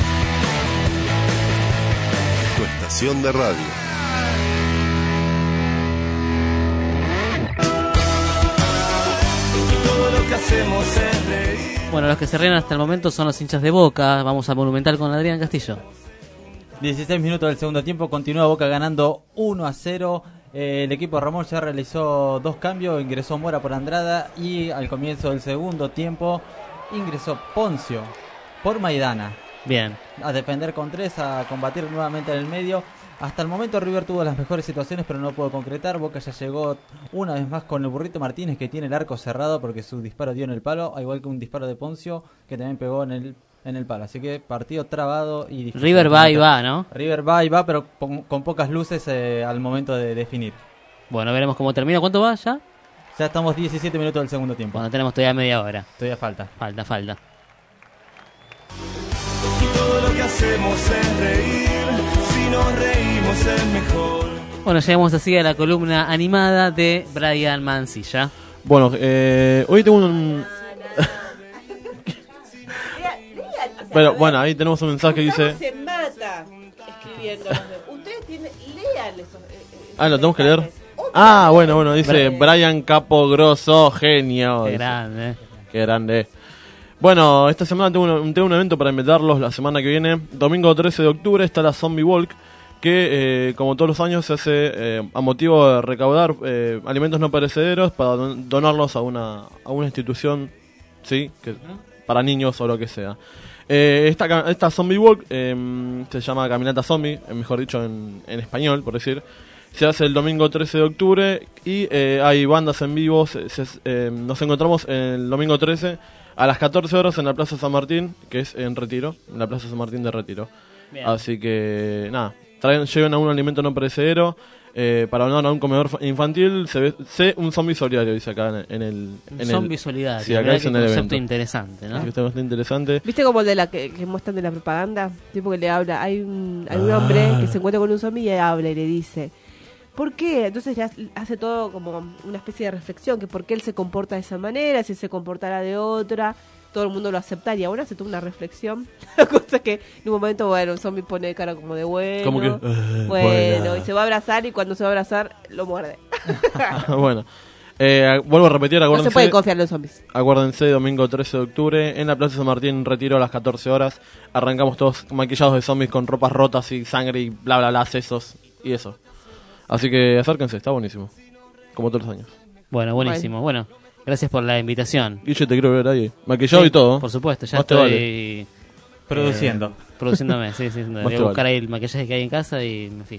Speaker 11: Tu estación de radio.
Speaker 3: Todo lo que hacemos es reír.
Speaker 4: Bueno, los que se ríen hasta el momento son los hinchas de Boca. Vamos a Monumental con Adrián Castillo.
Speaker 21: dieciséis minutos del segundo tiempo, continúa Boca ganando uno a cero. Eh, el equipo de Ramón ya realizó dos cambios, ingresó Mora por Andrada y al comienzo del segundo tiempo ingresó Poncio por Maidana.
Speaker 4: Bien.
Speaker 21: A defender con tres, a combatir nuevamente en el medio. Hasta el momento River tuvo las mejores situaciones pero no pudo concretar. Boca ya llegó una vez más con el Burrito Martínez, que tiene el arco cerrado porque su disparo dio en el palo, al igual que un disparo de Poncio que también pegó en el en el palo, así que partido trabado y difícil.
Speaker 4: River va y va, ¿no?
Speaker 21: River va y va, pero con, con pocas luces eh, al momento de definir.
Speaker 4: Bueno, veremos cómo termina. ¿Cuánto va ya?
Speaker 21: Ya estamos diecisiete minutos del segundo tiempo.
Speaker 4: Bueno, tenemos todavía media hora.
Speaker 21: Todavía falta.
Speaker 4: Falta, falta.
Speaker 3: Todo lo que hacemos es reír. Si nos reímos es mejor.
Speaker 4: Bueno, llegamos así a la columna animada de Brian Mancilla.
Speaker 22: Bueno, eh, hoy tengo un... Pero bueno, ahí tenemos un mensaje que dice...
Speaker 6: se mata escribiendo. Ustedes tienen, lean esos, eh,
Speaker 22: Ah, ¿lo tenemos que leer? Ah, bueno, bueno, dice Brian Capo Grosso, genio.
Speaker 4: Qué
Speaker 22: dice.
Speaker 4: grande.
Speaker 22: Qué grande. Bueno, esta semana tengo un, tengo un evento para invitarlos la semana que viene. Domingo trece de octubre está la Zombie Walk, que eh, como todos los años se hace eh, a motivo de recaudar eh, alimentos no perecederos para don- donarlos a una, a una institución, sí, que, para niños o lo que sea. Eh, esta, esta Zombie Walk eh, se llama Caminata Zombie, eh, mejor dicho en, en español, por decir. Se hace el domingo trece de octubre y eh, hay bandas en vivo. Se, se, eh, nos encontramos el domingo trece a las catorce horas en la Plaza San Martín, que es en Retiro, en la Plaza San Martín de Retiro.
Speaker 4: Bien.
Speaker 22: Así que, nada, traen, lleven a un alimento no perecedero eh, para donar a un comedor infantil. Se ve se, un zombie solidario, dice acá en, en el...
Speaker 4: Un
Speaker 22: en
Speaker 4: zombie
Speaker 22: el,
Speaker 4: solidario.
Speaker 22: Sí, acá
Speaker 4: Mirá
Speaker 22: es
Speaker 4: qué
Speaker 22: en el
Speaker 4: concepto
Speaker 22: evento.
Speaker 4: interesante, ¿no?
Speaker 22: Así que está bastante interesante.
Speaker 6: ¿Viste como el de la que, que muestran de la propaganda? Tipo que le habla, hay un, hay un
Speaker 22: Ah.
Speaker 6: hombre que se encuentra con un zombie y habla y le dice, ¿por qué? Entonces le hace- hace todo como una especie de reflexión, que por qué él se comporta de esa manera, si se comportara de otra, todo el mundo lo aceptaría. Ahora hace toda una reflexión, cosa que en un momento, bueno, un zombie pone cara como de bueno,
Speaker 22: Como que,
Speaker 6: bueno,
Speaker 22: eh, buena.
Speaker 6: y se va a abrazar y cuando se va a abrazar lo muerde.
Speaker 22: Bueno, eh, vuelvo a repetir,
Speaker 6: No
Speaker 22: acuérdense.
Speaker 6: se puede confiar en los zombies.
Speaker 22: Acuérdense, domingo trece de octubre en la Plaza San Martín, Retiro a las catorce horas. Arrancamos todos maquillados de zombies con ropas rotas y sangre y bla bla bla, sesos y eso. Así que acérquense, está buenísimo. Como todos los años.
Speaker 4: Bueno, buenísimo. Bueno, gracias por la invitación.
Speaker 22: Guille, te quiero ver ahí. Maquillado
Speaker 4: Sí,
Speaker 22: y todo.
Speaker 4: Por supuesto, ya
Speaker 22: Más te
Speaker 4: estoy
Speaker 22: vale.
Speaker 21: Produciendo.
Speaker 4: eh, produciéndome, sí, sí.
Speaker 22: Más
Speaker 4: Voy
Speaker 22: te
Speaker 4: a buscar
Speaker 22: vale.
Speaker 4: ahí el maquillaje que hay en casa y me fijo.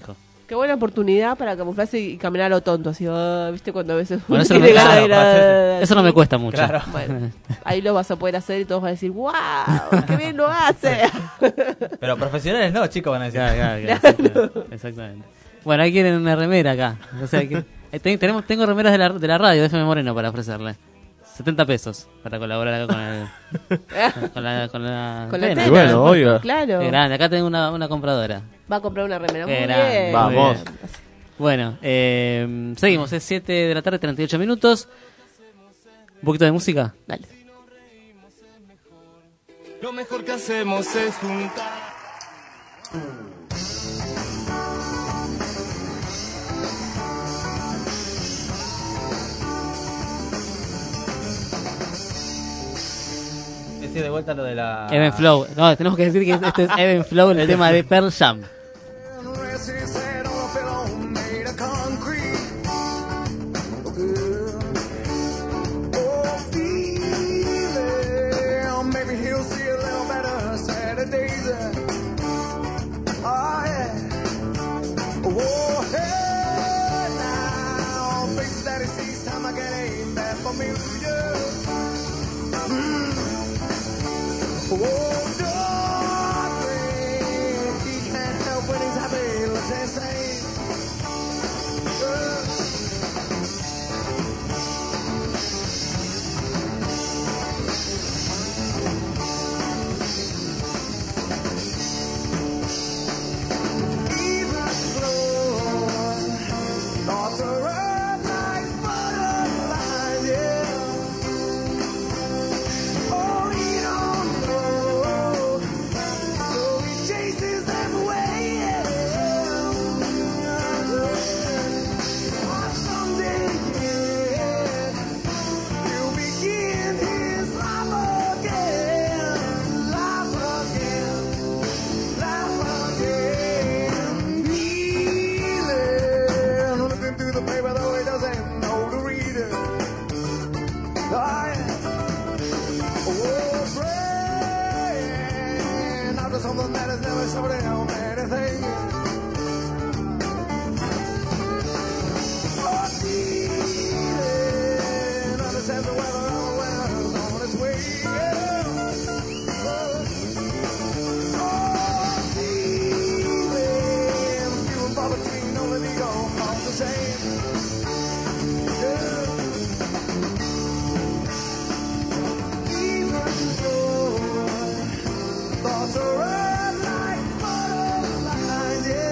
Speaker 6: Qué buena oportunidad para camuflarse y caminar a lo tonto, así, oh, ¿viste? Cuando a veces
Speaker 4: Bueno, eso,
Speaker 6: uno
Speaker 4: no me,
Speaker 6: tiene ganas de ir a-
Speaker 4: claro, eso no me cuesta mucho.
Speaker 21: Claro.
Speaker 6: Bueno, ahí lo vas a poder hacer y todos van a decir, ¡wow! ¡Qué bien lo hace!
Speaker 21: Pero profesionales no, chicos, van a decir.
Speaker 4: Claro, claro, claro, exactamente, exactamente. Bueno, ahí quieren una remera acá. O sea, que, eh, ten- tenemos, tengo remeras de la, de la radio de F M Moreno para ofrecerle. setenta pesos para colaborar acá con el con la con la,
Speaker 6: Con la
Speaker 4: Bueno,
Speaker 6: tela.
Speaker 22: Y bueno, oiga.
Speaker 6: Claro.
Speaker 4: qué grande, acá tengo una, una compradora.
Speaker 6: Va a comprar una remera. Muy
Speaker 4: Qué grande,
Speaker 6: bien.
Speaker 22: Vamos.
Speaker 6: Muy bien.
Speaker 4: Bueno, eh, seguimos, es siete de la tarde, treinta y ocho minutos. Un poquito de música.
Speaker 6: Dale.
Speaker 3: Lo mejor que hacemos es juntar.
Speaker 21: Decir de vuelta lo de la...
Speaker 4: Even Flow. No, tenemos que decir que este es Even Flow, el tema de Pearl Jam.
Speaker 3: Thoughts are red like butterflies, yeah.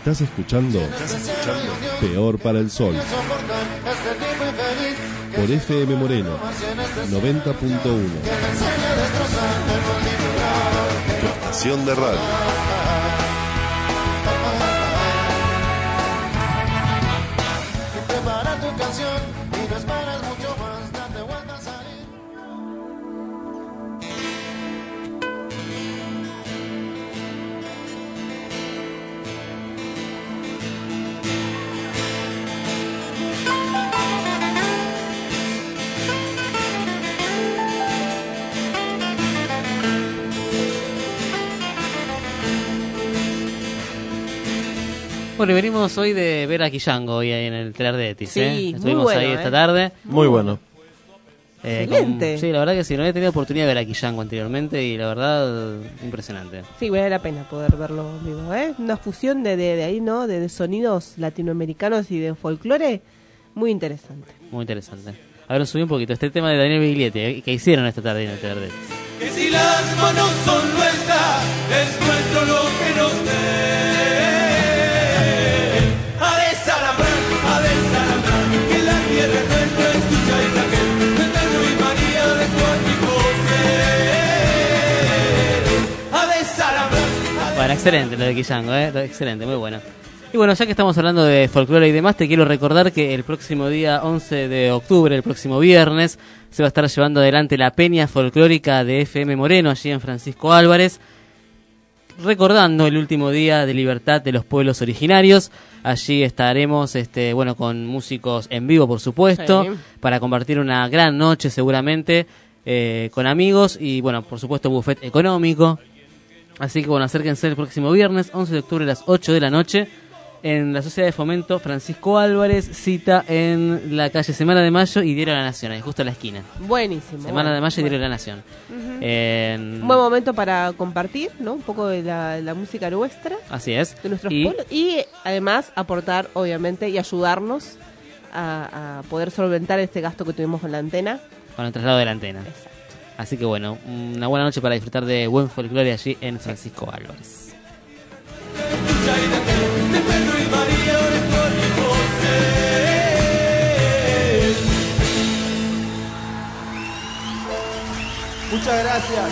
Speaker 11: Estás escuchando, ¿Estás escuchando? Peor para el Sol. Por F M Moreno, noventa punto uno. Tu estación de radio.
Speaker 2: Prepara tu canción y no esperes mucho más, date vuelta a salir.
Speaker 4: Bueno, y venimos hoy de ver a Quillango hoy ahí en el Telar de Etis.
Speaker 6: Sí,
Speaker 4: ¿eh? Estuvimos
Speaker 6: muy bueno,
Speaker 4: ahí
Speaker 6: ¿eh?
Speaker 4: esta tarde.
Speaker 22: Muy bueno.
Speaker 4: Eh,
Speaker 6: Excelente.
Speaker 4: con- sí, la verdad que sí, no había tenido oportunidad de ver a Quillango anteriormente y la verdad, impresionante.
Speaker 6: Sí, vale la pena poder verlo en vivo, ¿eh? Una fusión de, de, de ahí, ¿no? De, de sonidos latinoamericanos y de folclore muy interesante.
Speaker 4: Muy interesante. A ver, subí un poquito este tema de Daniel Biglietti, ¿eh? que hicieron esta tarde en el Telar de Etis.
Speaker 3: Que si las manos son nuestras, es nuestro lo que nos dé. A desalambrar, a desalambrar, que la tierra es nuestra, escucha Israel, de Pedro y María, de Juan y José. A desalambrar.
Speaker 4: Bueno, excelente lo de Quillango, ¿eh? Lo- excelente, muy bueno. Y bueno, ya que estamos hablando de folclore y demás, te quiero recordar que el próximo día once de octubre, el próximo viernes, se va a estar llevando adelante la Peña Folclórica de F M Moreno, allí en Francisco Álvarez, recordando el último día de libertad de los pueblos originarios. Allí estaremos, este, bueno, con músicos en vivo, por supuesto,
Speaker 6: Sí.
Speaker 4: para compartir una gran noche seguramente, eh, con amigos y, bueno, por supuesto, buffet económico. Así que, bueno, acérquense el próximo viernes, once de octubre a las ocho de la noche, en la Sociedad de Fomento Francisco Álvarez, cita en la calle Semana de Mayo y Diario de la Nación, ahí justo a la esquina.
Speaker 6: Buenísimo.
Speaker 4: Semana
Speaker 6: bueno,
Speaker 4: de Mayo y
Speaker 6: bueno.
Speaker 4: Diario de la Nación.
Speaker 6: Ujú.
Speaker 4: En-
Speaker 6: Un buen momento para compartir, ¿no? Un poco de la, la música nuestra,
Speaker 4: Así es.
Speaker 6: de nuestros
Speaker 4: Y-
Speaker 6: pueblos, y además aportar, obviamente, y ayudarnos a, a poder solventar este gasto que tuvimos con la antena.
Speaker 4: Con el traslado de la antena. Así que bueno, una buena noche para disfrutar de buen folclore allí en Francisco Álvarez.
Speaker 3: De Pedro y María, de Juan y José.
Speaker 2: Muchas gracias.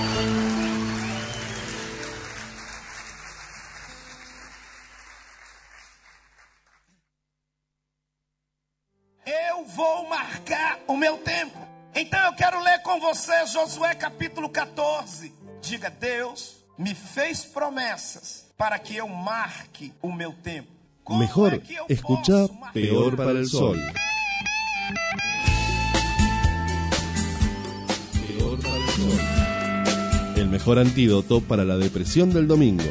Speaker 5: Eu vou marcar o meu tempo. Então eu quero ler com você Josué capítulo quatorze. Diga: Deus me fez promessas para que eu marque o meu tempo.
Speaker 11: Mejor escucha Peor para el Sol. Peor para el Sol. El mejor antídoto para la depresión del domingo.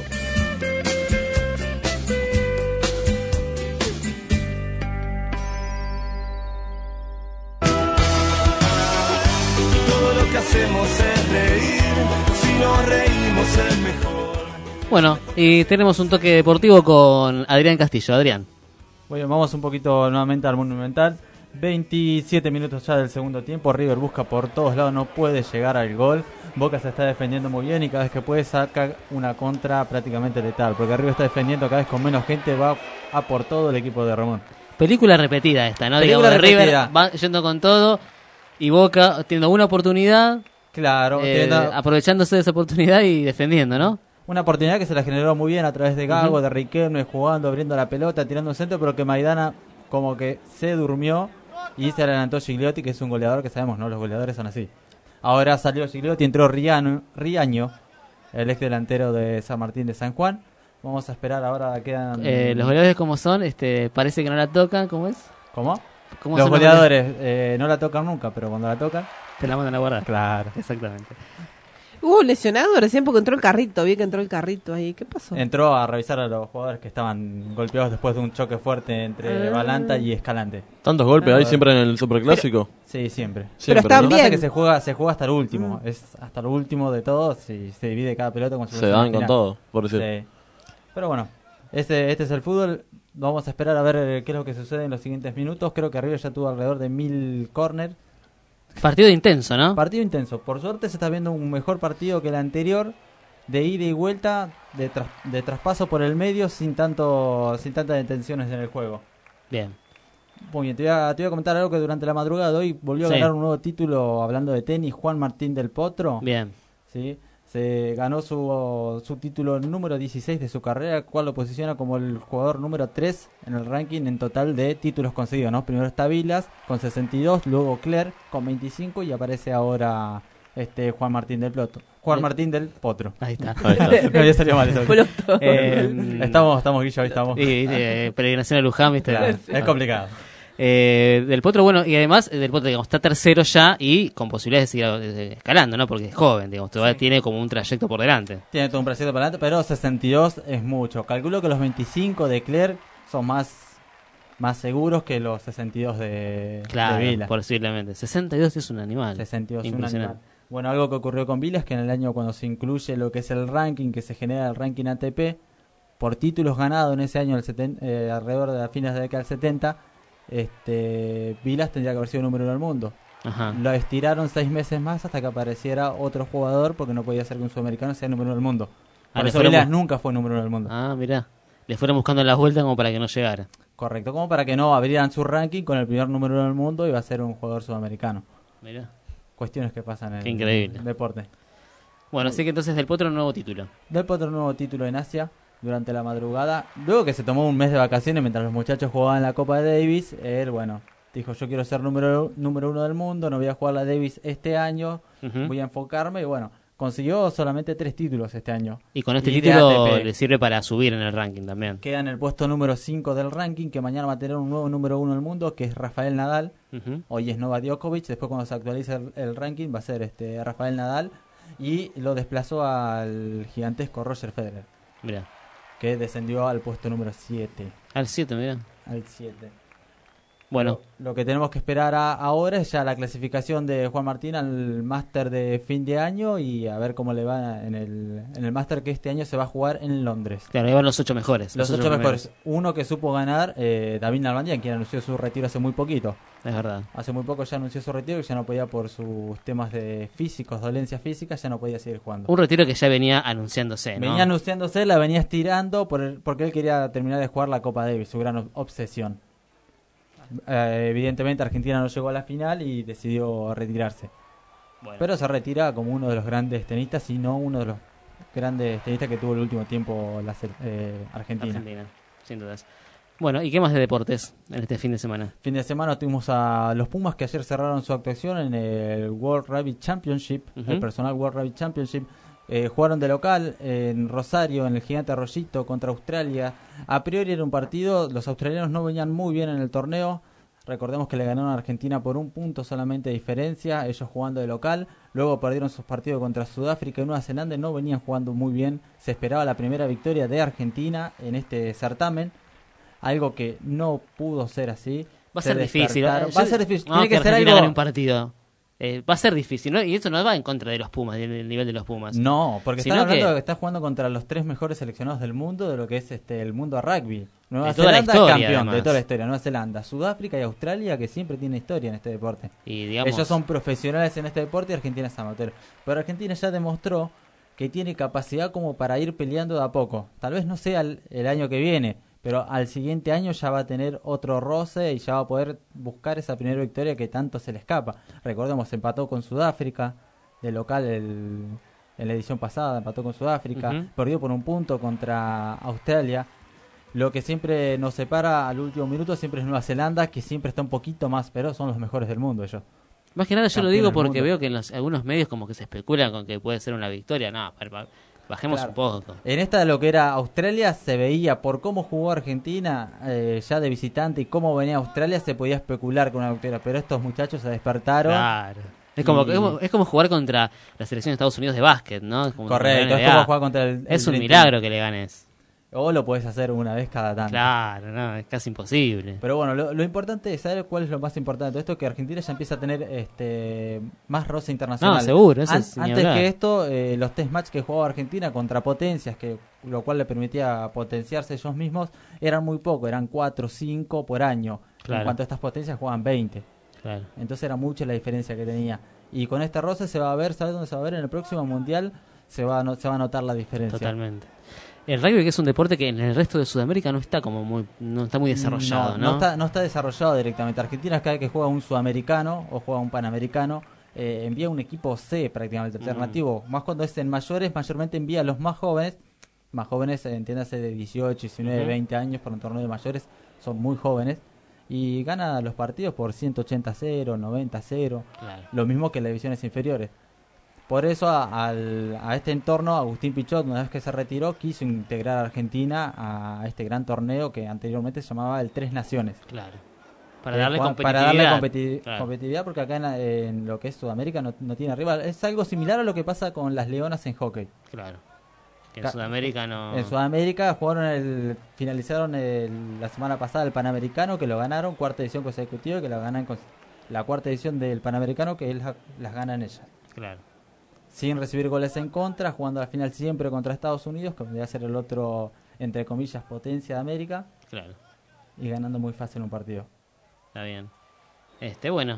Speaker 3: Todo lo que hacemos es reír, si nos reímos es mejor.
Speaker 4: Bueno, y tenemos un toque deportivo con Adrián Castillo. Adrián.
Speaker 21: Bueno, vamos un poquito nuevamente al Monumental. veintisiete minutos ya del segundo tiempo. River busca por todos lados, no puede llegar al gol. Boca se está defendiendo muy bien y cada vez que puede saca una contra prácticamente letal. Porque River está defendiendo cada vez con menos gente, va a por todo el equipo de Ramón.
Speaker 4: Película repetida esta, ¿no?
Speaker 21: Película
Speaker 4: Digamos, de
Speaker 21: repetida.
Speaker 4: River va yendo con todo y Boca teniendo una oportunidad,
Speaker 21: Claro,
Speaker 4: eh,
Speaker 21: teniendo-
Speaker 4: aprovechándose de esa oportunidad y defendiendo, ¿no?
Speaker 21: Una oportunidad que se la generó muy bien a través de Gago,
Speaker 4: Ujú.
Speaker 21: de Riquelme, jugando, abriendo la pelota, tirando un centro, pero que Maidana como que se durmió y se adelantó Gigliotti, que es un goleador que sabemos, ¿no? Los goleadores son así. Ahora salió Gigliotti, entró Riano, Riaño, el ex delantero de San Martín de San Juan. Vamos a esperar ahora, quedan...
Speaker 4: Eh, los goleadores como son, este, parece que no la tocan, ¿cómo es?
Speaker 21: ¿Cómo?
Speaker 4: ¿Cómo
Speaker 21: Los
Speaker 4: son los
Speaker 21: goleadores eh, no la tocan nunca, pero cuando la tocan...
Speaker 4: Te la mandan a guardar.
Speaker 21: Claro.
Speaker 4: Exactamente.
Speaker 6: Hubo un lesionado recién porque entró el carrito, vi que entró el carrito ahí. ¿Qué pasó?
Speaker 21: Entró a revisar a los jugadores que estaban golpeados después de un choque fuerte entre
Speaker 6: Ah.
Speaker 21: Balanta y Escalante.
Speaker 22: ¿Tantos golpes
Speaker 21: Ah.
Speaker 22: hay siempre en el Superclásico?
Speaker 21: Sí, siempre.
Speaker 22: Siempre,
Speaker 21: Pero
Speaker 22: ¿no?
Speaker 21: Lo que pasa es que se juega, se juega hasta el último. Es hasta el último de todos y se divide cada pelota como si
Speaker 22: Se
Speaker 21: fuese una
Speaker 22: dan con
Speaker 21: final.
Speaker 22: todo, por decir.
Speaker 21: Sí. Pero bueno, este, este es el fútbol. Vamos a esperar a ver eh, qué es lo que sucede en los siguientes minutos. Creo que River ya tuvo alrededor de mil córner.
Speaker 4: Partido intenso, ¿no?
Speaker 21: Partido intenso. Por suerte se está viendo un mejor partido que el anterior. De ida y vuelta. de, tras, de traspaso por el medio sin tanto sin tantas detenciones en el juego.
Speaker 4: Bien.
Speaker 21: Muy bien, te voy, a, te voy a comentar algo que durante la madrugada de hoy volvió
Speaker 4: Sí.
Speaker 21: a ganar un nuevo título hablando de tenis, Juan Martín del Potro.
Speaker 4: Bien.
Speaker 21: ¿Sí? Se ganó su, su título número dieciséis de su carrera, cual lo posiciona como el jugador número tres en el ranking en total de títulos conseguidos, ¿no? Primero está Vilas con sesenta y dos, luego Clerc con veinticinco y aparece ahora este Juan Martín del Potro. Juan
Speaker 4: Ahí-
Speaker 21: Martín del Potro.
Speaker 4: Ahí está.
Speaker 21: Ahí está. Me había salido mal eso.
Speaker 6: Ploto.
Speaker 21: Eh, estamos, estamos, Guillo, ahí estamos.
Speaker 4: Y eh, peregrinación a Luján, ¿viste?
Speaker 21: Claro, es complicado.
Speaker 4: Eh, del Potro, bueno, y además eh, Del Potro, digamos, está tercero ya y con posibilidades de seguir eh, escalando, ¿no? Porque es joven, digamos, todavía tiene como un trayecto por delante.
Speaker 21: Tiene todo un trayecto para adelante, pero sesenta y dos es mucho. Calculo que los veinticinco de Clerc son más, más seguros que los sesenta y dos de,
Speaker 4: Claro,
Speaker 21: de Vila.
Speaker 4: posiblemente. sesenta y dos es un animal.
Speaker 21: sesenta y dos es un
Speaker 4: Impresionante.
Speaker 21: animal. Bueno, algo que ocurrió con Vila es que en el año cuando se incluye lo que es el ranking, que se genera el ranking A T P, por títulos ganados en ese año, el seten- eh, alrededor de las fines de la década del setenta, este, Vilas tendría que haber sido número uno del mundo.
Speaker 4: Ajá.
Speaker 21: Lo estiraron seis meses más hasta que apareciera otro jugador, porque no podía ser que un sudamericano sea número uno del mundo.
Speaker 4: Ah,
Speaker 21: Por
Speaker 4: le
Speaker 21: eso
Speaker 4: fueron
Speaker 21: Vilas
Speaker 4: bu-
Speaker 21: nunca fue número uno del mundo.
Speaker 4: Ah, mirá. Le fueron buscando la vuelta como para que no llegara.
Speaker 21: Correcto, como para que no abrieran su ranking con el primer número uno del mundo y va a ser un jugador sudamericano.
Speaker 4: Mirá.
Speaker 21: Cuestiones que pasan en
Speaker 4: Qué increíble.
Speaker 21: el deporte.
Speaker 4: Bueno, así que entonces Del Potro un nuevo título.
Speaker 21: Del Potro un nuevo título en Asia durante la madrugada. Luego que se tomó un mes de vacaciones mientras los muchachos jugaban la Copa de Davis, él, bueno, dijo yo quiero ser número, número uno del mundo, no voy a jugar la Davis este año,
Speaker 4: Ujú.
Speaker 21: voy a enfocarme y bueno, consiguió solamente tres títulos este año.
Speaker 4: Y con este
Speaker 21: de
Speaker 4: título
Speaker 21: A T P.
Speaker 4: le sirve para subir en el ranking también.
Speaker 21: Queda en el puesto número cinco del ranking, que mañana va a tener un nuevo número uno del mundo, que es Rafael Nadal.
Speaker 4: Ujú.
Speaker 21: Hoy es Novak Djokovic, después cuando se actualice el, el ranking va a ser este Rafael Nadal. Y lo desplazó al gigantesco Roger Federer,
Speaker 4: Mirá.
Speaker 21: que descendió al puesto número siete.
Speaker 4: Al siete, mirá.
Speaker 21: Al siete.
Speaker 4: Bueno,
Speaker 21: Lo, lo que tenemos que esperar a- ahora es ya la clasificación de Juan Martín al máster de fin de año y a ver cómo le va en el, en el máster que este año se va a jugar en Londres.
Speaker 4: claro, ahí van los ocho mejores.
Speaker 21: Los ocho
Speaker 4: primeros.
Speaker 21: mejores. Uno que supo ganar, eh, David Nalbandian, quien anunció su retiro hace muy poquito.
Speaker 4: Es verdad.
Speaker 21: Hace muy poco ya anunció su retiro y ya no podía por sus temas de físicos, dolencias físicas, ya no podía seguir jugando.
Speaker 4: Un retiro que ya venía anunciándose, ¿no?
Speaker 21: Venía anunciándose, la venía estirando por el- porque él quería terminar de jugar la Copa Davis, su gran ob- obsesión. Eh, evidentemente Argentina no llegó a la final y decidió retirarse.
Speaker 4: Bueno.
Speaker 21: Pero se retira como uno de los grandes tenistas y no uno de los grandes tenistas que tuvo el último tiempo la se- eh, Argentina.
Speaker 4: Argentina, sin dudas. Bueno, ¿y qué más de deportes en este fin de semana?
Speaker 21: Fin de semana tuvimos a los Pumas que ayer cerraron su actuación en el World Rugby Championship,
Speaker 4: Ujú.
Speaker 21: el personal World Rugby Championship. Eh, jugaron de local en Rosario, en el Gigante Arroyito contra Australia. A priori era un partido, los australianos no venían muy bien en el torneo. Recordemos que le ganaron a Argentina por un punto solamente de diferencia, ellos jugando de local. Luego perdieron sus partidos contra Sudáfrica y Nueva Zelanda y no venían jugando muy bien. Se esperaba la primera victoria de Argentina en este certamen, algo que no pudo ser así.
Speaker 4: Va a
Speaker 21: Se
Speaker 4: ser difícil.
Speaker 21: despertaron.
Speaker 4: Yo-
Speaker 21: Va a ser difícil.
Speaker 4: No,
Speaker 21: Tiene que,
Speaker 4: que
Speaker 21: ser
Speaker 4: Argentina
Speaker 21: algo.
Speaker 4: gane un partido. Eh, va a ser difícil, ¿no? Y eso no va en contra de los Pumas, del, del nivel de los Pumas.
Speaker 21: No, porque
Speaker 4: Sino
Speaker 21: están hablando
Speaker 4: que-
Speaker 21: de que está jugando contra los tres mejores seleccionados del mundo de lo que es este el mundo de rugby. Nueva
Speaker 4: De toda la
Speaker 21: Zelanda
Speaker 4: historia,
Speaker 21: campeón
Speaker 4: además.
Speaker 21: de toda la historia, Nueva Zelanda, Sudáfrica y Australia que siempre tiene historia en este deporte.
Speaker 4: Y digamos,
Speaker 21: Ellos son profesionales en este deporte y Argentina es amateur. Pero Argentina ya demostró que tiene capacidad como para ir peleando de a poco. Tal vez no sea el, el año que viene, pero al siguiente año ya va a tener otro roce y ya va a poder buscar esa primera victoria que tanto se le escapa. Recordemos, empató con Sudáfrica de local el, en la edición pasada, empató con Sudáfrica,
Speaker 4: Ujú.
Speaker 21: perdió por un punto contra Australia. Lo que siempre nos separa al último minuto siempre es Nueva Zelanda, que siempre está un poquito más, pero son los mejores del mundo ellos.
Speaker 4: más que nada yo lo
Speaker 21: Campeón
Speaker 4: digo
Speaker 21: del
Speaker 4: porque
Speaker 21: mundo.
Speaker 4: veo que en los- algunos medios como que se especulan con que puede ser una victoria. No, pa- pa- bajemos
Speaker 21: Claro.
Speaker 4: un poco.
Speaker 21: En esta de lo que era Australia se veía por cómo jugó Argentina eh, ya de visitante y cómo venía Australia se podía especular con una victoria, pero estos muchachos se despertaron.
Speaker 4: Claro. Es como,
Speaker 21: Y-
Speaker 4: es como- es como jugar contra la selección de Estados Unidos de básquet, ¿no? Es como
Speaker 21: Correcto,
Speaker 4: contra la
Speaker 21: es
Speaker 4: N B A.
Speaker 21: como jugar contra el-
Speaker 4: Es
Speaker 21: el
Speaker 4: un
Speaker 21: Dream
Speaker 4: milagro
Speaker 21: Team.
Speaker 4: que le ganes.
Speaker 21: O lo puedes hacer una vez cada tanto.
Speaker 4: Claro, no, es casi imposible.
Speaker 21: Pero bueno, lo, lo importante es saber cuál es lo más importante de todo esto, que Argentina ya empieza a tener este más roce internacional.
Speaker 4: No, seguro, eso
Speaker 21: An-
Speaker 4: es ni
Speaker 21: Antes
Speaker 4: hablar.
Speaker 21: que esto, eh, los test match que jugaba Argentina contra potencias, que lo cual le permitía potenciarse ellos mismos, eran muy poco, eran cuatro o cinco por año.
Speaker 4: Claro.
Speaker 21: En cuanto a estas potencias jugaban veinte.
Speaker 4: Claro.
Speaker 21: Entonces era mucha la diferencia que tenía. Y con este roce se va a ver, ¿sabes dónde se va a ver? En el próximo Mundial se va a, no, se va a notar la diferencia.
Speaker 4: Totalmente. El rugby, que es un deporte que en el resto de Sudamérica no está como muy no está muy desarrollado, ¿no?
Speaker 21: No, no está, no está desarrollado directamente. Argentina, cada vez que juega un sudamericano o juega un panamericano, eh, envía un equipo C prácticamente alternativo. Mm. Más cuando es en mayores, mayormente envía a los más jóvenes, más jóvenes, entiéndase de dieciocho, diecinueve, uh-huh. veinte años por un torneo de mayores, son muy jóvenes. Y gana los partidos por ciento ochenta a cero, noventa a cero, claro. Lo mismo que las divisiones inferiores. Por eso a, al, a este entorno, Agustín Pichot, una vez que se retiró, quiso integrar a Argentina a este gran torneo que anteriormente se llamaba el Tres Naciones.
Speaker 4: Claro. Para darle
Speaker 21: eh,
Speaker 4: competitividad.
Speaker 21: Para darle competi-
Speaker 4: claro.
Speaker 21: competitividad, porque acá en, la, en lo que es Sudamérica no, no tiene rival. Es algo similar a lo que pasa con las Leonas en hockey.
Speaker 4: Claro. Que en Sudamérica no...
Speaker 21: En Sudamérica jugaron el, finalizaron el, la semana pasada el Panamericano, que lo ganaron, cuarta edición consecutiva, que la ganan con la cuarta edición del Panamericano, que la, las ganan ellas.
Speaker 4: Claro.
Speaker 21: Sin recibir goles en contra, jugando a la final siempre contra Estados Unidos, que vendría a ser el otro, entre comillas, potencia de América.
Speaker 4: Claro.
Speaker 21: Y ganando muy fácil un partido.
Speaker 4: Está bien. Este, bueno.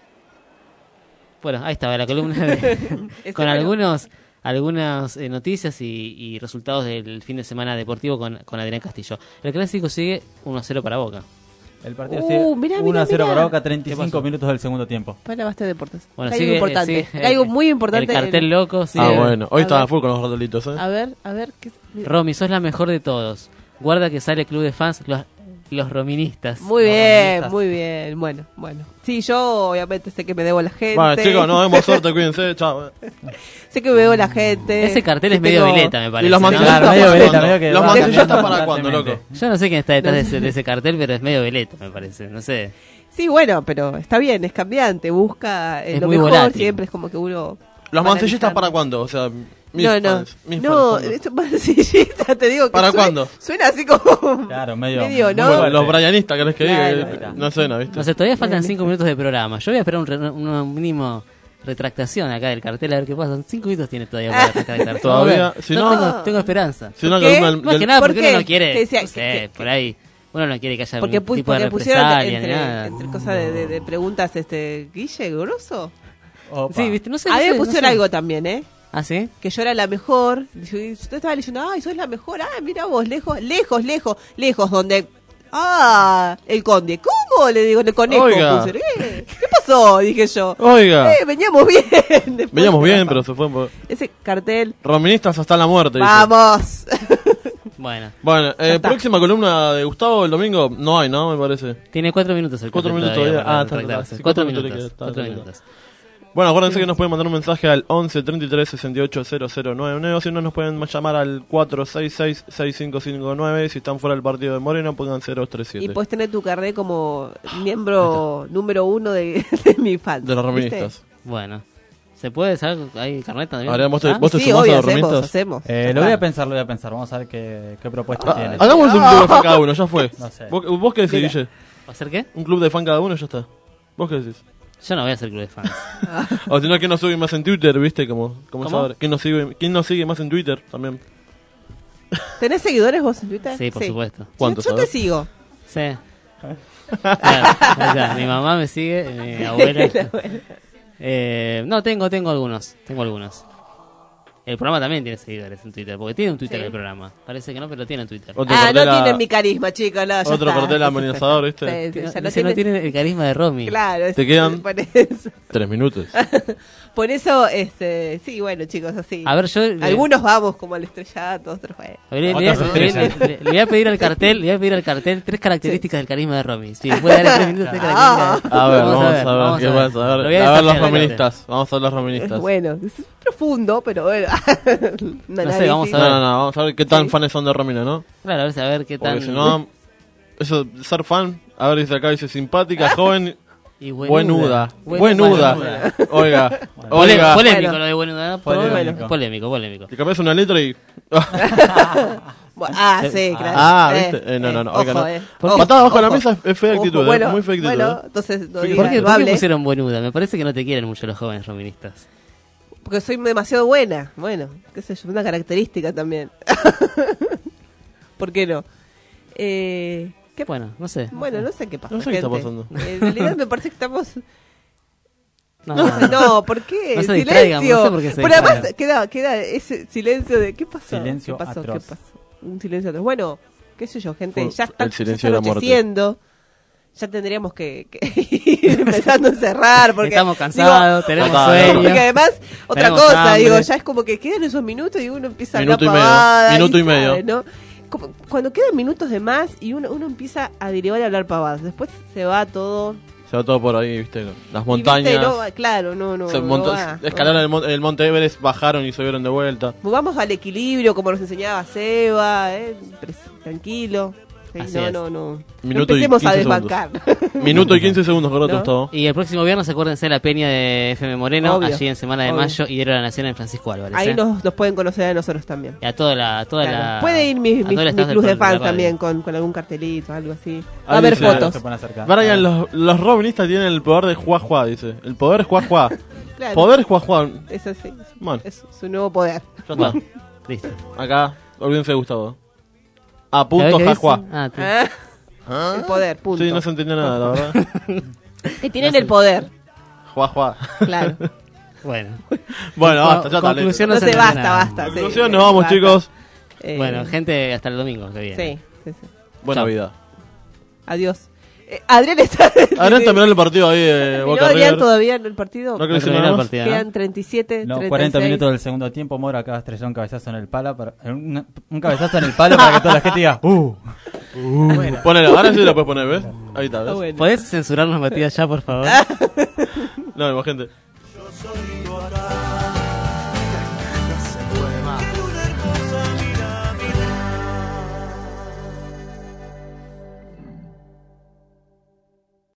Speaker 4: Bueno, ahí estaba la columna de, con algunos algunas eh, noticias y, y resultados del fin de semana deportivo con, con Adrián Castillo. El clásico sigue uno a cero para Boca.
Speaker 21: El partido
Speaker 6: Uh,
Speaker 21: sigue
Speaker 6: mirá,
Speaker 21: uno a cero
Speaker 6: mirá,
Speaker 21: para Boca, treinta y cinco minutos del segundo tiempo.
Speaker 6: Para Basta Deportes.
Speaker 4: Bueno,
Speaker 6: hay
Speaker 4: sigue,
Speaker 6: algo importante.
Speaker 4: eh, sigue,
Speaker 6: hay algo muy importante.
Speaker 4: El cartel
Speaker 6: en...
Speaker 4: loco.
Speaker 22: Sí. Ah, bueno. Hoy
Speaker 6: a
Speaker 22: estaba
Speaker 6: ver.
Speaker 22: full con los cartelitos, ¿eh?
Speaker 6: A ver, a ver. ¿qué...
Speaker 4: Romy, sos la mejor de todos. Guarda que sale club de fans, los, los roministas.
Speaker 6: Muy
Speaker 4: los
Speaker 6: bien,
Speaker 4: roministas.
Speaker 6: muy bien. Bueno, bueno. Sí, yo obviamente sé que me debo a la gente.
Speaker 22: Bueno, chicos, nos vemos suerte, cuídense, chao.
Speaker 6: Sé que me debo a la gente.
Speaker 4: Ese cartel es medio
Speaker 6: tengo...
Speaker 4: veleta, me parece.
Speaker 22: Y los
Speaker 4: ¿no?
Speaker 22: mantillistas
Speaker 21: Claro, medio
Speaker 22: para
Speaker 21: veleta,
Speaker 22: cuándo?
Speaker 21: medio que
Speaker 22: Los
Speaker 21: va
Speaker 22: mantillistas
Speaker 21: cambiando
Speaker 22: para cuándo, loco.
Speaker 21: constantemente.
Speaker 4: Yo no sé quién está detrás de ese, de ese cartel, pero es medio veleta, me parece. No sé.
Speaker 6: Sí, bueno, pero está bien, es cambiante. Busca eh,
Speaker 4: Es
Speaker 6: lo
Speaker 4: muy
Speaker 6: mejor.
Speaker 4: volátil.
Speaker 6: Siempre es como que uno...
Speaker 22: ¿Los
Speaker 6: va
Speaker 22: mantillistas
Speaker 6: analizando.
Speaker 22: para cuándo? O sea, mis
Speaker 6: no, no,
Speaker 22: fans, mis
Speaker 6: no,
Speaker 22: fans, ¿cuándo?
Speaker 6: esto mancillista, te digo que
Speaker 22: ¿Para
Speaker 6: suena,
Speaker 22: cuándo?
Speaker 6: suena así como
Speaker 21: Claro, medio.
Speaker 6: medio, ¿no?
Speaker 22: Muy bueno, los brianistas, ¿querés que
Speaker 6: Claro.
Speaker 22: diga? No suena, ¿viste?
Speaker 4: No sé, todavía faltan cinco minutos de programa. Yo voy a esperar un, re- una mínimo retractación acá del cartel a ver qué pasa. Cinco minutos tiene todavía para retractar.
Speaker 22: Todavía,
Speaker 4: Vamos a ver.
Speaker 22: si
Speaker 4: no,
Speaker 22: no-
Speaker 4: tengo, tengo esperanza.
Speaker 22: Si no,
Speaker 6: ¿Qué?
Speaker 22: la columna del-
Speaker 4: Más que
Speaker 22: del-
Speaker 4: nada
Speaker 6: ¿Por
Speaker 4: porque
Speaker 6: qué?
Speaker 4: uno no quiere,
Speaker 6: Que decía-
Speaker 4: no sé,
Speaker 6: que-
Speaker 4: por ahí. Uno no quiere que haya
Speaker 6: Porque,
Speaker 4: algún
Speaker 6: pu-
Speaker 4: tipo de
Speaker 6: porque pusieron
Speaker 4: represalia ni
Speaker 6: entre,
Speaker 4: nada.
Speaker 6: entre cosas de, de, de preguntas, este, Guille, grosso.
Speaker 21: Opa.
Speaker 4: Sí, viste, no sé.
Speaker 6: A
Speaker 4: no
Speaker 6: mí
Speaker 4: sé,
Speaker 6: me
Speaker 4: no
Speaker 6: pusieron
Speaker 4: sé.
Speaker 6: algo también, ¿eh?
Speaker 4: ¿Ah, sí?
Speaker 6: Que yo era la mejor. Yo, yo estaba leyendo, ay, sos la mejor. Ah, mira vos, lejos, lejos, lejos, lejos, donde... Ah, el conde. ¿Cómo? Le digo, el conejo.
Speaker 22: Oiga.
Speaker 6: Puse. ¿Qué? ¿Qué pasó? Dije yo.
Speaker 22: Oiga.
Speaker 6: Eh, veníamos bien. Después-
Speaker 22: Veníamos bien, pero se fue por...
Speaker 6: Ese cartel.
Speaker 22: Roministas hasta la muerte, dice.
Speaker 6: Vamos.
Speaker 4: Bueno,
Speaker 22: Bueno, eh,
Speaker 6: está.
Speaker 22: próxima columna de Gustavo el domingo no hay, ¿no? Me parece.
Speaker 4: tiene cuatro minutos el
Speaker 22: Cuatro
Speaker 4: cartel
Speaker 22: minutos
Speaker 4: todavía
Speaker 22: todavía.
Speaker 4: para
Speaker 22: Ah, está,
Speaker 4: retractarse.
Speaker 22: está.
Speaker 4: Cuatro
Speaker 22: Sí, cuatro
Speaker 4: minutos.
Speaker 22: minutos, está,
Speaker 4: Cuatro
Speaker 22: está,
Speaker 4: minutos.
Speaker 22: Bueno, acuérdense que nos pueden mandar un mensaje al once treinta y tres sesenta y ocho cero cero nueve nueve, o si no nos pueden llamar al cuatro seis seis seis cinco cinco nueve. Si están fuera del partido de Moreno, pongan cero tres siete.
Speaker 6: Y puedes tener tu carnet como miembro número uno de, de mi fan.
Speaker 22: De los roministas.
Speaker 4: Bueno, ¿se puede saber? ¿Hay carnet también?
Speaker 22: Ahora, ¿vos te,
Speaker 4: ¿Ah?
Speaker 22: vos te
Speaker 6: Sí,
Speaker 22: sumás
Speaker 6: obvio,
Speaker 22: a los
Speaker 6: hacemos,
Speaker 22: roministas?
Speaker 6: hacemos.
Speaker 21: Eh, lo voy a pensar, lo voy a pensar. Vamos a ver qué, qué propuesta
Speaker 22: Ah,
Speaker 21: tiene.
Speaker 22: hagamos un club de fan cada uno, ya fue.
Speaker 21: No sé.
Speaker 22: ¿Vos, vos qué decís,
Speaker 6: Mira.
Speaker 22: Guille?
Speaker 4: ¿Va a ser qué?
Speaker 22: Un club de fan cada uno, ya está. ¿Vos qué decís?
Speaker 4: Yo no voy a ser club de fans.
Speaker 22: O si no, ¿quién nos sigue más en Twitter, viste? Como, como
Speaker 4: ¿Cómo?
Speaker 22: saber. ¿Quién nos, sigue, ¿Quién nos sigue más en Twitter también?
Speaker 6: ¿Tenés seguidores vos en Twitter?
Speaker 4: Sí, por supuesto.
Speaker 22: ¿Cuántos?
Speaker 6: Yo, yo
Speaker 22: a
Speaker 6: te
Speaker 22: ver?
Speaker 6: sigo.
Speaker 4: Sí. Claro, o sea, mi mamá me sigue, mi abuela. Eh, no, tengo, tengo algunos. Tengo algunos. El programa también tiene seguidores en Twitter, porque tiene un Twitter
Speaker 6: Sí.
Speaker 4: el programa. Parece que no, pero tiene un Twitter.
Speaker 22: Otro
Speaker 6: Ah, no
Speaker 22: cartel a-
Speaker 6: tienen mi carisma, chicos. No, ya
Speaker 22: Otro
Speaker 6: está.
Speaker 22: cartel amenazador, ¿viste?
Speaker 6: Sí, sí, ya no
Speaker 4: Dice, no
Speaker 6: tienen-
Speaker 4: tiene el carisma de Romy.
Speaker 6: Claro, es-
Speaker 22: Te quedan-
Speaker 6: por eso.
Speaker 22: Tres minutos.
Speaker 6: Por eso, este, sí, bueno, chicos, así.
Speaker 4: A ver, yo... eh,
Speaker 6: Algunos vamos como al estrellato, otros bueno.
Speaker 4: Le, le-
Speaker 21: Otras
Speaker 4: le-
Speaker 21: estrellas.
Speaker 4: le- le- le voy a pedir al cartel, le voy a pedir al cartel tres características del carisma de Romy. Sí, puede dar en tres minutos tres características.
Speaker 22: A ver, vamos, a ver, qué
Speaker 4: vamos
Speaker 22: pasa. A ver,
Speaker 4: Lo voy a
Speaker 22: a ver los
Speaker 4: desafiar,
Speaker 22: roministas. Vamos a ver los roministas.
Speaker 6: Bueno, es profundo, pero bueno. Un
Speaker 4: No sé,
Speaker 6: análisis.
Speaker 4: vamos a
Speaker 22: No,
Speaker 4: ver.
Speaker 22: no, no, vamos a ver qué tan
Speaker 6: Sí.
Speaker 22: fans son de Romina, ¿no?
Speaker 4: Claro, a ver, a ver qué
Speaker 22: Porque
Speaker 4: tan...
Speaker 22: si no, eso de ser fan, a ver, dice acá, dice simpática, joven,
Speaker 4: y
Speaker 22: buenuda.
Speaker 4: Buen-
Speaker 22: Buenuda.
Speaker 4: buenuda.
Speaker 22: Oiga,
Speaker 4: Pole-
Speaker 22: oiga.
Speaker 4: Polémico
Speaker 6: Bueno.
Speaker 4: lo de buenuda.
Speaker 21: Polémico.
Speaker 4: Polémico, polémico. polémico.
Speaker 22: Te cambias una letra y...
Speaker 6: Bu- Ah, sí, claro.
Speaker 22: Ah,
Speaker 6: Eh,
Speaker 22: ¿viste? Eh, no, no, no,
Speaker 6: eh,
Speaker 22: oiga,
Speaker 6: ojo,
Speaker 22: no.
Speaker 6: eh.
Speaker 22: Porque patada bajo la
Speaker 6: Ojo.
Speaker 22: mesa es fea
Speaker 6: Ojo,
Speaker 22: actitud, eh,
Speaker 6: bueno,
Speaker 22: muy fea actitud,
Speaker 6: Bueno,
Speaker 22: eh.
Speaker 6: entonces no
Speaker 22: Sí,
Speaker 6: digas,
Speaker 4: ¿Por qué,
Speaker 6: no
Speaker 4: por qué
Speaker 6: hables,
Speaker 4: pusieron buenuda? Me parece que no te quieren mucho los jóvenes roministas.
Speaker 6: porque soy demasiado buena. Bueno, qué sé yo, una característica también. ¿Por qué no? Eh, ¿qué-
Speaker 4: Bueno, no sé.
Speaker 6: Bueno, no sé qué pasa.
Speaker 22: No sé qué está
Speaker 6: gente.
Speaker 22: pasando.
Speaker 6: En realidad me parece que estamos...
Speaker 4: No,
Speaker 6: no, ¿por qué?
Speaker 4: No se
Speaker 6: Silencio.
Speaker 4: distraigan, no sé por qué se
Speaker 6: Pero además
Speaker 4: distraigan.
Speaker 6: queda, queda ese silencio de ¿qué pasó?
Speaker 21: Silencio
Speaker 6: ¿Qué pasó?
Speaker 21: atroz.
Speaker 6: ¿Qué pasó? Un silencio atroz. Bueno, qué sé yo, gente,
Speaker 22: Fue
Speaker 6: ya está,
Speaker 22: el
Speaker 6: ya
Speaker 22: silencio
Speaker 6: está
Speaker 22: de la muerte.
Speaker 6: anocheciendo. Ya tendríamos que, que ir empezando a encerrar porque
Speaker 4: Estamos cansados, tenemos
Speaker 22: Total.
Speaker 4: sueño.
Speaker 6: Porque además, otra
Speaker 4: Tenemos
Speaker 6: cosa,
Speaker 4: hambre.
Speaker 6: digo, ya es como que quedan esos minutos y uno empieza
Speaker 22: Minuto y
Speaker 6: a
Speaker 22: medio,
Speaker 6: hablar pavada.
Speaker 22: minuto y
Speaker 6: sabe,
Speaker 22: medio.
Speaker 6: ¿no? Como cuando quedan minutos de más y uno, uno empieza a derivar y a hablar pavadas. Después se va todo.
Speaker 22: Se va todo por ahí, viste, las
Speaker 6: Y,
Speaker 22: montañas.
Speaker 6: viste, no va- claro, no, no.
Speaker 22: se
Speaker 6: no
Speaker 22: montó-
Speaker 6: va, no
Speaker 22: escalaron
Speaker 6: va.
Speaker 22: el, mon- el monte Everest, bajaron y subieron de vuelta.
Speaker 6: Vamos al equilibrio, como nos enseñaba Seba, eh, pres- tranquilo. Sí,
Speaker 4: Así
Speaker 6: no,
Speaker 4: es.
Speaker 6: no, no, no.
Speaker 22: Minuto y
Speaker 6: empecemos a
Speaker 22: quince
Speaker 6: desbancar.
Speaker 22: Minuto y quince segundos, Coroto,
Speaker 6: ¿No?
Speaker 22: es todo.
Speaker 4: Y el próximo viernes acuérdense de la peña de F M Moreno,
Speaker 6: Obvio,
Speaker 4: allí en Semana de
Speaker 6: obvio.
Speaker 4: Mayo y Héroe de la Nación en Francisco Álvarez.
Speaker 6: Ahí
Speaker 4: ¿eh?
Speaker 6: nos, nos pueden conocer a nosotros también.
Speaker 4: Y a toda la... Toda
Speaker 6: Claro.
Speaker 4: la
Speaker 6: Puede ir mi,
Speaker 4: a
Speaker 6: mi,
Speaker 4: todo el
Speaker 6: mi
Speaker 4: staff del
Speaker 6: club de
Speaker 4: programa
Speaker 6: fans
Speaker 4: radio.
Speaker 6: también con, con algún cartelito, algo así. Va
Speaker 22: Ahí
Speaker 6: a haber
Speaker 22: dice-
Speaker 6: fotos.
Speaker 21: Se pueden acercar.
Speaker 22: Brian, los, los robinistas tienen el poder de juá juá, dice. El poder es juá juá.
Speaker 6: Claro.
Speaker 22: Poder es juá juá.
Speaker 6: Es así.
Speaker 22: Bueno,
Speaker 6: Es su nuevo poder.
Speaker 22: ya está.
Speaker 4: Listo.
Speaker 22: Acá, olvídense de Gustavo. A
Speaker 4: ¿Sabés
Speaker 22: punto
Speaker 4: qué
Speaker 22: ja
Speaker 4: dice?
Speaker 22: juá.
Speaker 4: Ah, sí.
Speaker 6: Ah, El poder, punto.
Speaker 22: Sí, no se entendió nada, la verdad.
Speaker 6: Que tienen el poder.
Speaker 22: Juá juá.
Speaker 6: Claro.
Speaker 4: Bueno.
Speaker 22: Bueno,
Speaker 4: Co-
Speaker 22: basta, ya está.
Speaker 4: conclusión,
Speaker 6: No
Speaker 4: se
Speaker 6: se
Speaker 4: entiende
Speaker 6: basta,
Speaker 4: nada.
Speaker 6: basta. sí,
Speaker 22: Conclusión,
Speaker 6: sí,
Speaker 22: nos vamos,
Speaker 6: basta.
Speaker 22: chicos.
Speaker 6: Eh,
Speaker 4: Bueno, gente, hasta el domingo que viene.
Speaker 6: Sí, sí, sí.
Speaker 22: Buena
Speaker 4: Chao.
Speaker 22: vida.
Speaker 6: Adiós. Eh, Adrián está.
Speaker 22: Adrián está mirando el partido ahí de
Speaker 6: ¿Terminó
Speaker 22: Boca
Speaker 6: Adrián
Speaker 22: River.
Speaker 6: todavía en el partido?
Speaker 22: No creo que se
Speaker 4: terminó
Speaker 22: nada
Speaker 4: el
Speaker 22: más.
Speaker 4: partido, ¿no?
Speaker 6: Quedan treinta y siete,
Speaker 21: No,
Speaker 6: treinta y
Speaker 21: cuarenta
Speaker 6: seis.
Speaker 21: minutos del segundo tiempo. Mora acaba de estrellar un cabezazo en el palo. Para, un, un cabezazo en el palo para que toda la gente diga ¡Uh!
Speaker 22: Uh, ponelo, ahora sí la puedes poner, ¿ves? Ahí está,
Speaker 6: Ah,
Speaker 22: ¿ves?
Speaker 6: bueno.
Speaker 4: ¿Podés censurarnos, Matías, ya, por favor?
Speaker 22: No, imagínate.
Speaker 3: Yo soy tu acá.